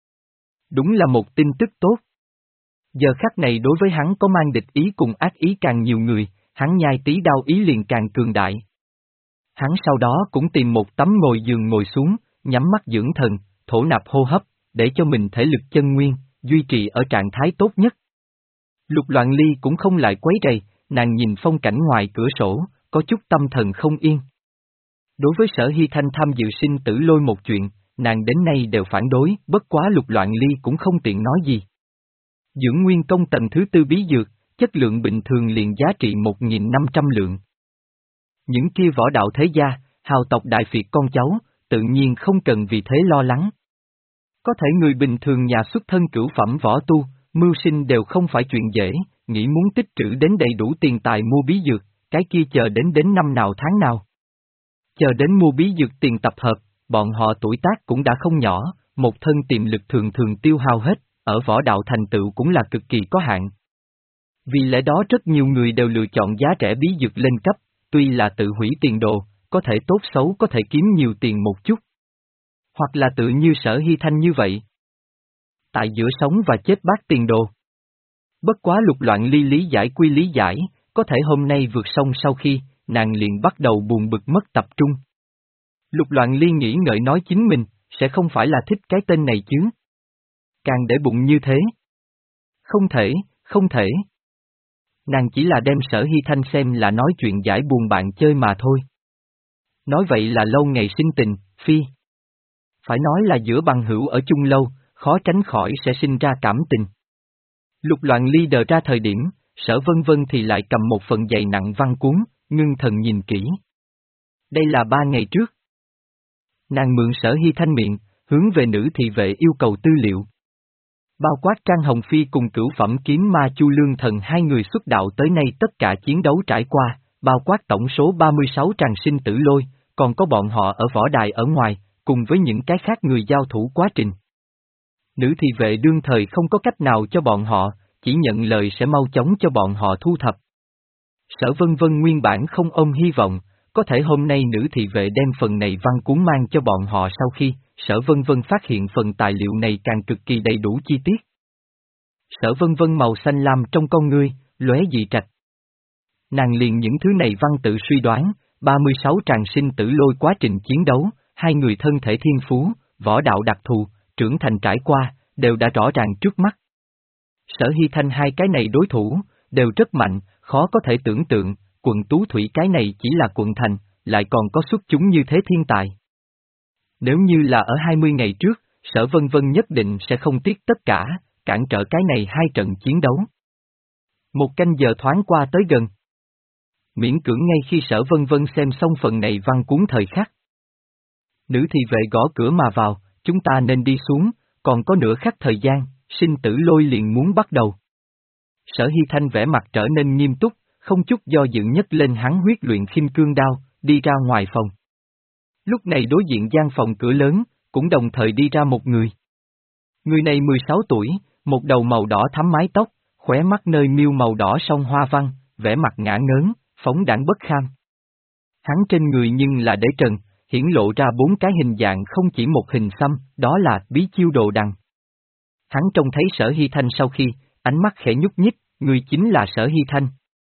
Đúng là một tin tức tốt. Giờ khắc này đối với hắn có mang địch ý cùng ác ý càng nhiều người, hắn nhai tí đao ý liền càng cường đại. Hắn sau đó cũng tìm một tấm ngồi giường ngồi xuống, nhắm mắt dưỡng thần, thổ nạp hô hấp, để cho mình thể lực chân nguyên, duy trì ở trạng thái tốt nhất. Lục Loạn Ly cũng không lại quấy rầy, nàng nhìn phong cảnh ngoài cửa sổ, có chút tâm thần không yên. Đối với Sở Hy Thanh tham dự sinh tử lôi một chuyện, nàng đến nay đều phản đối, bất quá Lục Loạn Ly cũng không tiện nói gì. Dưỡng nguyên công tầng thứ tư bí dược, chất lượng bình thường liền giá trị một nghìn năm trăm lượng. Những kia võ đạo thế gia, hào tộc đại phiệt con cháu, tự nhiên không cần vì thế lo lắng. Có thể người bình thường nhà xuất thân cửu phẩm võ tu, mưu sinh đều không phải chuyện dễ, nghĩ muốn tích trữ đến đầy đủ tiền tài mua bí dược, cái kia chờ đến đến năm nào tháng nào. Chờ đến mua bí dược tiền tập hợp, bọn họ tuổi tác cũng đã không nhỏ, một thân tiềm lực thường thường tiêu hao hết, ở võ đạo thành tựu cũng là cực kỳ có hạn. Vì lẽ đó rất nhiều người đều lựa chọn giá rẻ bí dược lên cấp, tuy là tự hủy tiền đồ, có thể tốt xấu có thể kiếm nhiều tiền một chút. Hoặc là tự như Sở Hy Thanh như vậy. Tại giữa sống và chết bát tiền đồ. Bất quá Lục Loạn Ly lý giải quy lý giải, có thể hôm nay vượt sông sau khi, nàng liền bắt đầu buồn bực mất tập trung. Lục Loạn Ly nghĩ ngợi nói chính mình, sẽ không phải là thích cái tên này chứ. Càng để bụng như thế. Không thể, không thể. Nàng chỉ là đem Sở Hy Thanh xem là nói chuyện giải buồn bạn chơi mà thôi. Nói vậy là lâu ngày sinh tình, phi. Phải nói là giữa bằng hữu ở chung lâu, khó tránh khỏi sẽ sinh ra cảm tình. Lục Loạn Ly đờ ra thời điểm, Sở Vân Vân thì lại cầm một phần dày nặng văn cuốn, ngưng thần nhìn kỹ. Đây là ba ngày trước. Nàng mượn Sở Hy Thanh miệng, hướng về nữ thị vệ yêu cầu tư liệu. Bao quát Trang Hồng Phi cùng cửu phẩm kiếm ma Chu Lương Thần hai người xuất đạo tới nay tất cả chiến đấu trải qua, bao quát tổng số ba mươi sáu tràng sinh tử lôi, còn có bọn họ ở võ đài ở ngoài, cùng với những cái khác người giao thủ quá trình. Nữ thị vệ đương thời không có cách nào cho bọn họ, chỉ nhận lời sẽ mau chóng cho bọn họ thu thập. Sở Vân Vân nguyên bản không ôm hy vọng, có thể hôm nay nữ thị vệ đem phần này văn cuốn mang cho bọn họ sau khi, Sở Vân Vân phát hiện phần tài liệu này càng cực kỳ đầy đủ chi tiết. Sở Vân Vân màu xanh lam trong con ngươi, lóe dị trạch. Nàng liền những thứ này văn tự suy đoán, ba mươi sáu tràng sinh tử lôi quá trình chiến đấu, hai người thân thể thiên phú, võ đạo đặc thù, trưởng thành trải qua, đều đã rõ ràng trước mắt. Sở Hy Thanh hai cái này đối thủ, đều rất mạnh, khó có thể tưởng tượng, quận Tú Thủy cái này chỉ là quận thành, lại còn có xuất chúng như thế thiên tài. Nếu như là ở hai mươi ngày trước, Sở Vân Vân nhất định sẽ không tiếc tất cả, cản trở cái này hai trận chiến đấu. Một canh giờ thoáng qua tới gần. Miễn cưỡng ngay khi Sở Vân Vân xem xong phần này văn cuốn thời khắc. Nữ thị vệ gõ cửa mà vào, chúng ta nên đi xuống, còn có nửa khắc thời gian, sinh tử lôi liền muốn bắt đầu. Sở Hy Thanh vẻ mặt trở nên nghiêm túc, không chút do dự nhất lên hắn huyết luyện khinh cương đao, đi ra ngoài phòng. Lúc này đối diện gian phòng cửa lớn, cũng đồng thời đi ra một người. Người này mười sáu tuổi, một đầu màu đỏ thắm mái tóc, khóe mắt nơi miêu màu đỏ song hoa văn, vẻ mặt ngã ngớn, phóng đãng bất kham. Hắn trên người nhưng là để trần, hiển lộ ra bốn cái hình dạng không chỉ một hình xăm, đó là bí chiêu đồ đằng. Hắn trông thấy Sở Hy Thanh sau khi, ánh mắt khẽ nhúc nhích, người chính là Sở Hy Thanh.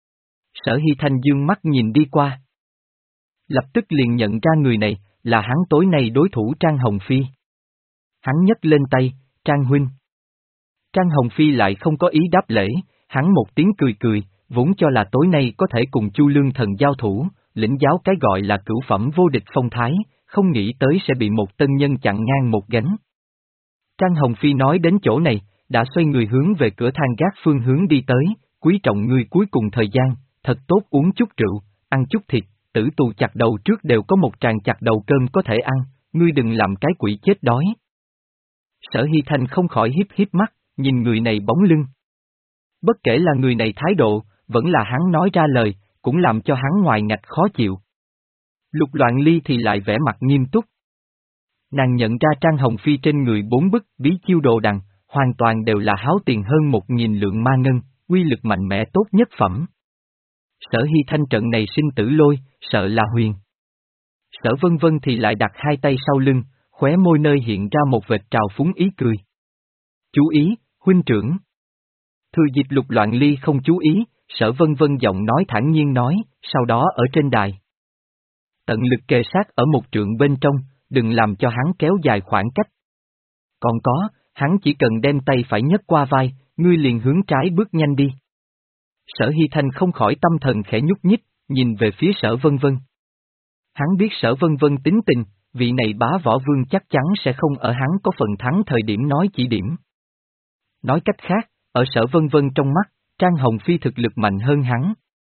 Sở Hy Thanh dương mắt nhìn đi qua. Lập tức liền nhận ra người này, là hắn tối nay đối thủ Trang Hồng Phi. Hắn nhấc lên tay, Trang huynh. Trang Hồng Phi lại không có ý đáp lễ, hắn một tiếng cười cười, vốn cho là tối nay có thể cùng Chu Lương Thần giao thủ, lĩnh giáo cái gọi là cửu phẩm vô địch phong thái, không nghĩ tới sẽ bị một tân nhân chặn ngang một gánh. Trang Hồng Phi nói đến chỗ này, đã xoay người hướng về cửa thang gác phương hướng đi tới, quý trọng ngươi cuối cùng thời gian, thật tốt uống chút rượu, ăn chút thịt, tử tù chặt đầu trước đều có một tràng chặt đầu cơm có thể ăn, ngươi đừng làm cái quỷ chết đói. Sở Hy Thanh không khỏi hiếp hiếp mắt, nhìn người này bóng lưng. Bất kể là người này thái độ, vẫn là hắn nói ra lời, cũng làm cho hắn ngoài ngạch khó chịu. Lục Loạn Ly thì lại vẻ mặt nghiêm túc. Nàng nhận ra Trang Hồng Phi trên người bốn bức bí chiêu đồ đằng, hoàn toàn đều là háo tiền hơn một nghìn lượng ma ngân, uy lực mạnh mẽ tốt nhất phẩm. Sở Hy Thanh trận này sinh tử lôi, sợ là huyền. Sở Vân Vân thì lại đặt hai tay sau lưng, khóe môi nơi hiện ra một vệt trào phúng ý cười. Chú ý, huynh trưởng. Thừa dịp Lục Loạn Ly không chú ý, Sở Vân Vân giọng nói thản nhiên nói, sau đó ở trên đài. Tận lực kề sát ở một trượng bên trong, đừng làm cho hắn kéo dài khoảng cách. Còn có, hắn chỉ cần đem tay phải nhấc qua vai, ngươi liền hướng trái bước nhanh đi. Sở Hy Thanh không khỏi tâm thần khẽ nhúc nhích, nhìn về phía Sở Vân Vân. Hắn biết Sở Vân Vân tính tình, vị này bá võ vương chắc chắn sẽ không ở hắn có phần thắng thời điểm nói chỉ điểm. Nói cách khác, ở Sở Vân Vân trong mắt, Trang Hồng Phi thực lực mạnh hơn hắn.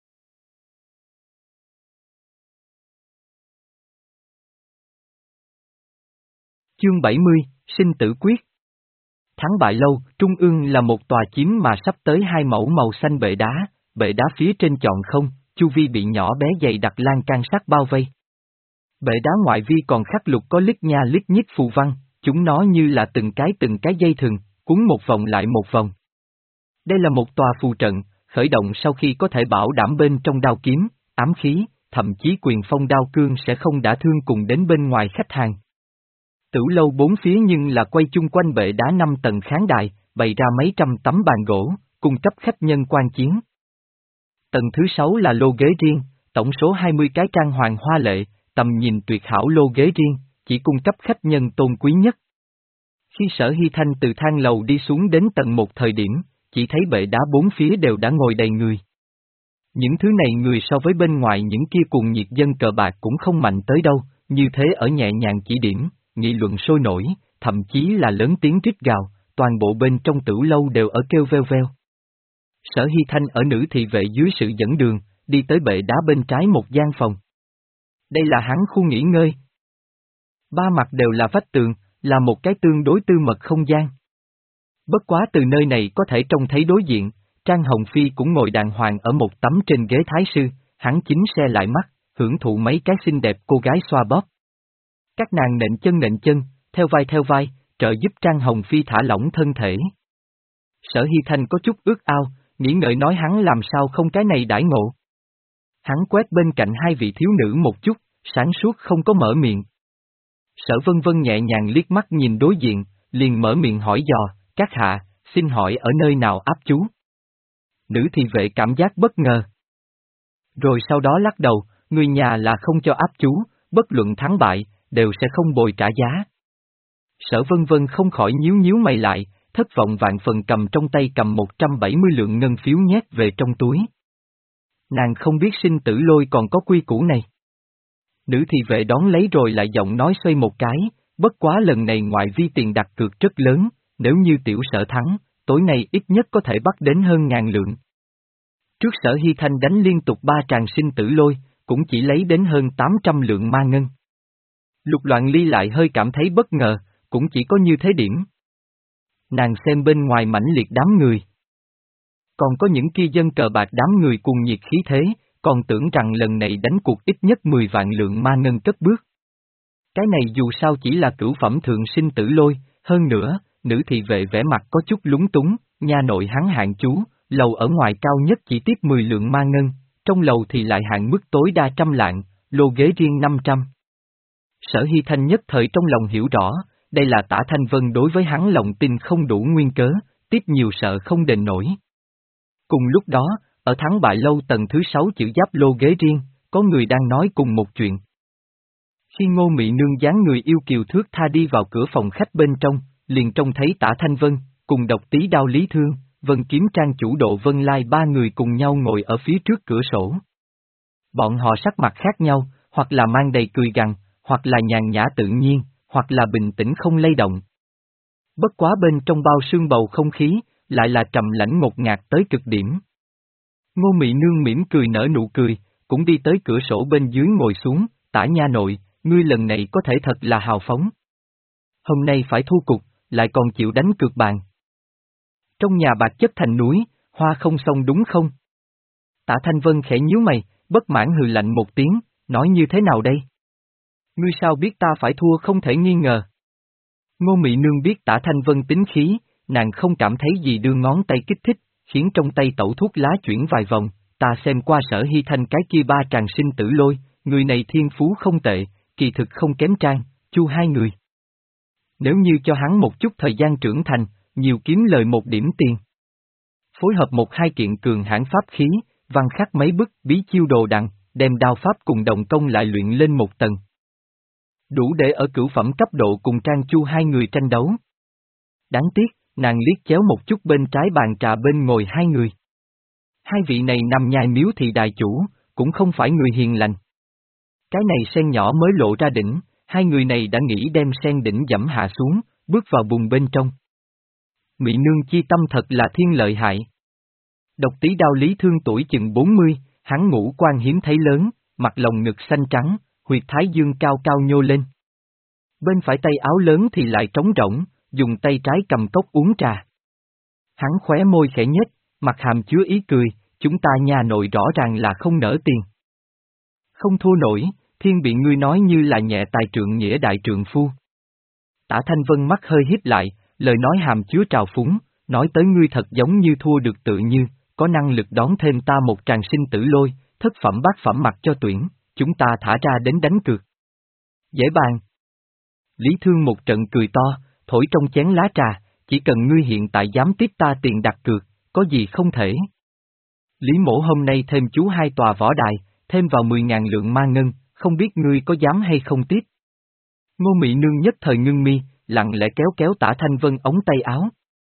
Chương bảy mươi, Sinh tử quyết. Thắng bại lâu, trung ương là một tòa chiếm mà sắp tới hai mẫu màu xanh bệ đá, bệ đá phía trên tròn không, chu vi bị nhỏ bé dày đặc lan can sắt bao vây. Bệ đá ngoại vi còn khắc lục có lít nha lít nhít phù văn, chúng nó như là từng cái từng cái dây thừng, cuốn một vòng lại một vòng. Đây là một tòa phù trận, khởi động sau khi có thể bảo đảm bên trong đao kiếm, ám khí, thậm chí quyền phong đao cương sẽ không đả thương cùng đến bên ngoài khách hàng. Tửu lâu bốn phía nhưng là quay chung quanh bệ đá năm tầng khán đài, bày ra mấy trăm tấm bàn gỗ, cung cấp khách nhân quan chiến. Tầng thứ sáu là lô ghế riêng, tổng số hai mươi cái trang hoàng hoa lệ, tầm nhìn tuyệt hảo lô ghế riêng, chỉ cung cấp khách nhân tôn quý nhất. Khi Sở Hy Thanh từ thang lầu đi xuống đến tầng một thời điểm, chỉ thấy bệ đá bốn phía đều đã ngồi đầy người. Những thứ này người so với bên ngoài những kia cuồng nhiệt dân cờ bạc cũng không mạnh tới đâu, như thế ở nhẹ nhàng chỉ điểm, nghị luận sôi nổi, thậm chí là lớn tiếng rít gào, toàn bộ bên trong tửu lâu đều ở kêu veo veo. Sở Hy Thanh ở nữ thị vệ dưới sự dẫn đường, đi tới bệ đá bên trái một gian phòng. Đây là hắn khu nghỉ ngơi. Ba mặt đều là vách tường, là một cái tương đối tư mật không gian. Bất quá từ nơi này có thể trông thấy đối diện, Trang Hồng Phi cũng ngồi đàng hoàng ở một tấm trên ghế thái sư, hắn chính xe lại mắt, hưởng thụ mấy cái xinh đẹp cô gái xoa bóp. Các nàng nện chân nện chân, theo vai theo vai, trợ giúp Trang Hồng Phi thả lỏng thân thể. Sở Hy Thanh có chút ước ao, nghĩ ngợi nói hắn làm sao không cái này đãi ngộ. Hắn quét bên cạnh hai vị thiếu nữ một chút, sáng suốt không có mở miệng. Sở Vân Vân nhẹ nhàng liếc mắt nhìn đối diện, liền mở miệng hỏi dò, các hạ, xin hỏi ở nơi nào áp chú? Nữ thị vệ cảm giác bất ngờ. Rồi sau đó lắc đầu, người nhà là không cho áp chú, bất luận thắng bại, đều sẽ không bồi trả giá. Sở Vân Vân không khỏi nhíu nhíu mày lại, thất vọng vạn phần cầm trong tay cầm một trăm bảy mươi lượng ngân phiếu nhét về trong túi. Nàng không biết sinh tử lôi còn có quy củ này. Nữ thị vệ đón lấy rồi lại giọng nói xoay một cái, bất quá lần này ngoại vi tiền đặt cược rất lớn, nếu như tiểu sở thắng, tối nay ít nhất có thể bắt đến hơn ngàn lượng. Trước Sở Hy Thanh đánh liên tục ba tràng sinh tử lôi, cũng chỉ lấy đến hơn tám trăm lượng ma ngân. Lục Loạn Ly lại hơi cảm thấy bất ngờ, cũng chỉ có như thế điểm. Nàng xem bên ngoài mãnh liệt đám người. Còn có những kia dân cờ bạc đám người cùng nhiệt khí thế, còn tưởng rằng lần này đánh cuộc ít nhất mười vạn lượng ma ngân cất bước. Cái này dù sao chỉ là cửu phẩm thượng sinh tử lôi, hơn nữa, nữ thị vệ vẻ mặt có chút lúng túng, nha nội hắn hạn chú, lầu ở ngoài cao nhất chỉ tiếp mười lượng ma ngân, trong lầu thì lại hạn mức tối đa trăm lạng, lô ghế riêng năm trăm. Sở Hy Thanh nhất thời trong lòng hiểu rõ, đây là Tả Thanh Vân đối với hắn lòng tin không đủ nguyên cớ, tiếp nhiều sợ không đền nổi. Cùng lúc đó, ở thắng bại lâu tầng thứ sáu chữ giáp lô ghế riêng, có người đang nói cùng một chuyện. Khi Ngô Mị Nương dáng người yêu kiều thước tha đi vào cửa phòng khách bên trong, liền trông thấy Tả Thanh Vân, cùng Độc Tí Đao Lý Thương, Vân Kiếm Trang chủ Độ Vân Lai ba người cùng nhau ngồi ở phía trước cửa sổ. Bọn họ sắc mặt khác nhau, hoặc là mang đầy cười gằn, hoặc là nhàn nhã tự nhiên, hoặc là bình tĩnh không lay động. Bất quá bên trong bao sương bầu không khí, lại là trầm lãnh ngột ngạt tới cực điểm. Ngô Mị Nương mỉm cười nở nụ cười, cũng đi tới cửa sổ bên dưới ngồi xuống, Tả nha nội, ngươi lần này có thể thật là hào phóng. Hôm nay phải thua cục, lại còn chịu đánh cược bàn. Trong nhà bạc chất thành núi, hoa không xong đúng không? Tả Thanh Vân khẽ nhíu mày, bất mãn hừ lạnh một tiếng, nói như thế nào đây? Ngươi sao biết ta phải thua không thể nghi ngờ. Ngô Mị Nương biết Tả Thanh Vân tính khí, nàng không cảm thấy gì đưa ngón tay kích thích, khiến trong tay tẩu thuốc lá chuyển vài vòng, ta xem qua Sở Hy Thanh cái kia ba tràng sinh tử lôi, người này thiên phú không tệ, kỳ thực không kém Trang, Chu hai người. Nếu như cho hắn một chút thời gian trưởng thành, nhiều kiếm lời một điểm tiền. Phối hợp một hai kiện cường hãn pháp khí, văn khắc mấy bức bí chiêu đồ đặng, đem đao pháp cùng đồng công lại luyện lên một tầng. Đủ để ở cửu phẩm cấp độ cùng Trang Chu hai người tranh đấu. Đáng tiếc, nàng liếc chéo một chút bên trái bàn trà bên ngồi hai người. Hai vị này nằm nhai miếu thị đại chủ, cũng không phải người hiền lành. Cái này sen nhỏ mới lộ ra đỉnh, hai người này đã nghĩ đem sen đỉnh dẫm hạ xuống, bước vào bùn bên trong. Mị Nương chi tâm thật là thiên lợi hại. Độc Tí Đao Lý Thương tuổi chừng bốn mươi, hắn ngũ quan hiếm thấy lớn, mặt lồng ngực xanh trắng, huyệt thái dương cao cao nhô lên. Bên phải tay áo lớn thì lại trống rỗng, dùng tay trái cầm cốc uống trà. Hắn khóe môi khẽ nhếch, mặt hàm chứa ý cười, chúng ta nhà nội rõ ràng là không nỡ tiền. Không thua nổi, thiên bị ngươi nói như là nhẹ tài trượng nghĩa đại trượng phu. Tả Thanh Vân mắt hơi híp lại, lời nói hàm chứa trào phúng, nói tới ngươi thật giống như thua được tự như, có năng lực đón thêm ta một tràng sinh tử lôi, thất phẩm bát phẩm mặc cho tuyển, chúng ta thả ra đến đánh cược. Dễ bàn. Lý Thương một trận cười to, thổi trong chén lá trà, chỉ cần ngươi hiện tại dám tiếp ta tiền đặt cược, có gì không thể. Lý Mỗ hôm nay thêm chú hai tòa võ đài, thêm vào mười ngàn lượng ma ngân, không biết ngươi có dám hay không tiếp. Ngô Mị Nương nhất thời ngưng mi, lặng lẽ kéo kéo Tả Thanh Vân ống tay áo.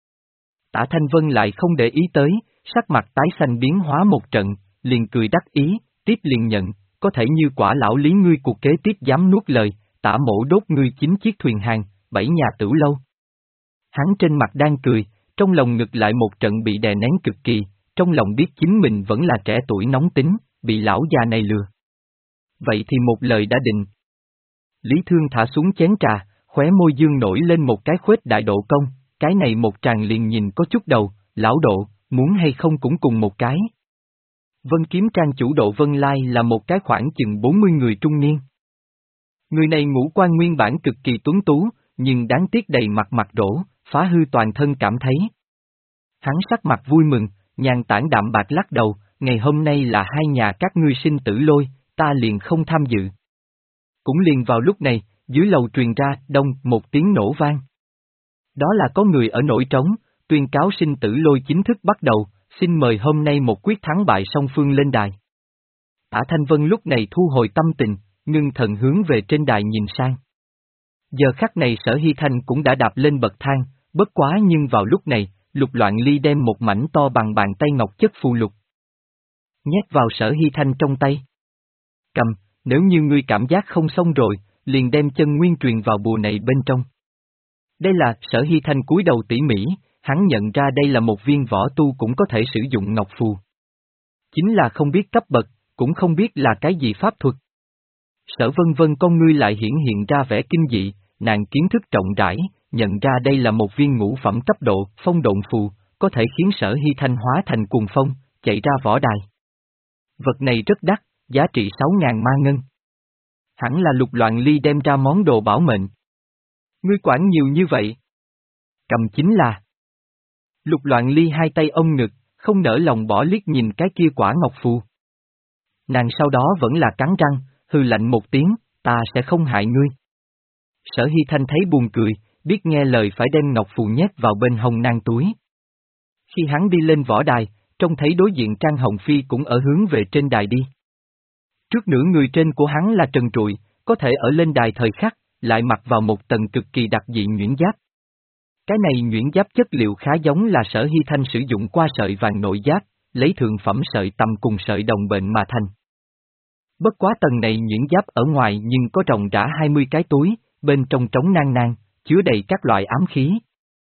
Tả Thanh Vân lại không để ý tới, sắc mặt tái xanh biến hóa một trận, liền cười đắc ý, tiếp liền nhận, có thể như quả lão Lý ngươi cuộc kế tiếp dám nuốt lời, Tả Mỗ đốt ngươi chín chiếc thuyền hàng, bảy nhà tửu lâu. Hắn trên mặt đang cười, trong lòng ngực lại một trận bị đè nén cực kỳ, trong lòng biết chính mình vẫn là trẻ tuổi nóng tính, bị lão già này lừa. Vậy thì một lời đã định. Lý Thương thả xuống chén trà, khóe môi dương nổi lên một cái khuếch đại độ công, cái này một tràng liền nhìn có chút đầu, lão độ, muốn hay không cũng cùng một cái. Vân Kiếm Trang chủ Độ Vân Lai là một cái khoảng chừng bốn mươi người trung niên. Người này ngũ quan nguyên bản cực kỳ tuấn tú, nhưng đáng tiếc đầy mặt mặt rỗ, phá hư toàn thân cảm thấy. Hắn sắc mặt vui mừng, nhàn tản đạm bạc lắc đầu, ngày hôm nay là hai nhà các ngươi sinh tử lôi, ta liền không tham dự. Cũng liền vào lúc này, dưới lầu truyền ra, đông, một tiếng nổ vang. Đó là có người ở nổi trống, tuyên cáo sinh tử lôi chính thức bắt đầu, xin mời hôm nay một quyết thắng bại song phương lên đài. Tả Thanh Vân lúc này thu hồi tâm tình, ngưng thần hướng về trên đài nhìn sang. Giờ khắc này Sở Hy Thanh cũng đã đạp lên bậc thang, bất quá nhưng vào lúc này, Lục Loạn Ly đem một mảnh to bằng bàn tay ngọc chất phù lục nhét vào Sở Hy Thanh trong tay. Cầm, nếu như ngươi cảm giác không xong rồi, liền đem chân nguyên truyền vào bùa này bên trong. Đây là Sở Hy Thanh cúi đầu tỉ mỉ, hắn nhận ra đây là một viên võ tu cũng có thể sử dụng ngọc phù. Chính là không biết cấp bậc, cũng không biết là cái gì pháp thuật. Sở Vân Vân con ngươi lại hiển hiện ra vẻ kinh dị, nàng kiến thức rộng rãi, nhận ra đây là một viên ngũ phẩm cấp độ phong độn phù, có thể khiến Sở Hy Thanh hóa thành cuồng phong, chạy ra võ đài. Vật này rất đắt, giá trị sáu ngàn ma ngân. Hẳn là Lục Loạn Ly đem ra món đồ bảo mệnh. Ngươi quản nhiều như vậy. Cầm chính là. Lục Loạn Ly hai tay ôm ngực, không nỡ lòng bỏ liếc nhìn cái kia quả ngọc phù. Nàng sau đó vẫn là cắn răng, hừ lạnh một tiếng, ta sẽ không hại ngươi. Sở Hy Thanh thấy buồn cười, biết nghe lời phải đem ngọc phù nhét vào bên hông nang túi. Khi hắn đi lên võ đài, trông thấy đối diện Trang Hồng Phi cũng ở hướng về trên đài đi. Trước nửa người trên của hắn là trần trụi, có thể ở lên đài thời khắc, lại mặc vào một tầng cực kỳ đặc dị nhuyễn giáp. Cái này nhuyễn giáp chất liệu khá giống là Sở Hy Thanh sử dụng qua sợi vàng nội giáp, lấy thượng phẩm sợi tằm cùng sợi đồng bệnh mà thành. Bất quá tầng này nhuyễn giáp ở ngoài nhưng có rộng rã hai mươi cái túi, bên trong trống nang nang, chứa đầy các loại ám khí.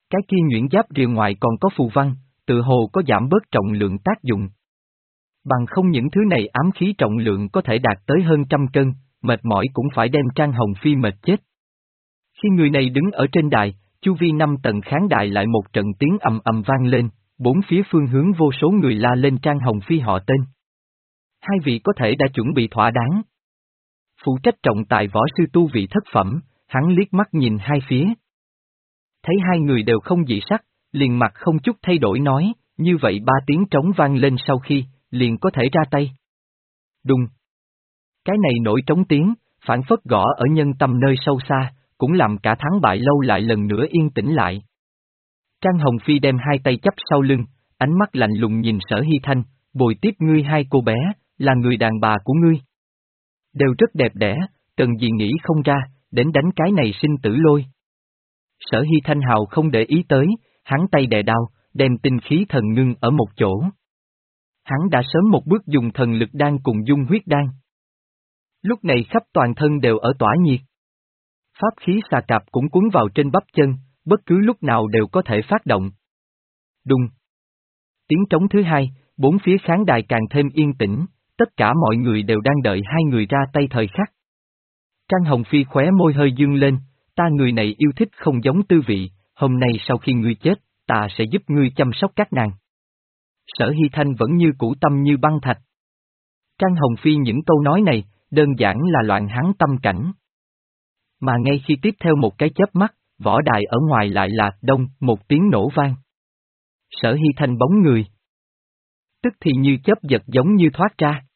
Cái kia nhuyễn giáp rìa ngoài còn có phù văn, tự hồ có giảm bớt trọng lượng tác dụng. Bằng không những thứ này ám khí trọng lượng có thể đạt tới hơn trăm cân, mệt mỏi cũng phải đem Trang Hồng Phi mệt chết. Khi người này đứng ở trên đài, chu vi năm tầng khán đài lại một trận tiếng ầm ầm vang lên, bốn phía phương hướng vô số người la lên Trang Hồng Phi họ tên. Hai vị có thể đã chuẩn bị thỏa đáng. Phụ trách trọng tài võ sư tu vị thất phẩm, hắn liếc mắt nhìn hai phía. Thấy hai người đều không dị sắc, liền mặt không chút thay đổi nói, như vậy ba tiếng trống vang lên sau khi, liền có thể ra tay. Đùng. Cái này nổi trống tiếng, phản phất gõ ở nhân tâm nơi sâu xa, cũng làm cả thắng bại lâu lại lần nữa yên tĩnh lại. Trang Hồng Phi đem hai tay chắp sau lưng, ánh mắt lạnh lùng nhìn Sở Hy Thanh, bồi tiếp ngươi hai cô bé, là người đàn bà của ngươi. Đều rất đẹp đẽ, cần gì nghĩ không ra, đến đánh cái này sinh tử lôi. Sở Hy Thanh hào không để ý tới, hắn tay đè đao, đem tinh khí thần ngưng ở một chỗ. Hắn đã sớm một bước dùng thần lực đan cùng dung huyết đan. Lúc này khắp toàn thân đều ở tỏa nhiệt. Pháp khí xà cạp cũng cuốn vào trên bắp chân, bất cứ lúc nào đều có thể phát động. Đùng. Tiếng trống thứ hai, bốn phía khán đài càng thêm yên tĩnh, tất cả mọi người đều đang đợi hai người ra tay thời khắc. Trang Hồng Phi khóe môi hơi dương lên, ta người này yêu thích không giống tư vị, hôm nay sau khi ngươi chết, ta sẽ giúp ngươi chăm sóc các nàng. Sở Hy Thanh vẫn như cũ tâm như băng thạch. Trang Hồng Phi những câu nói này, đơn giản là loạn hắn tâm cảnh. Mà ngay khi tiếp theo một cái chớp mắt, võ đài ở ngoài lại là đông, một tiếng nổ vang. Sở Hy Thanh bóng người. Tức thì như chớp giật giống như thoát ra,